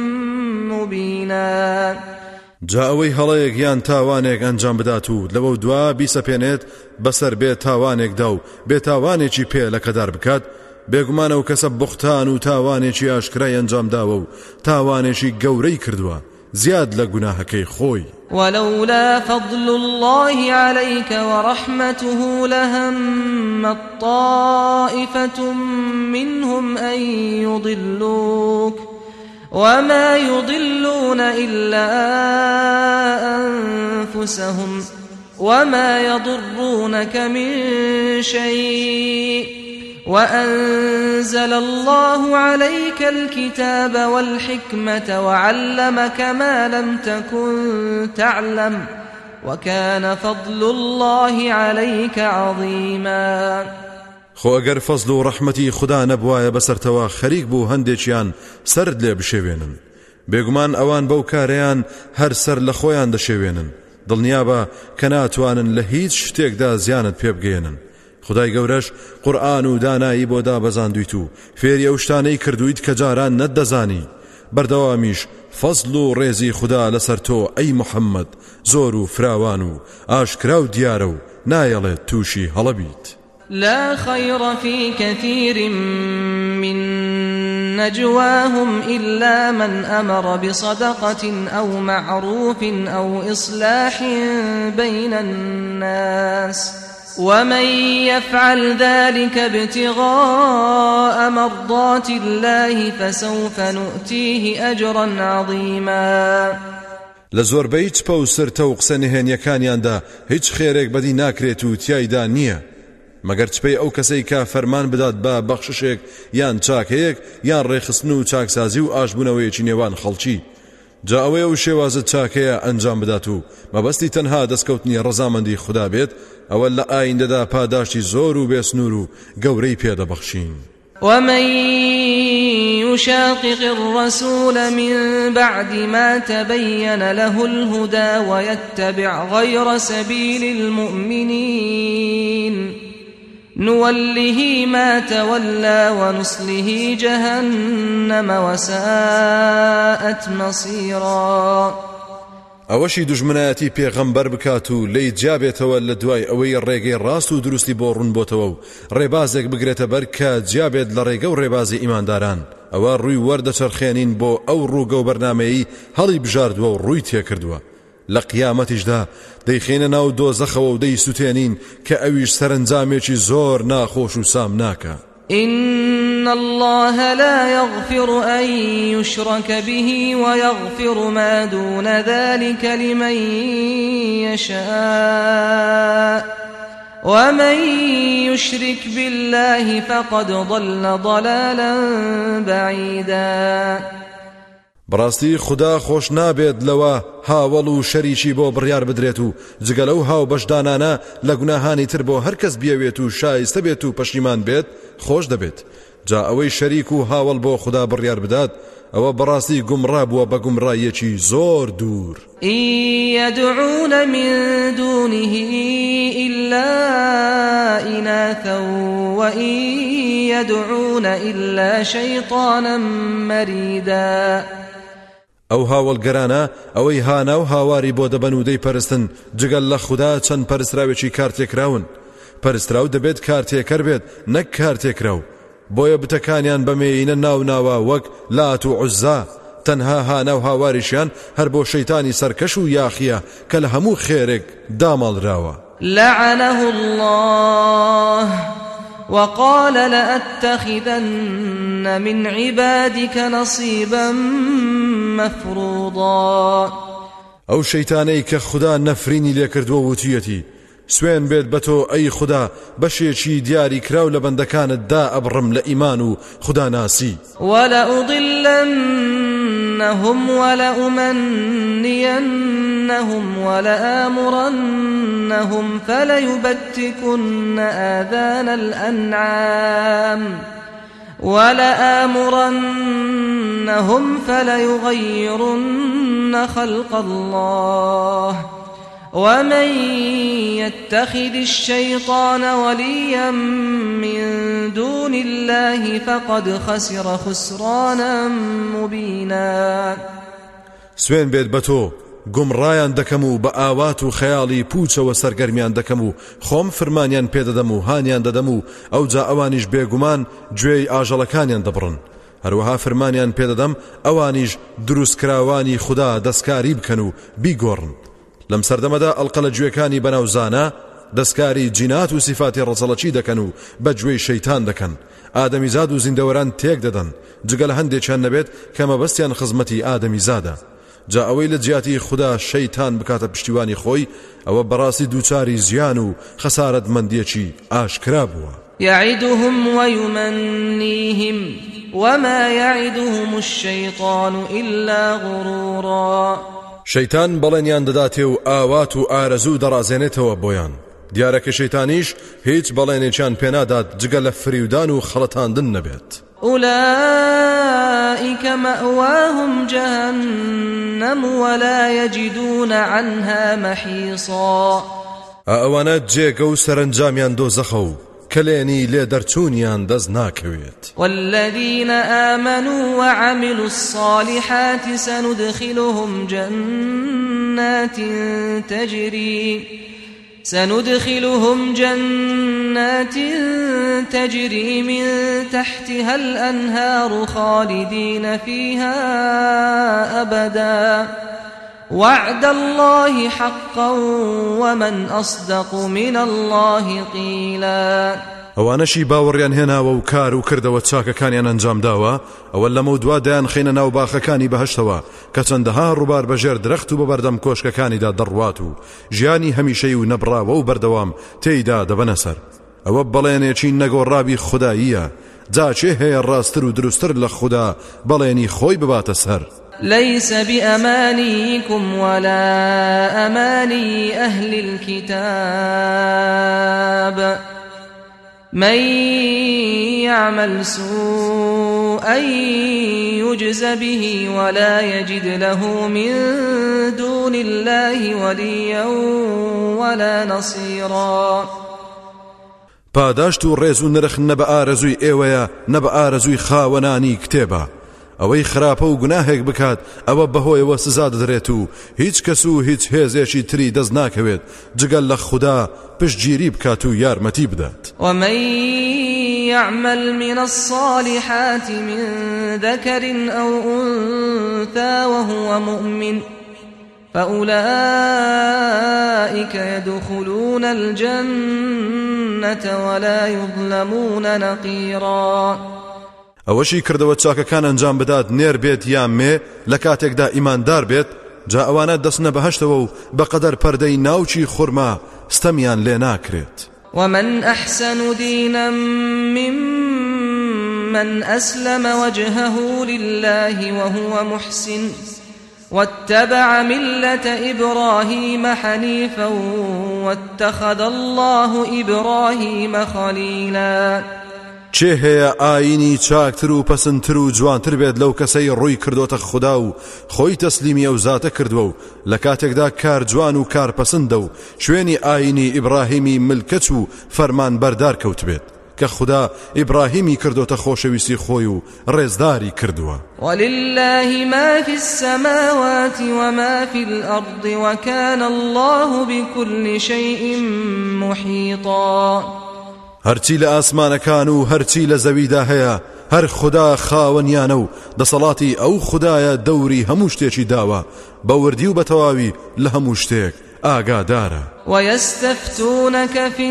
مبينا. جا ئەوەی هەڵەیەک یان تاوانێک ئەنجام بدات و لەوە دوا بیسەپێنێت بەسەر بێ تاوانێکدا و بێ تاوانێکی پێ لە کەدار بکات بێگومانە و کەسە بوختان و تاوانێکی ئاشکرای ئەنجام داوە و تاوانێکی گەورەی کردووە زیاد لە گوناهەکەی خۆی. ولولا فضل الله عليك ورحمته لهم طائفة منهم أن يضلوك وما يضلون إلا أنفسهم وما يضرونك من شيء وأنزل الله عليك الكتاب والحكمة وعلمك ما لم تكن تعلم وكان فضل الله عليك عظيما. خۆ ئەگەر فەزل و ڕەحمەتی خوددا نەبوایە بەسەرتەوە خەریک بوو هەندێکیان سرد لێ بشێوێنن بێگومان ئەوان بەو کارەیان هەر سەر لە خۆیان دەشێوێنن دڵنیابە کە ناتوانن لە هیچ شتێکدا زیانت پێ بگەێنن. خدای گەورەش قورئان و دانایی بۆ دابەزاندویت و فێری ئەو شتانەی کردویت کە جاران نەتدەزانی بەردەوامیش فەزل و ڕێزی خوددا لەسەر تۆ ئەی محەممەد زۆر و فراوان و ئاشکرا و دیارە و نایەڵێت تووشی هەڵەبیت. لا خير في كثير من نجواهم إلا من أمر بصدقة أو معروف أو إصلاح بين الناس ومن يفعل ذلك ابتغاء مرضات الله فسوف نؤتيه أجرا عظيما. لزۆربەی چپە و سرتە و قسە نهێنیەکانیاندا هیچ خێرێک بەدی ناکرێت و تیایدا نییە مەگەر چپەی ئەو کەسەی کا فەرمان بدات بە بەخششێک یان چاکەیەک یان ڕێخستن و چاکسازی و ئاشبوونەوەیەکی نێوان خەڵکی. جا ئەوەی ئەو شێوازە چاکەیە ئەنجام بدات و مەبەستی تەنها دەستکەوتنی ڕەزامەندی خوددا بێت ئەوە لە ئایندەدا پاداشتی زۆر و بێسنوور و گەورەی پێدەبەخشین. ومن يشاقق الرسول من بعد ما تبين له الهدى ويتبع غير سبيل المؤمنين نوله ما تولى ونصله جهنم وساءت مصيرا. ئەوەشی دوژمنایەتی پێغەمبەر بکات و لی جابێتەوە لە دوای ئەوەی ڕێگەی ڕاست و دروستی بۆ ڕوون بۆتەوە و ڕێبازێک بگرێتە بەر کە جابێت لە ڕێگە و ڕێبازی ئیمانداران ئەوە ڕووی وەردەچەرخێنین بۆ ئەو ڕووگە و بەرنامەیی هەڵی بژاردووە و ڕووی تێکردووە لە قیامەتیشدا دەیخێنە ناو دۆزەخەوە و دەیسووتێنین کە ئەویش سەرنجامێکی زۆر ناخۆش و سام ناکە. إن الله لا يغفر أن يشرك به ويغفر ما دون ذلك لمن يشاء ومن يشرك بالله فقد ضل ضلالا بعيدا. بڕاستی خدا خۆش نابێت لەوە هاوڵ و شەریکی بۆ بڕیار بدرێت و جگە لەو هاو بەشدانانە لە گوناهانی تر بۆ هەر کەس بیەوێت و شایستە بێت و پەشیمان بێت خۆش دەبێت. جا ئەوەی شەریک و هاوڵ بۆ خدا بڕیار بدات ئەوە بەڕاستی گومڕا بووە بە گومڕایەکی زۆر دوور. إن يدعون من دونه إلا إناثا وإن يدعون إلا شيطانا مريدا. ئەو هاوڵگەرانە ئەوەی هانا و هاواری بۆ دەبەن و دەیپەرستن جگەل لە خوددا چەند پەرستراوێکی کارتێکراون. پەرستراو دەبێت کارتێکەر بێت نەک کارتێکراو. بۆیە بتەکانیان بەمێینە ناو ناوە وەک لات و عوزا تەنها هانا و هاواریشیان هەر بۆ شەیتانی سەرکەش و یاخیە کە لە هەموو خێرێک دامەڵراوە. لعنه الله وقال لأتخذن من عبادك نصيبا مفروضا. ئەو شەیتانەی کە خوددا نەفرینی لێکردووە وتیەتی سوێن بێت بە تۆ ئەی خوددا بەشێکی دیاری کراو لە بەندەکانتدا ئەبڕم لە ئیمان و خوددا ناسی. ولأضلنهم ولأمنينهم ولآمرنهم فليبتكن آذان الأنعام ولآمرنهم فليغيرن خلق الله ومن يتخذ الشيطان وليا من دون الله فقد خسر خسرانا مبينا. سوێن بێت بە تۆ گومڕایان دەکەم و بە ئاوات و خەیاڵی پوچەوە سەرگەرمیان دەکەم و خۆم فرمانیان پێدەدەم و هانیان دەدەم و ئەو جا ئەوانیش بێگومان گوێی ئاژەڵەکانیان دەبڕن. هەروەها فرمانیان پێدەدەم ئەوانیش دروستکراوانی خوددا دەستکاری بکەن و بیگۆڕن. لەم سەردەمەدا ئەڵقە لە گوێکانی بەناوزانە دەستکاری جینات و سیفاتی ڕەچەڵەکی دەکەن و بە گوێی شەیتان دەکەن. ئادەمیزاد و زیندەوەران تێک دەدەن جگە لە هەندێکیان نەبێت کە مەبەستیان خزمەتی ئادەمیزادە. جا ئەوەی لە جیاتی خوددا شەیتان بکاتە پشتیوانی خۆی ئەوە بەڕاستی دووچاری زیان و خەسارەتمەندیەکی ئاشکرا بووە. يعدهم ويمنيهم وما يعدهم الشيطان إلا غرورا. شەیتان بەڵێنیان دەداتێ و ئاوات و ئارەزوو دەڕازێنێتەوە بۆیان. دیارەکە شەیتانیش هیچ بەڵێنێکیان پێنادات جگە لە فریودان و خەڵەتاندن نەبێت. أولئك مأواهم جهنم ولا يجدون عنها محيصا. ئەوانە جێگە و سەرنجامیان دۆزەخە و کلێنی لێ دەرچوونیان دەست ناکەوێت. والذين آمنوا وعملوا الصالحات سندخلهم جنات تجري سندخلهم جنات تجري من تحتها الأنهار خالدين فيها أبدا وعد الله حقا ومن أصدق من الله قيلا. ئەوانەشی باوەڕیان هێناوە و کار و کردەوە چاکەکانیان ئەنجام داوە ئەوە لەمە دوا دایان خینە ناو باخەکانی بەهەشتەوە کە چەندەها ڕووبار بەژێر درەخت و بە بەردەم کۆشکەکانیدا دەڕوات و ژیانی هەمیشەی و نەبراوە و بەردەوام تێیدا دەبەنە سەر. ئەوە بەڵێنێکی نەگۆڕابی خوداییە. جا چێ هەیە ڕاستتر و دروستتر لە خوددا بەڵێنی خۆی بباتە سەر. ليس بأمانيكم ولا أماني أهل الكتاب من يعمل سوءا يجز به ولا يجد له من دون الله وليا ولا نصيرا. پاداشت و ڕێز و نرخ نە بە ئارەزووی ئێوەیە نە بە ئارەزووی خاوەنانی کتێبە. ئەوەی خراپە و گوناهێک بکات ئەوە بەهۆیەوە سزا دەدرێت و هیچ کەس و هیچ هێزێکی تری دەست ناکەوێت جگەل لە خوددا پشتگیری بکات و یارمەتی بدات. ومن يعمل من الصالحات من ذكر أو أنثى وهو مؤمن فأولئك يدخلون الجنة ولا يظلمون نقيرا. ئەوەشی کردەوە چاکەکان ئەنجام بدات نێر بێت یان مێ لە کاتێکدا ئیماندار بێت جا ئەوانە دەستنە بەهەشتەوە و بەقەدەر پەردەی ناوچی خورما ستەمیان لێ ناکرێت. ومن أحسن دينا ممن أسلم وجهه لله وهو محسن واتبع ملة إبراهيم حنيفا واتخذ الله إبراهيم خليلا. چێ هەیە ئاینی چاکتر و پەسەندتر و جوانتر بێت لەو کەسەی ڕووی کردوتە خوددا و خۆی تەسلیمی ئەو زاتە کردووە و لە کاتێکدا کار جوان و کار پەسەندە و شوێنی ئاینی ئیبراهیمی ملکەت و فەرمان بەردار کەوت بێت کە خوددا ئیبراهیمی کردوتە خۆشەویستی خۆی و ڕێزداری کردووە. ولله ما في السماوات وما في الأرض وكان الله بكل شيء محيطا. هەرچی لە ئاسمانەکان و هەرچی لە زەویدا هەیە هەر خوددا خاوەنیانە و دەسەڵاتی ئەو خوددایە دەوری هەموو شتێکی داوە بە وردی و بە تەواوی لە هەموو شتێک ئاگادارە. ويستفتونك في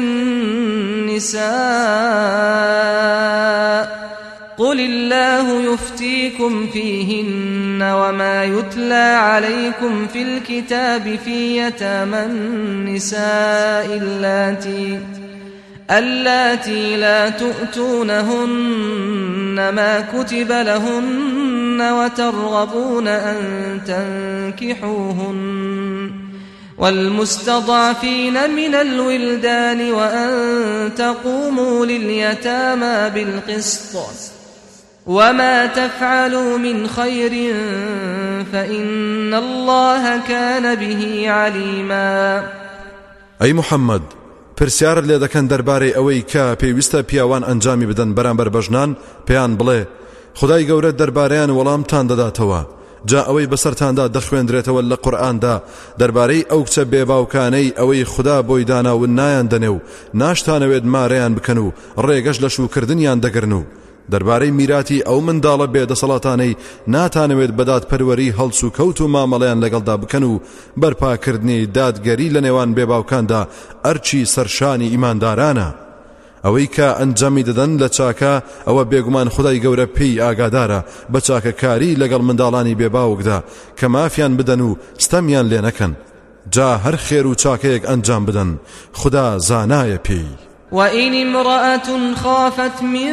النساء قل الله يفتيكم فيهن وما يتلى عليكم في الكتاب في يتامى النساء اللاتي اللاتي لا تؤتونهن ما كتب لهن وترغبون أن تنكحوهن والمستضعفين من الولدان وأن تقوموا لليتامى بالقسط وما تفعلوا من خير فإن الله كان به عليما. أي محمد پرسیار لێ دەکەن دەربارەی ئەوەی کە پێویستە پیاوان ئەنجامی بدەن بەرامبەر بەژنان پێیان بڵێ خدای گەورە دەربارەیان وەڵامتان دەداتەوە جا ئەوەی بەسەرتاندا دەخوێندرێتەوە لە قورئاندا دەربارەی ئەو کچە بێباوکانەی ئەوەی خوددا بۆی داناون نایان دەنێ و ناشتانەوێت مارەیان بکەن و ڕێگەش لە شوکردنیان دەگرن و دەربارەی میراتی ئەو منداڵە بێدەسەڵاتانەی ناتانەوێت بەدات پەروەری هەڵس و کەوت و مامەڵەیان لەگەڵدا بکەن و بەرپاکردنی دادگەری لە نێوان بێباوکاندا ئەرچی سەرشانی ئیماندارانە. ئەوەی کە ئەنجامی دەدەن لە چاکە ئەوە بێگومان خودای گەورە پێی ئاگادارە بە چاکەکاری لەگەڵ منداڵانی بێباوکدا کە مافیان بدەن و ستەمیان لێ نەکەن جا هەر خێر و چاکەیەک ئەنجام بدەن خوددا زانایە پێی. وإن امرأة خافت من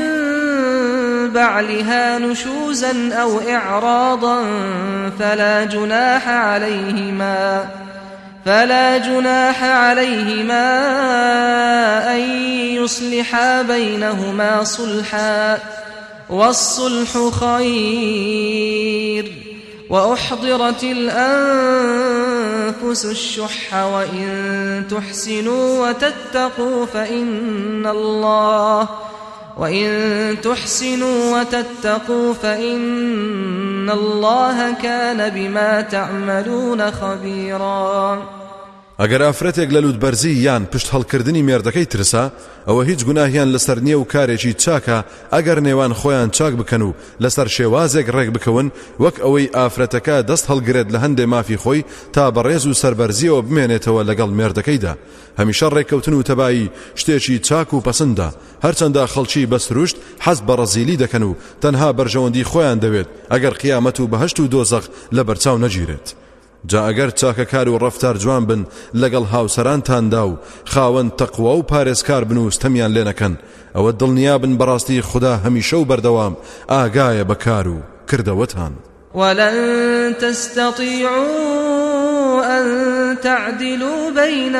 بعلها نشوزا أو إعراضا فلا جناح عليهما فلا جناح عليهما أن يصلحا بينهما صلحا والصلح خير وأحضرت الأنفس الشح وإن تحسنوا وتتقوا فإن الله وإن تحسنوا وتتقوا فإن الله كان بما تعملون خبيرا. ئەگەر ئافرەتێک لە لوودبەرزی یان پشت هەڵکردنی مێردەکەی ترسا ئەوە هیچ گوناهیان لەسەر نییە و کارێکی چاکە ئەگەر نێوان خۆیان چاک بکەن و لەسەر شێوازێک ڕێک بکەون وەک ئەوەی ئافرەتەکە دەست هەڵگرێت لە هەندێ مافی خۆی تا بەڕێز و سەربەرزیەوە بمێنێتەوە لەگەڵ مێردەکەیدا. هەمیشە ڕێککەوتن و تەبایی شتێکی چاک و پەسەندە هەرچەندە خەڵکی بەسروشت حەز بە ڕەزیلی دەکەن و تەنها بەرژەوەندی خۆیان دەوێت ئەگەر قیامەت و بەهەشت و دۆزەخ لە بەرچاو نەگیرێت. جا ئەگەر چاکەکار و ڕەفتار جوان بن لەگەڵ هاوسەرانتاندا و خاوەن تەقوا و پارێزکار بن و ستەمیان لێ نەکەن ئەوە دڵنیا بن بەڕاستی خوددا هەمیشە و بەردەوام ئاگایە بەکار و کردەوەتان. ولن تستطيعوا أن تعدلوا بين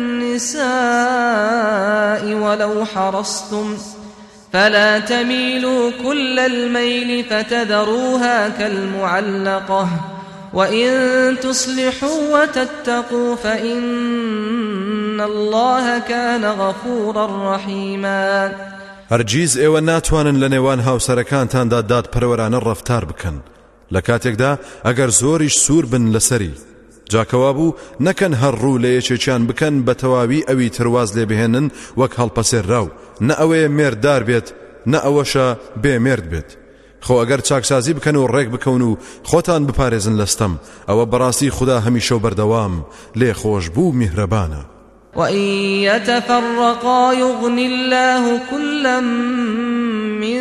النساء ولو حرصتم فلا تميلوا كل الميل فتذروها كالمعلقة وإن تصلحوا وتتقوا فإن الله كان غفورا رحيما. هەرگیز ئێوە ناتوانن لە نێوان هاوسەرەکانتاندا دادپەروەرانە ڕەفتار بکەن لە کاتێکدا ئەگەر زۆریش سوور بن لەسەری جاکەوا بوو نەکەن هەرڕوو لە یەکێکیان بکەن بە تەواوی ئەوی ترواز لێ بهێنن وەک هەڵپەسێرراو نە ئەوەیە مێرددار بێت نە ئەوەشە بێمێرد بێت. خۆ ئەگەر چاکسازی بکەن و ڕێک بکەون و خۆتان بپارێزن لەستەم ئەوە بەڕاستی خوددا هەمیشە و بەردەوام لێ خۆش بوو میهرەبانە. وإن يتفرقا يغن الله كلا من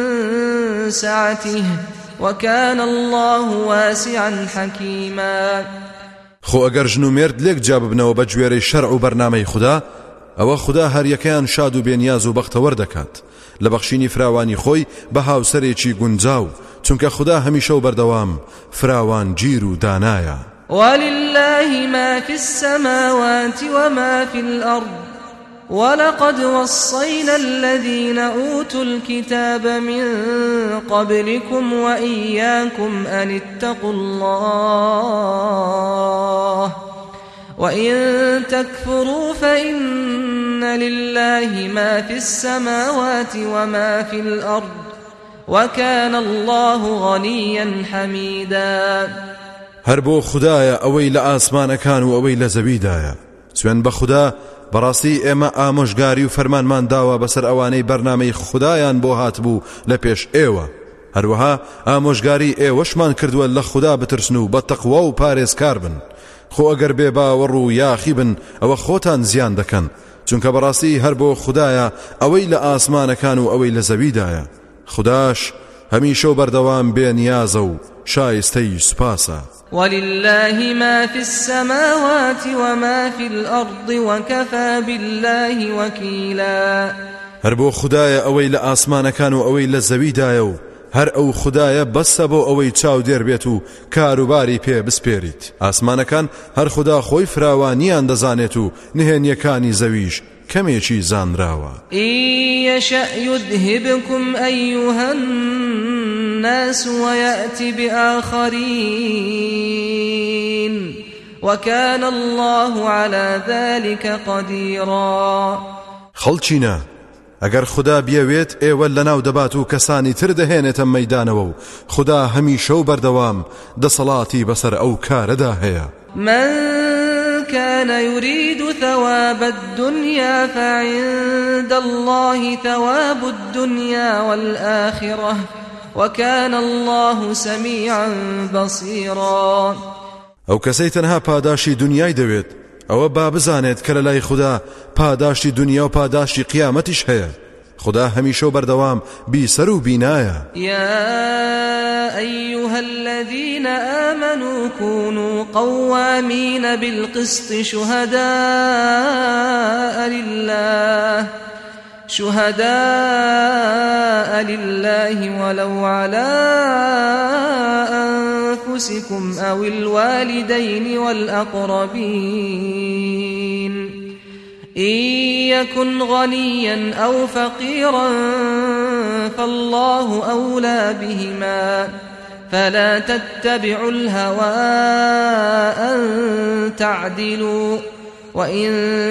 سعته وكان الله واسعا حكيما. خۆ ئەگەر ژن و مێرد لێک جا ببنەوە بە گوێرەی شەرع و بەرنامەی خوددا ئەوە خوددا هەر یەکەیان شاد و بێنیاز و بەختەوەر دەکات لە بەخشینی فراوانی خۆی بە هاوسەرێکی گونجاو چونکە خوددا هەمیشە و بەردەوام فراوان گیر و دانایە. ولله ما في السماوات وما في الأرض ولقد وصينا الذين أوتوا الكتاب من قبلكم وإياكم أن اتقوا الله وإن تكفروا فإن لله ما في السماوات وما في الأرض وكان الله غنيا حميدا. هەر بۆ خوددایە ئەوەی لە ئاسمانەکان و ئەوەی لە زەویدایە. سوێن بە خوددا بەڕاستی ئێمە ئامۆژگاری و فەرمانمان داوە بەسەر ئەوانەی بەرنامەی خوددایان بۆ هاتبوو لە پێش ئێوە. هەروەها ئامۆژگاری ئێوەشمان کردووە لە خوددا بترسن و بە تەقوا و پارێزکار بن. خۆ ئەگەر بێ باوەڕ و یاخی بن ئەوە خۆتان زیان دەکەن چونکە بەڕاستی هەر بۆ خوددایە ئەوەی لە ئاسمانەکان و ئەوەی لە زەویدایە. خودداش هەمیشە و بەردەوام بێنیازە و شایستەی سوپاسە. ولله ما في السماوات وما في الأرض وكفى بالله وكيلا. هەر بۆ خوددایە ئەوەی لە ئاسمانەکان و ئەوەی لە زەویدایە و هەر ئەو خوددایە بەسە بۆ ئەوەی چاو دێر بێت و کاروباری پێ بسپێریت. ئاسمانەکان هەر خوددا خۆی فراوانیان دەزانێت و نهێنیەکانی زەویش کەمێکی زانراوە. يشأ يذهبكم أيها الناس ويأتي بآخرين وكان الله على ذلك قديرا. خەڵچینە ئەگەر خوددا بیەوێت ئێوە لەناو دەبات و کەسانی تر دەهێنێتە مەیدانەوە و خوددا هەمیشە و بەردەوام دەسەڵاتی بەسەر ئەو کارەدا هەیە. من كان يريد ثواب الدنيا فعند الله ثواب الدنيا والآخرة وكان الله سميعا بصيرا. ئەو کەسەی تەنها پاداشی دنیای دەوێت ئەوە با بزانێت کە لە لای خوددا پاداشی دنیا و پاداشی قیامەتیش هەیە. خوددا هەمیشە و بەردەوام بیسەر و بینایە. يا أيها الذين آمنوا كونوا قوامين بالقسط شهداء لله شهداء لله ولو على أنفسكم أو الوالدين والأقربين إن يكن غنيا أو فقيرا فالله أولى بهما فلا تتبعوا الهوى أن تعدلوا وإن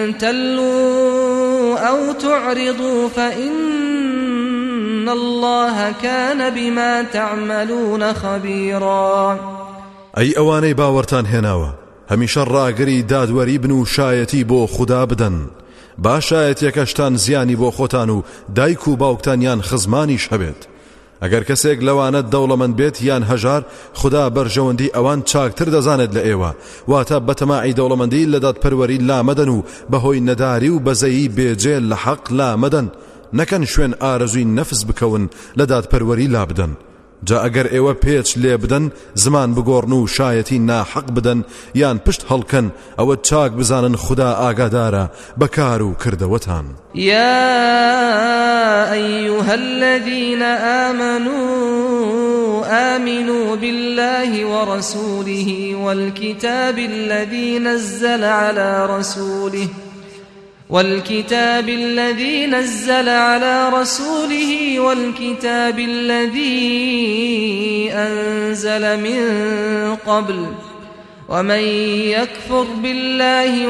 تلوا أو تعرضوا فإن الله كان بما تعملون خبيرا. أي أواني باورتان هناوة هەمیشە ڕاگەری دادوەری بن و شایەتی بۆ خوددا بدەن. با شایەتیەکەشتان زیانی بۆ خۆتان و دایک و باوکتانیان خزمانیش هەبێت. ئەگەر کەسێک لەوانە دەوڵەمەند بێت یان هەژار خوددا بەرژەوەندی ئەوان چاکتر دەزانێت لە ئێوە واتە بەتەماعی دەوڵەمەندی لە دادپەروەری لامەدەن و بەهۆی نەداری و بەزەیی بێجێ لە حەق لامەدەن نەکەن شوێن ئارەزووی نەفس بکەون لە دادپەروەری لابدەن. جا ئەگەر ئێوە پێچ لێ بدەن زمان بگۆڕن و شایەتی ناحەق بدەن یان پشت هەڵکەن ئەوە چاک بزانن خوددا ئاگادارە بەکار و کردەوەتان. يا أيها الذين آمنوا آمنوا بالله ورسوله والكتاب الذي نزل على رسوله والكتاب الذي نزل على رسوله والكتاب الذي أنزل من قبل ومن يكفر بالله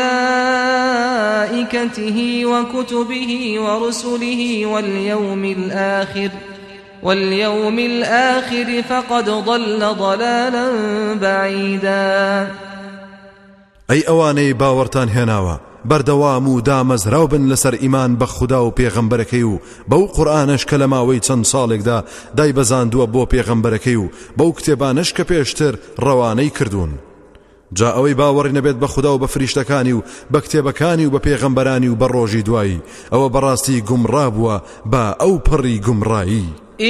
وملائكته وكتبه ورسله واليوم الآخر واليوم الآخر فقد ضل ضلالا بعيدا. أي أواني باورتان هناوا بەردەوام و دامەزراو بن لەسەر ئیمان بە خوددا و پێغەمبەرەکەی و بەو قورئانەش کە لە ماوەی چەند ساڵێکدا دایبەزاندووە بۆ پێغەمبەرەکەی و بەو کتێبانەش کە پێشتر ڕەوانەی کردوون. جا ئەوەی باوەڕی نەبێت بە خوددا و بە فریشتەکانی و بە کتێبەکانی و بە پێغەمبەرانی و بە ڕۆژی دوایی ئەوە بەڕاستی گومڕا بووە بە ئەو پڕی گومڕایی.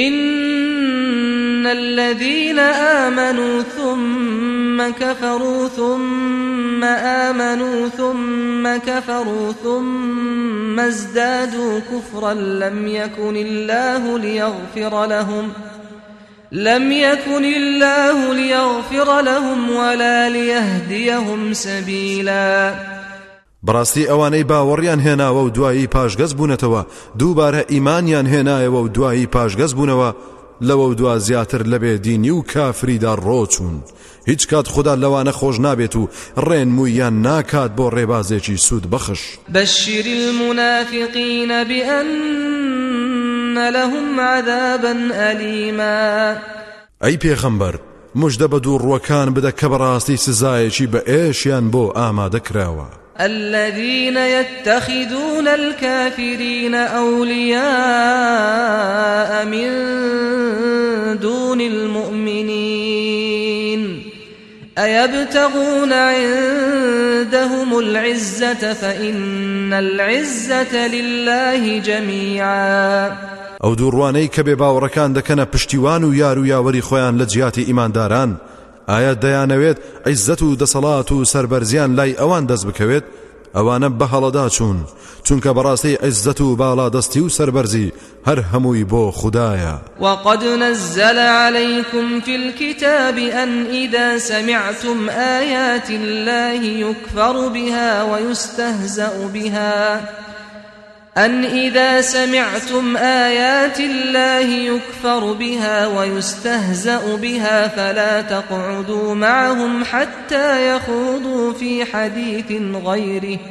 إن الذين آمنوا ثم كفروا ثم آمنوا ثم كفروا ثم ازدادوا كفرا لم يكن الله ليغفر لهم لم يكن الله ليغفر لهم ولا ليهديهم سبيلا. بەڕاستی ئەوانەی باوەڕیان هێناوە و دوایی پاشگەز بوونەتەوە دووبارە ئیمانیان هێنایەوە و دوایی پاشگەز بوونەوە لەوە دوا زیاتر لەبێ دینی و کافریدا ڕۆچوون. هیچ کات خوددا لەوانە خۆش نابێت و ڕێنموویان ناکات بۆ ڕێبازێکی سوود بەخش. بەشیر المنافقین بأن لهم عذابا أليما. ئەی پێغەمبەر موژدە بە دووڕوەکان بدە کە بەڕاستی سزایەکی بە ئێشیان بۆ ئامادە کراوە. الذين يتخذون الكافرين أولياء من دون المؤمنين أيبتغون عندهم العزة فإن العزة لله جميعا. ئەو دووڕوانەی کە بێ باوەڕەکان دەکەنە پشتیوان و یار و یاوەری خۆیان لە جیاتی ئیمانداران ئایا دەیانەوێت عیزەت و دەسەڵات و سەربەرزیان لای ئەوان دەست بکەوێت؟ ئەوانە بە هەڵەدا چوون چونکە بەڕاستی عیزەت و باڵادەستی و سەربەرزی هەر هەمووی بۆ خوددایە. وقد نزل عليكم في الكتاب أن إذا سمعتم آيات الله يكفر بها ويستهزأ بها أن إذا سمعتم آيات الله يكفر بها ويستهزأ بها فلا تقعدوا معهم حتى يخوضوا في حديث غيره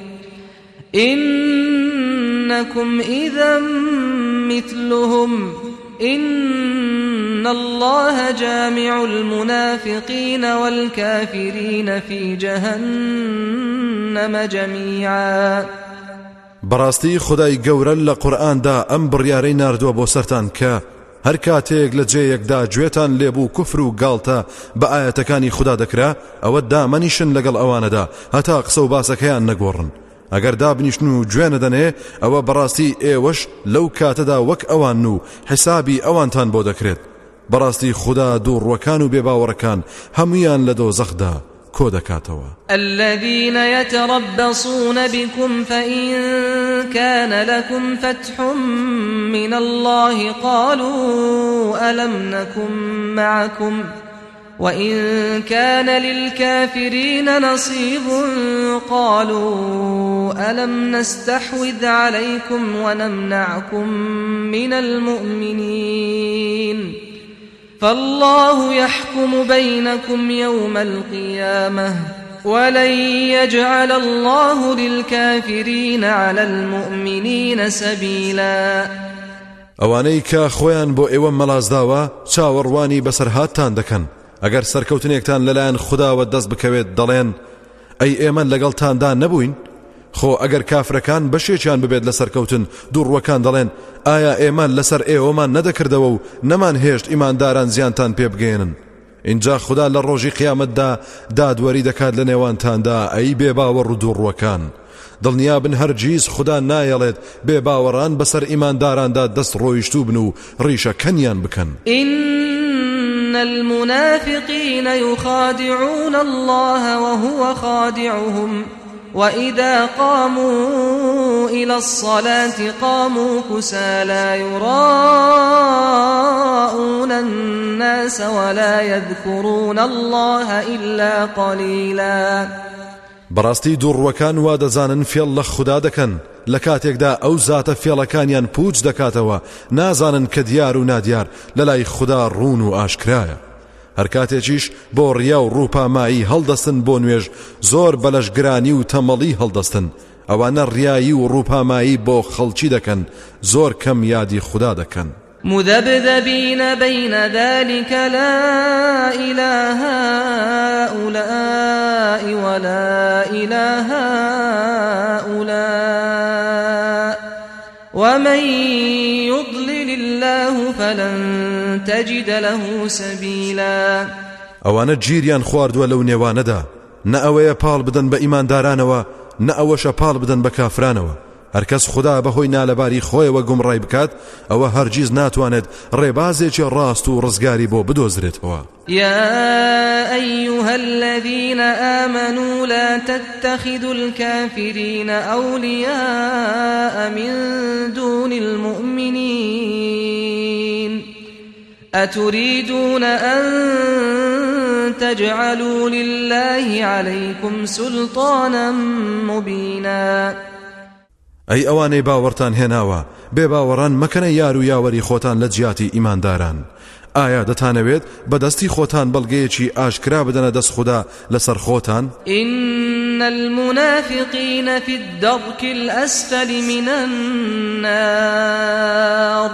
إنكم إذا مثلهم إن الله جامع المنافقين والكافرين في جهنم جميعا. بەڕاستی خودای گەورە لە قورئاندا ئەم بڕیارەی ناردووە بۆ سەرتان کە هەر کاتێک لە جێیەکدا گوێتان لێبوو کوفر و گاڵتە بە ئاەتەکانی خوددا دەکرا ئەوە دامەنیشن لەگەڵ ئەوانەدا هەتا قسە و باسەکەیان نەگۆڕن. ئەگەر دابنیشن و گوێ نەدەنێ ئەوە بەڕاستی ئێوەش لەو کاتەدا وەک ئەوان و حیسابی ئەوانتان بۆ دەکرێت. بەڕاستی خوددا دووڕوەکان و بێباوەڕەکان هەمویان لە دۆزەخدا كودكاتوا. الذين يتربصون بكم فإن كان لكم فتح من الله قالوا ألم نكن معكم وإن كان للكافرين نصيب قالوا ألم نستحوذ عليكم ونمنعكم من المؤمنين فالله يحكم بينكم يوم القيامة ولن يجعل الله للكافرين على المؤمنين سبيلا. ئەوانەی کە خۆیان بۆ ئێوە مەلازداوە چاوەڕوانی بەسەرهاتتان دەکەن ئەگەر سەرکەوتنێکتان لەلایەن خودداوە دەست بکەوێت دەڵێن ئەی ئێمە لەگەڵتاندا نەبووین. خۆ ئەگەر کافرەکان بەشێکیان ببێت لە سەرکەوتن دووڕوەکان دەڵێن ئایا ئێمان لەسەر ئێوەمان نەدەکردەوە و نەمان هێشت ئیمانداران زیانتان پێ بگەێنن. اینجا خوددا لە ڕۆژی قیامەتدا دادوەری دەکات لە نێوانتاندا ئەی بێباوەڕ و دووڕوەکان. دڵنیا بن هەرگیز خوددا نایەڵێت بێباوەڕان بەسەر ئیمانداراندا دەست ڕۆیشتوو بن و ڕیشەکەنیان بکەن. إن المنافقين يخادعون الله وهو خادعهم وإذا قاموا إلى الصلاة قاموا كسالى يراءون الناس ولا يذكرون الله إلا قليلا. بەڕاستی دووڕوەکان وا دەزانن فێڵ لە خوددا دەکەن لە کاتێکدا ئەو زاتە فێڵەکانیان پوچ دەکاتەوە نازانن کە دیار و نادیار لە لای خوددا ڕوون و ئاشکرایە. هەر کاتێکیش بۆ ڕیا و ڕووپامایی هەڵدەستن بۆ نوێژ زۆر بەلەشگرانی و تەمەڵی هەڵدەستن. ئەوانە ڕیایی و ڕووپامایی بۆ خەڵکی دەکەن زۆر کەم یادی خوددا دەکەن. مذبذبين بين ذلك لا إله هؤلاء ولا إله هؤلاء ومن يضلل الله فلن تجد له سبيلا. ئەوانە گیریان خواردووە لەو نێوانەدا، نە ئەوەیە پاڵ بدەن بە ئیماندارانەوە، نە ئەوەشە پاڵ بدەن بە کافرانەوە. هەرکەس خدا بەهۆی نالەباری خۆیەوە گومڕای بکات ئەوە هەرگیز ناتوانێت ڕێبازێکی ڕاست و ڕزگاری بۆ بدۆزرێتەوە. يا أيها الذين آمنوا لا تتخذوا الكافرين أولياء من دون المؤمنين أتريدون أن تجعلوا لله عليكم سلطانا مبينا. ئەی ئەوانەی باوەڕتان هێناوە، بێ باوەڕان مەکەنە یار و یاوەری خۆتان لە جیاتی ئیمانداران. ئایا دەتانەوێت بەدەستی خۆتان بەڵگەیەکی ئاشکرا بدەنە دەست خوددا لەسەر خۆتان؟ إن المنافقين في الدرك الأسفل من النار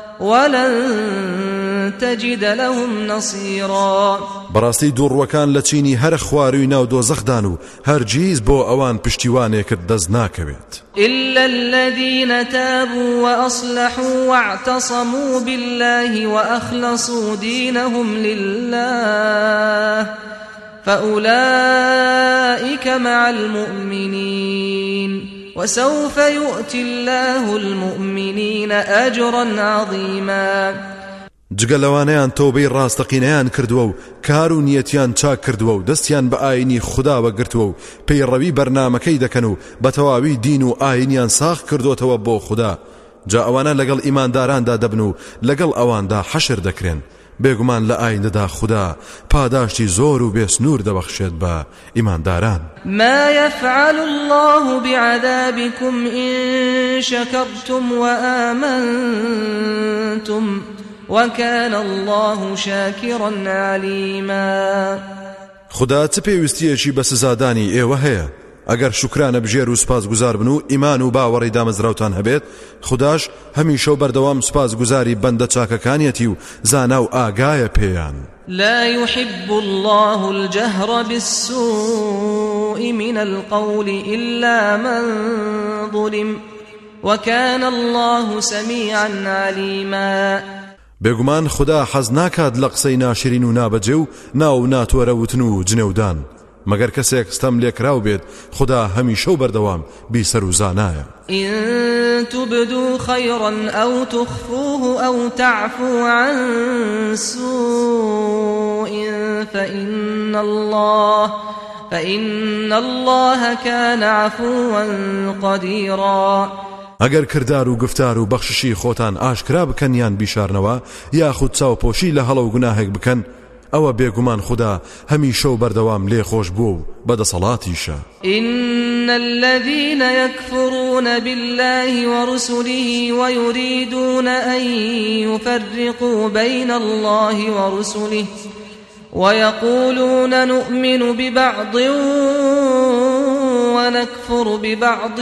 ولن تجد لهم نصيرا. بەڕاستی دووڕوەکان لە چینی هەر خواروی ناو دۆزەخدان و هەرگیز بۆ ئەوان پشتیوانێکت دەست ناکەوێت. إلا الذين تابوا وأصلحوا واعتصموا بالله وأخلصوا دينهم لله فأولئك مع المؤمنين وسوف يؤتي الله المؤمنين أجرا عظيما. جگەلەوانەیان تۆبەی ڕاستەقینەیان کردووە و کار و نیەتیان چاک کردووە و دەستیان بە ئاینی خودداوە گرتووە و پەیڕەوی بەرنامەکەی دەکەن و بە تەواوی دین و ئاینیان ساخ کردوتەوە بۆ خوددا، جا ئەوانە لەگەڵ ئیمانداراندا دەبن و لەگەڵ ئەواندا حەشر دەکرێن. بێگومان لە ئایندەدا خوددا پاداشتی زۆر و بێسنوور دەبەخشێت بە ئیمانداران. ما يفعل الله بعذابكم إن شكرتم وآمنتم وكان الله شاكرا عليما. خدا چ پێویستیەکی بە سزادانی ئێوە هەیە؟ ئەگەر شکرانە بژێر و سپاس گوزار بن و ئیمان و باوەڕی دامەزراوتان هەبێت، خداش هەمیشە و بەردەوام سپاس گوزاری بەندە چاکەکانیەتی و زانا و ئاگایە پێیان. لا يحب الله الجهر بالسوء من القول إلا من ظلم وكان الله سميعا عليما. بێگومان خدا حەز ناکات لە قسەی ناشرین و نابەجێ و ناو ناتوەرەوتن و جنێودان، مەگەر کەسێک ستەم لێکراو بێت خدا هەمیشە و بەردەوام بیسەر و زانایە. إن تبدوا خيرا أو تخفوه أو تعفو عن سوء فإن الله فإن الله كان عفوا قديرا. ئەگەر کردار و گفتار و بەخششی خۆتان ئاشکرا بکەنیان بیشارنەوە یاخود چاوپۆشی لە هەڵە و گوناهێک بکەن، ئەوە بێگومان خدا هەمیشە و بەردەوام لێ خۆش بوو و بەدەسەڵاتیشە. إن الذين يكفرون بالله ورسله ويريدون أن يفرقوا بين الله ورسله ويقولون نؤمن ببعض ونكفر ببعض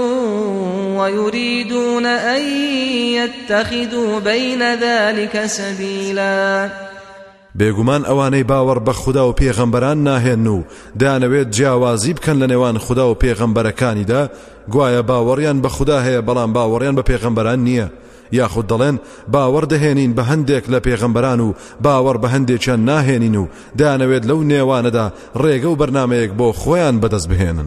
ويريدون أن يتخذوا بين ذلك سبيلا. بێگومان ئەوانەی باوەڕ بە خوددا و پێغەمبەران ناهێن و دەیانەوێت جیاوازی بکەن لە نێوان خوددا و پێغەمبەرەکانیدا، گوایە باوەڕیان بە خوددا هەیە بەڵام باوەڕیان بە پێغەمبەران نییە، یاخود دەڵێن باوەڕ دەهێنین بە هەندێک لە پێغەمبەران و باوەڕ بە هەندێکیان ناهێنین و دەیانەوێت لەو نێوانەدا ڕێگە و بەرنامەیەک بۆ خۆیان بەدەست بهێنن.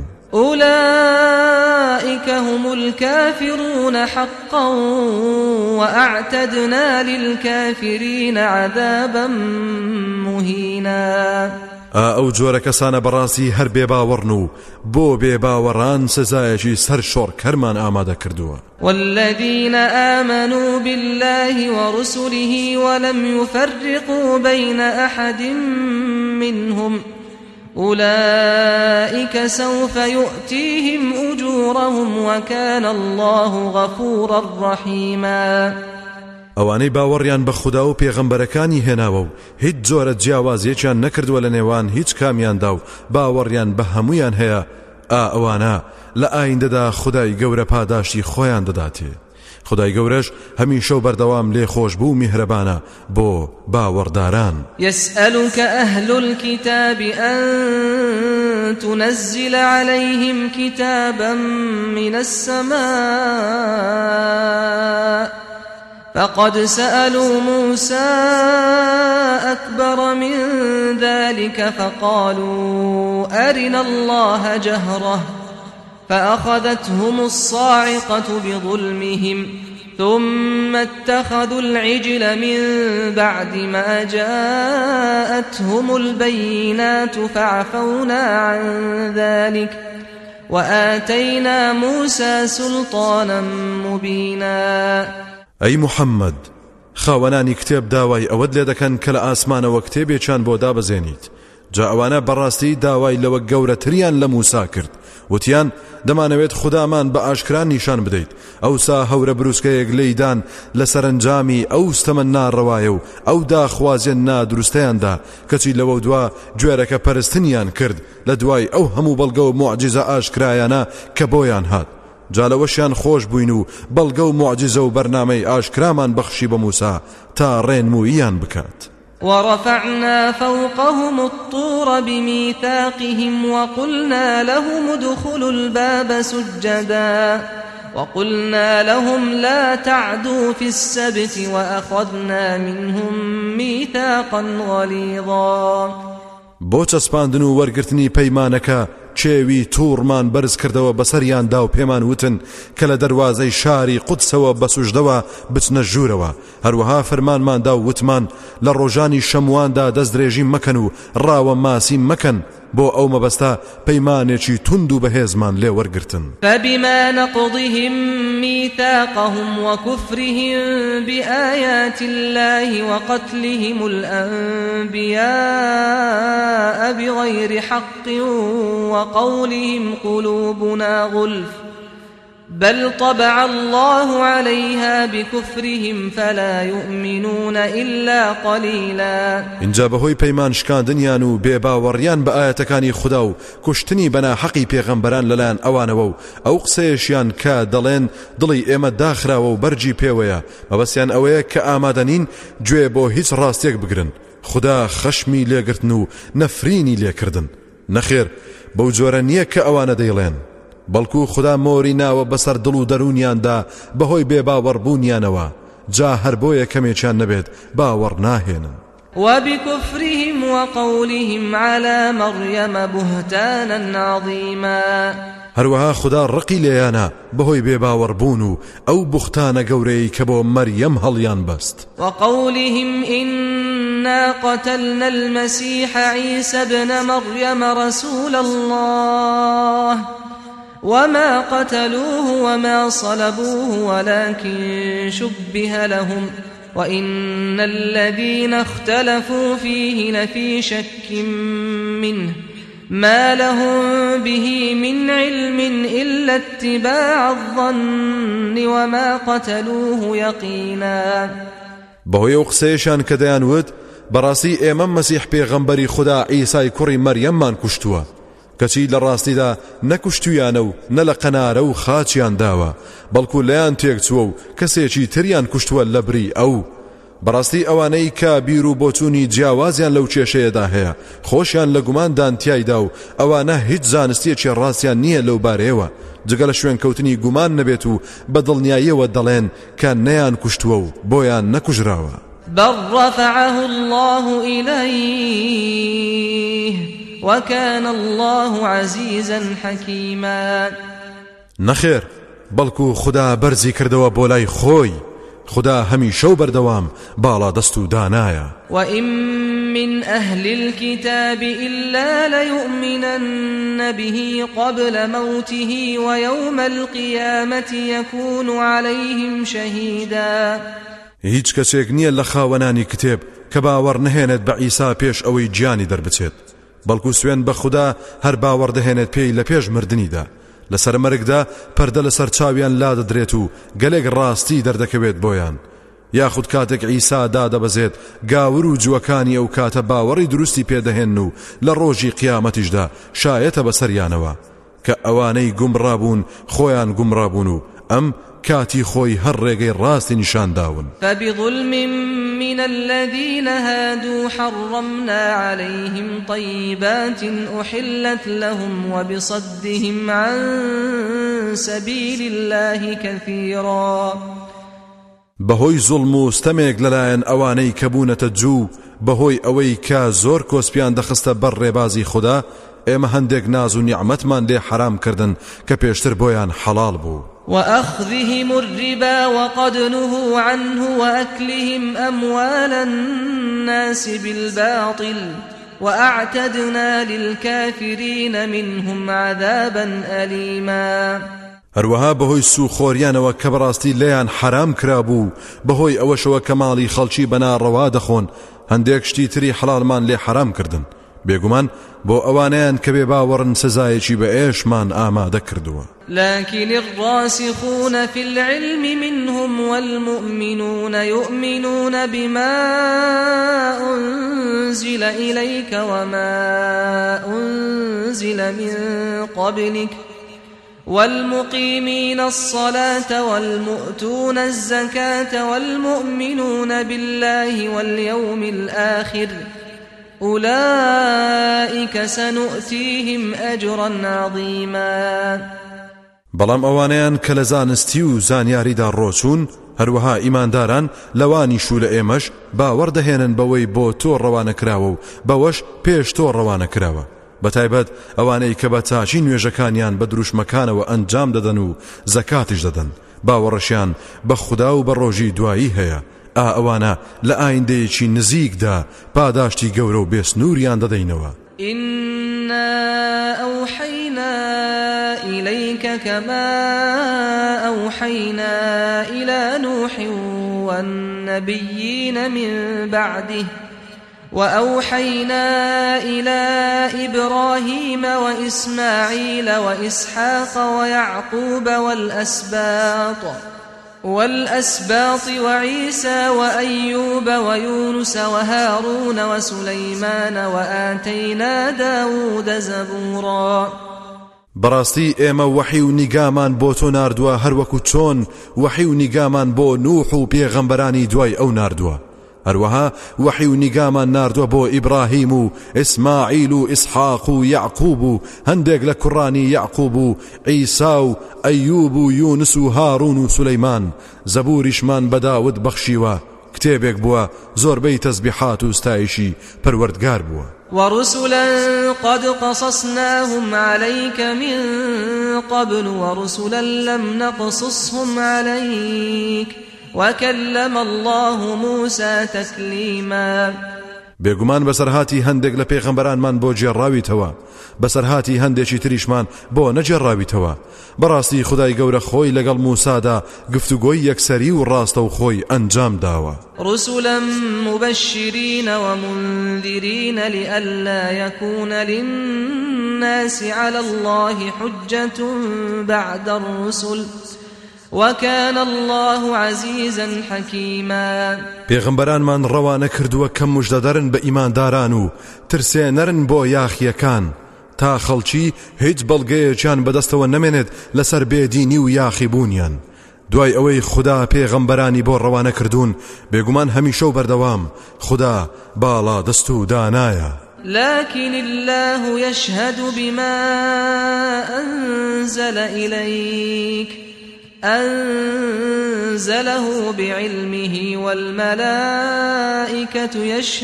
أولئك هم الكافرون حقا وأعتدنا للكافرين عذابا مهينا. ئەو جۆرە کەسانە بەڕاستی هەر بێباوەڕن و بۆ بێباوەڕان سزایەکی سەر شۆڕ کەرمان ئامادە کردووە. والذين آمنوا بالله ورسله ولم يفرقوا بين أحد منهم أولئك سوف يؤتيهم أجورهم وكان الله غفورا رحيما. ئەوانەی باوەڕیان بە خوددا و پێغەمبەرەکانی هێناوە و هیچ جۆرە جیاوازیەکیان نەکردووە لە نێوان هیچ کامیاندا و باوەڕیان بە هەمویان هەیە، ئا ئەوانە لە ئایندەدا خودای گەورە پاداشتی خۆیان دەداتێ. خدای گەورەش هەمیشە و بەردەوام لێ خۆش بوو میهرەبانە بۆ باوەڕداران. يسألك أهل الكتاب أن تنزل عليهم كتابا من السماء فقد سألوا موسى أكبر من ذلك فقالوا أرنا الله جهرة فأخذتهم الصاعقة بظلمهم ثم اتخذوا العجل من بعد ما جاءتهم البينات فعفونا عن ذلك وآتينا موسى سلطانا مبينا. أي محمد خاوەنانی کتێب داوای ئەوەت لێ دەکەن کە لە ئاسمانەوە کتێبێکیان بۆ دابەزێنیت. جا ئەوانە بەڕاستی داوای لەوە گەورەتریان لە موسا کرد، وتیان دەمانەوێت خودامان بە ئاشکران نیشان بدەیت. ئەوسا هەورە بروسکەیەک لێیدان لە سەرنجامی ئەو ستەمە ناڕەوایە و ئەو داخوازیان نادروستەیاندا کەچی لەوە دوا گوێرەکە پەرستنیان کرد لە دوای ئەو هەموو بەڵگە و موعجیزە ئاشکرایانە کە بۆیان هات. جالەوەشیان خۆش بووین و بەڵگە و موعجیزە و بەرنامەی ئاشکرامان بەخشی بە موسا تا ڕێنموویان بکات. ورفعنا فوقهم الطور بميثاقهم وقلنا لهم ادخلوا الباب سجدا وقلنا لهم لا تعدوا في السبت وأخذنا منهم ميثاقا غليظا. بۆ چەسپاندن و وەرگرتنی پەیمانەکە چێوی توورمان بەرز کردەوە بەسەریاندا و پێمان وتن کە لە دەروازەی شاری قودسەوە بەسوژدەوە بچنە ژوورەوە. هەروەها فەرمانماندا و وتمان لە ڕۆژانی شەمواندا دەستدرێژی مەکەن و ڕاوە ماسی مەکەن بۆ ئەو مەبەستە پەیمانێکی تند و بەهێزمان لێ وەرگرتن. فبما نقضهم ميثاقهم وكفرهم بآيات الله وقتلهم الأنبياء بغير حق وقولهم قلوبنا غلف بل طبع الله عليها بكفرهم فلا يؤمنون إلا قليلا. اینجا بەهۆی پەیمان شکاندنیان و بێباوەڕیان بە ئاەتەکانی خوددا و کوشتنی بەنا حەقی پێغەمبەران لەلایەن ئەوانەوە و ئەو قسەیەشیان کە دەڵێن دڵی ئێمە داخراوە و بەرجی پێوەیە مەبەستیان ئەوەیە کە ئامادەنین گوێ بۆ هیچ ڕاستیەک بگرن. خوددا خەشمی لێگرتن و نەفرینی لێکردن. نەخێر بەو جۆرە نییە کە ئەوانە دەیڵێن، بەڵکو خوددا مۆری ناوە بەسەر دڵ و دەرونیاندا بەهۆی بێباوەڕبوونیانەوە، جا هەر بۆیە کەمێکیان نەبێت باوەڕ ناهێنن. وبكفرهم وقولهم على مريم بهتانا عظيما. هەروەها خوددا ڕقی لێیانە بەهۆی بێباوەڕبوون و ئەو بوختانە گەورەی کە بۆ مەریەم هەڵیان بەست. وقولهم إنا قتلنا المسيح عيسى ابن مريم رسول الله وما قتلوه وما صلبوه ولكن شبه لهم وإن الذين اختلفوا فيه لفي شك منه ما لهم به من علم إلا اتباع الظن وما قتلوه يقينا. بەهۆی ئەو قسەیەشان کە دەیانوت بەڕاستی ئێمە مەسیح پێغەمبەری خوددا عیسای کوڕی مەریەممان کوشتووە، کەچی لە ڕاستیدا نەکوشتویانە و نە لە قەنارە و خاچیان داوە، بەڵکو لەیان تێکچووە و کەسێکی تریان کوشتووە لە بری ئەو. بەڕاستی ئەوانەی کە بیر و بۆچوونی جیاوازیان لەو کێشەیەدا هەیە خۆشیان لە گوماندان تیایدا و ئەوانە هیچ زانستیەکی ڕاستیان نییە لەو بارەیەوە جگە لە شوێن کەوتنی گومان نەبێت و بە دڵنیاییەوە دەڵێن کە نەیان کوشتووە و بۆیان نەکوژراوە. بل رفعه الله إليه وكان الله عزيزا حكيما. نەخێر بەڵکو خوددا بەرزی کردەوە بۆ لای خۆی، خوددا هەمیشە و بەردەوام باڵا دەست و دانایە. وإن من أهل الكتاب إلا ليؤمنن به قبل موته ويوم القيامة يكون عليهم شهيدا. هیچ کەسێک نییە لە خاوەنانی کتێب کە باوەڕ نەهێنێت بە عیسا پێش ئەوەی گیانی دەربچێت، بەڵکو سوێن بە خوددا هەر باوەڕ دەهێنێت پێی لە پێش مردنیدا. لەسەر مەرگدا پەردە لەسەر چاویان لا دەدرێت و گەلێک ڕاستی دەردەکەوێت بۆیان، یاخود کاتێک عیسا دادەبەزێت گاور و جووەکانی ئەو کاتە باوەڕی دروستی پێدەهێن و لە ڕۆژی قیامەتیشدا شایەتە بەسەریانەوە کە ئەوانەی گومڕابوون خۆیان گومڕابوون و ئەم کاتی خۆی هەر ڕێگەی ڕاستی نیشان داون. فبظلم من الذين هادوا حرمنا عليهم طيبات أحلت لهم وبصدهم عن سبيل الله كثيرا. بەهۆی زوڵم و ستەمێک لەلایەن ئەوانەی کە بوونەتە جوو بەهۆی ئەوەی کە زۆر کۆسپیان دەخستە بەر ڕێبازی خوددا، ئێمە هەندێک ناز و نیعمەتمان لێ حرام کردن کە پێشتر بۆیان حەڵال بوو. وأخذهم الربا وقد نهوا عنه وأكلهم أموال الناس بالباطل وأعتدنا للكافرين منهم عذابا أليما. هەروەها بەهۆی سوخۆریانەوە کە بەڕاستی لێیان حرام کرابوو، بەهۆی ئەوەشەوە کە ماڵی خەڵکی بەناڕەوا دەخۆن، هەندێک شتی تری حەڵالمان لێ حرام کردن. بێگومان بۆ ئەوانەیان کە بێ باوەڕن سزایەکی بە ئێشمان ئامادە کردووە. لكن الراسخون في العلم منهم والمؤمنون يؤمنون بما أنزل إليك وما أنزل من قبلك والمقيمين الصلاة والمؤتون الزكاة والمؤمنون بالله واليوم الآخر أولئك سنؤتيهم أجرا عظيما. بەڵام ئەوانەیان کە لە زانستی و زانیاریدا ڕۆچوون، هەروەها ئیمانداران لەوانیش و لە ئێمەش باوەڕدەهێنن بەوەی بۆ تۆ ڕەوانەکراوە و بەوەش پێش تۆ ڕەوانەکراوە. بەتایبەت ئەوانەی کە بە چاچی نوێژەکانیان بە دروشمەکانەوە ئەنجام دەدەن و زەکاتیش دەدەن، باوەڕەشیان بە خودا و بە ڕۆژی دوایی هەیە. ئا ئەوانە لە ئایندەیەکی نزیکدا پاداشتی گەورە و بێسنووریان دەدەینەوە. إنا أوحينا إليك كما أوحينا إلى نوح والنبيين من بعده وأوحينا إلى إبراهيم وإسماعيل وإسحاق ويعقوب والأسباط والأسباط وعيسى وأيوب ويونس وهارون وسليمان وآتينا داود زبورا. بەڕاستی ئێمە وەحی و نیگامان بۆ تۆ ناردووە هەروەکو چۆن وەحی و نیگامان بۆ نوح و پێغەمبەرانی دوای ئەو ناردووە. هەروەها وەحی و نیگامان ناردووە بۆ ئیبراهیم و ئیسماعیل و ئیسحاق و یعقوب و هەندێک لە کوڕانی یعقوب و عیسا و ئەیوب و یونس و هارون و سولەیمان. زەبوریشمان بە داود بەخشیوە، کتێبێک بووە زۆربەی تەسبیحات و ستایشی پەروەردگار بووە. ورسلا قد قصصناهم عليك من قبل ورسلا لم نقصصهم عليك وكلم الله موسى تكليما. بێگومان بەسەرهاتی هەندێک لە پێغەمبەرانمان بۆ جێڕاویتەوە، بەسەرهاتی هەندێکی تریشمان بۆ نەجێڕاویتەوە. بەڕاستی خودای گەورە خۆی لەگەڵ موسادا گفتوگۆی یەکسەری و ڕاستە و خۆی ئەنجام داوە. رسلا مبشرين ومنذرين لئلا يكون للناس على الله حجة بعد الرسل وكان الله عزيزا حكيما. پێغەمبەرانمان ڕەوانە کردووە کە موژدەدەرن بە ئیمانداران و ترسێنەرن بۆ یاخیەکان تا خەڵکی هیچ بەڵگەیەکیان بەدەستەوە نەمێنێت لەسەر بێدینی و یاخی بوونیان. دوای ئەوەی خوددا پێغەمبەرانی بۆ ڕەوانە کردوون، بێگومان هەمیشە و بەردەوام خوددا باڵا دەست و دانایە. لكن الله يشهد بما أنزل إليك أنزله بعلمه والملائكة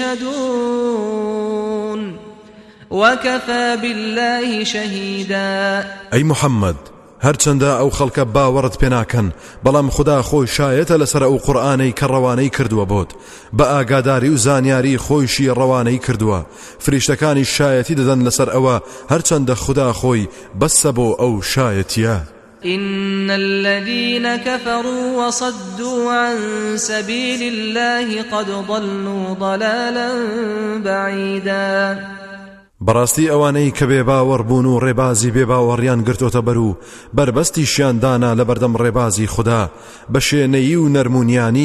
يشهدون وكفى بالله شهيدا. أي محمد هەرچەندە ئەو خەڵکە باوەڕت پێ ناکەن، بەڵام خوددا خۆی شایەتە لەسەر ئەو قورئانەی کە ڕەوانەی کردووە بۆت، بە ئاگاداری و زانیاری خۆیشی ڕەوانەی کردووە. فریشتەکانی شایەتی دەدەن لەسەر ئەوە هەرچەندە خوددا خۆی بەسە بۆ ئەو شایەتیە. إن الذين كفروا وصدوا عن سبيل الله قد ضلوا ضلالا بعيدا. بەڕاستی ئەوانەی کە بێ باوەڕبوون و ڕێبازی بێ باوەڕیان گرتۆتە بەر و بربەستی شیاندانا لە بەردەم ڕێبازی خوددا بە شوێنەیی و نەرمونیانی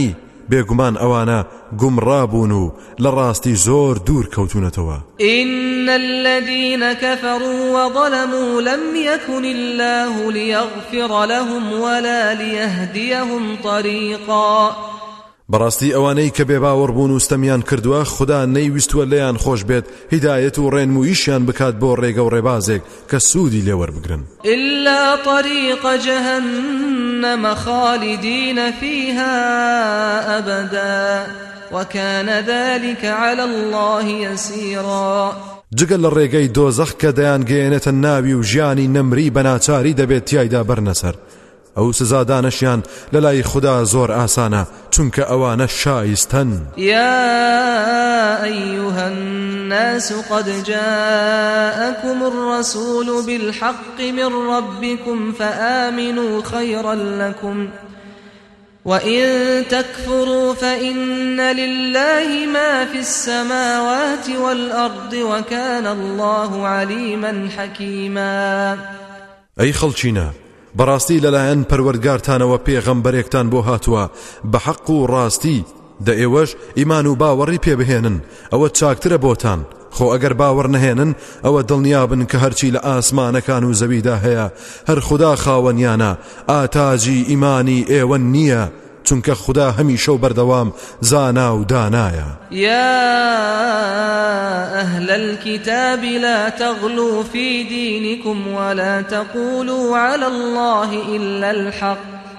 بێگومان ئەوانە گومڕابوون و لە ڕاستی زۆر دوور کەوتونەتەوە. إن الذين كفروا وظلموا لم يكن الله ليغفر لهم ولا ليهديهم طريقا. بەڕاستی ئەوانەی کە بێباوەڕ بوون و ستەمیان کردووە خوددا نەیویستووە لێیان خۆش بێت هیدایەت و ڕێنموویشیان بکات بۆ ڕێگە و ڕێبازێک کە سوودی لێوەربگرن. إلا طريق جهنم خالدين فيها أبدا وكان ذلك على الله يسيرا. جگەل لە ڕێگەی دۆزەخ کە دەیان گەیەنێتە ناوی و ژیانی نەمری بەناچاری دەبێت تیایدا بەرنەسەر. ئەو سزادانشیان لەلای خوددا زۆر ئاسانە چونکە ئەوانە شایستن. يا أيها الناس قد جاءكم الرسول بالحق من ربكم فآمنوا خيرا لكم وإن تكفروا فإن لله ما في السماوات والأرض وكان الله عليما حكيما. أي خلچينا بەڕاستی لەلایەن پەروەردگارتانەوە پێغەمبەرێکتان بۆ هاتووە بە حەق و ڕاستی دە ئێوەش ئیمان و باوەڕی پێبهێنن ئەوە چاکترە بۆتان. خۆ ئەگەر باوەڕ نەهێنن ئەوە دڵنیابن کە هەرچی لە ئاسمانەکان و زەویدا هەیە هەر خوددا خاوەنیانە ئاتاجی ئیمانی ئێوە نییە چونکە خوددا هەمیشە و بەردەوام زانا و دانایە. يا أهل الكتاب لا تغلوا في دينكم ولا تقولوا على الله إلا الحق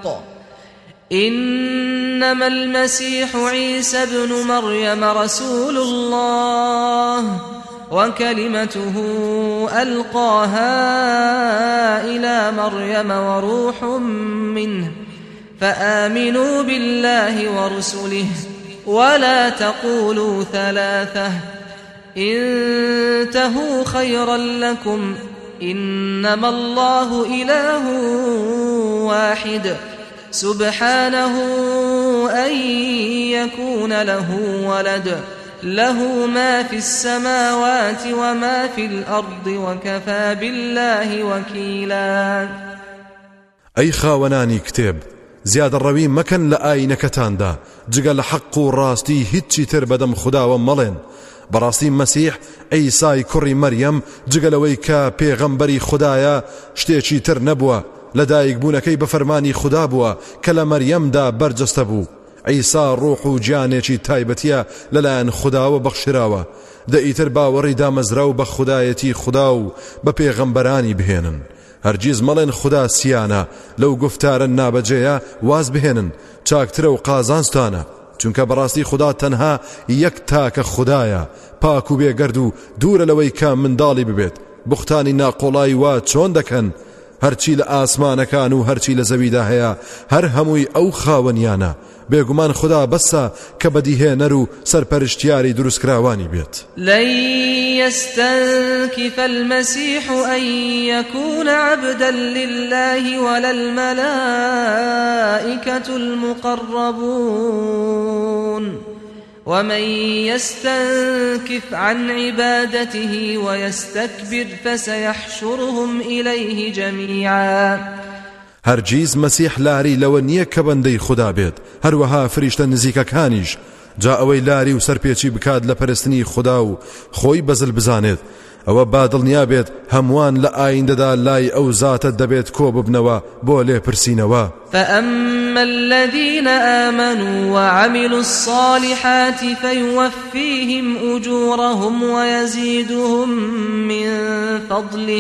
إنما المسيح عيسى ابن مريم رسول الله وكلمته ألقاها إلى مريم وروح منه فآمنوا بالله ورسله ولا تقولوا ثلاثة انتهوا خيرا لكم إنما الله إله واحد سبحانه أن يكون له ولد له ما في السماوات وما في الأرض وكفى بالله وكيلا. أي خاوناني كتاب زیادە ڕەوی مەکەن لە ئاینەکەتاندا جگە لە حەق و ڕاستی هیچی تر بەدەم خودداوە مەڵێن. بەڕاستی مەسیح عیسای کوڕی مەریەم جگەلەوەی کە پێغەمبەری خوددایە شتێکی تر نەبووە لەدایک بوونەکەی بە فەرمانی خوددا بووە کە لە مەریەمدا بەرجەستە بوو. عیسا ڕوح و گیانێکی تایبەتیە لەلایەن خودداوە بەخشراوە. دەئیتر باوەڕی دامەزرا و بە خودایەتی خوددا و بە پێغەمبەرانی بهێنن. هەرگیز مەڵێن خوددا سیانە لەو گفتارە نابەجێیە واز بهێنن چاکترە و قازانستانە چونکە بەڕاستی خوددا تەنها یەک تاکە خوددایە پاک و بێگەرد و دوورە لەوەی کە منداڵی ببێت. بوختانی ناقۆڵایی وا چۆن دەکەن هەرچی لە ئاسمانەکان و هەرچی لە زەویدا هەیە هەر هەمووی ئەو خاوەنیانە. بێگومان خوددا بەسە کە بەدیهێنەر و سەرپەرشتیاری دروستکراوانی بێت. لن يستنكف المسيح أن يكون عبدا لله ولا الملائكة المقربون ومن يستنكف عن عبادته ويستكبر فسيحشرهم إليه جميعا. هەرگیز مەسیح لاری لەوە نییە کە بەندەی خوددا بێت هەروەها فریشتە نزیکەکانیش جا ئەوەی لاری و سەرپێچی بکات لە پەرستنی خوددا و خۆی بەزل بزانێت ئەوە بادڵنیا بێت هەمووان لە ئایندەدا لای ئەو زاتە دەبێت کۆ ببنەوە بۆ لێپرسینەوە. فأما الذين آمنوا وعملوا الصالحات فيوفيهم أجورهم ويزيدهم من فضله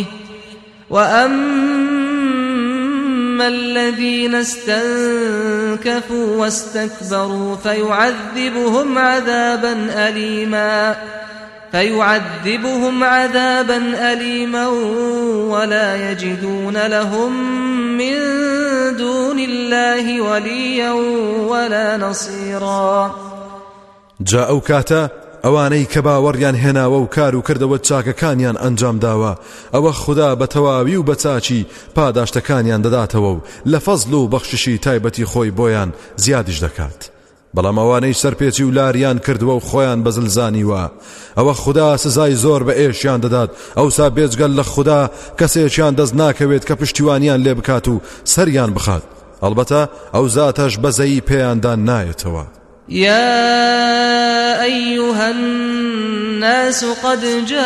وأما أما الذين استنكفوا واستكبروا فيعذبهم عذابا أليما فيعذبهم عذابا أليما ولا يجدون لهم من دون الله وليا ولا نصيرا. جاء كاتا ئەوانەی کە باوەڕیان هێناوە و کار و کردەوە چاکەکانیان ئەنجام داوە ئەوە خوددا بە تەواوی و بە چاچی پاداشتەکانیان دەداتەوە و لە فەزڵ و بەخششی تایبەتی خۆی بۆیان زیادیش دەکات. بەڵام ئەوانەی سەرپێچی و لاریان کردووە و خۆیان بەزلزانیوە ئەوە خوددا سزای زۆر بە ئێشیان دەدات. ئەوسا بێجگەل لە خوددا کەسێکیان دەست ناکەوێت کە پشتیوانیان لێ بکات و سەریان بخات. ئەلبەتە ئەو زاتەش بەزەیی پێیاندان نایەتەوە. يا أيها الناس قد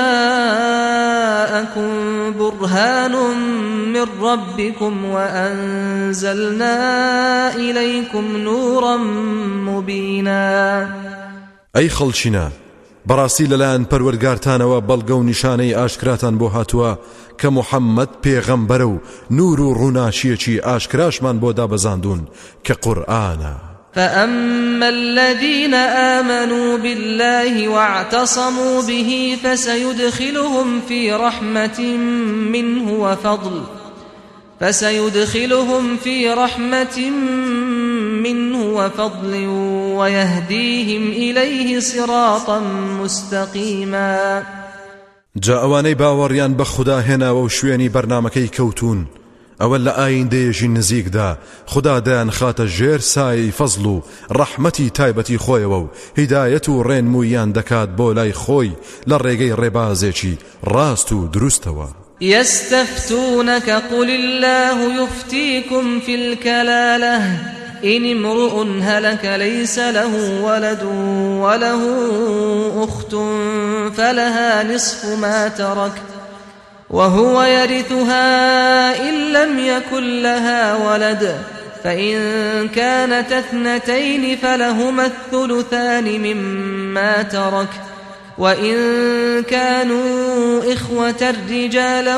جاءكم برهان من ربكم وأنزلنا إليكم نورا مبينا أي خلشنا بەڕاستی لەلایەن پەروەردگارتانەوە بەڵگە و نیشانەی ئاشکراتان بۆ هاتووە کە موحەممەد پێغەمبەرە و نور و ڕووناچیەکی ئاشکراشمان بۆ دابەزاندون کە قورئانە. فأما الذين آمنوا بالله واعتصموا به فسيدخلهم في رحمة منه وفضل فسيدخلهم في رحمة منه وفضل ويهديهم إليه صراطا مستقيما. جا ئەوانەی باوەڕیان بە خوددا هێناوە و شوێنی بەرنامەکەی کەوتون ئەوە لە ئایندەیەژی نزیکدا خوددا دەیان خاتە ژێر سایەی فەزڵ و ڕەحمەتی تایبەتی خۆیەوە و هیدایەت و ڕێنموویان دەکات بۆ لای خۆی لە ڕێگەی ڕێبازێکی ڕاست و دروستەوە. يستفتونك قل الله يفتيكم في الكلالة إن امرؤ هلك ليس له ولد وله أخت فلها نصف ما ترك وهو يرثها إن لم يكن لها ولد فإن كانت اثنتين فلهما الثلثان مما ترك وإن كانوا إخوة رجالا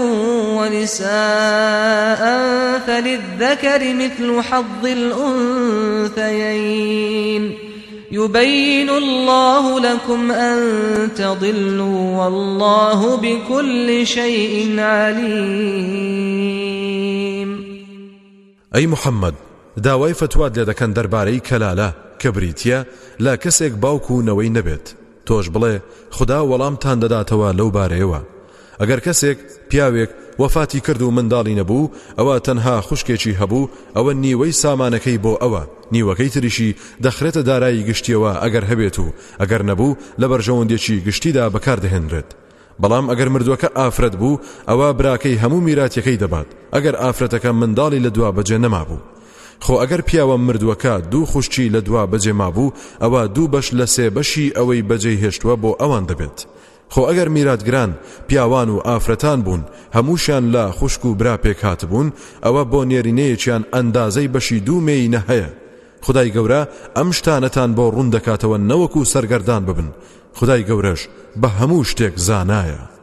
ونساء فللذكر مثل حظ الأنثيين يبين الله لكم أن تضلوا والله بكل شيء عليم. أي محمد داوای فتوات لێ دەکەن دەربارەی کەلالە کە بریتیە لا کەسێک باوکو نەوەی نەبێت تۆش بڵێ خدا وەڵامتان دەداتەوە لەو بارەیەوە. ئەگەر کەسێک پیاوێک وەفاتی کرد و منداڵی نەبوو ئەوە تەنها خوشکێکی هەبوو ئەوە نیوەی سامانەکەی بۆ ئەوە نیوەکەی تریشی دەخرێتە دارایی گشتیەوە ئەگەر هەبێت و ئەگەر نەبوو لە بەرژەوەندێکی گشتیدا بەکاردەهێنرێت. بەڵام ئەگەر مردووەکە ئافرەت بوو ئەوە براکەی هەموو میراتیەکەی دەبات ئەگەر ئافرەتەکە منداڵی لە دوا بەجێ نەمابوو. خۆ ئەگەر پیاوە مردووەکە دوو خوشتی لە دوا بەجێ مابوو ئەوە دوو بەش لە سێ بەشی ئەوەی بەجێ هێشتووە بۆ ئەوان دەبێت. خۆ ئەگەر میراتگران پیاوان و ئافرەتان بوون هەمووشیان لە خوشک و برا پێک هاتبوون ئەوە بۆ نێرینەیەکیان ئەندازەی بەشی دوو مێینە هەیە. خدای گەورە ئەم شتانەتان بۆ ڕوون دەکاتەوە نەوەکو سەرگەردان ببن. خدای گەورەش بە هەموو شتێک زانایە.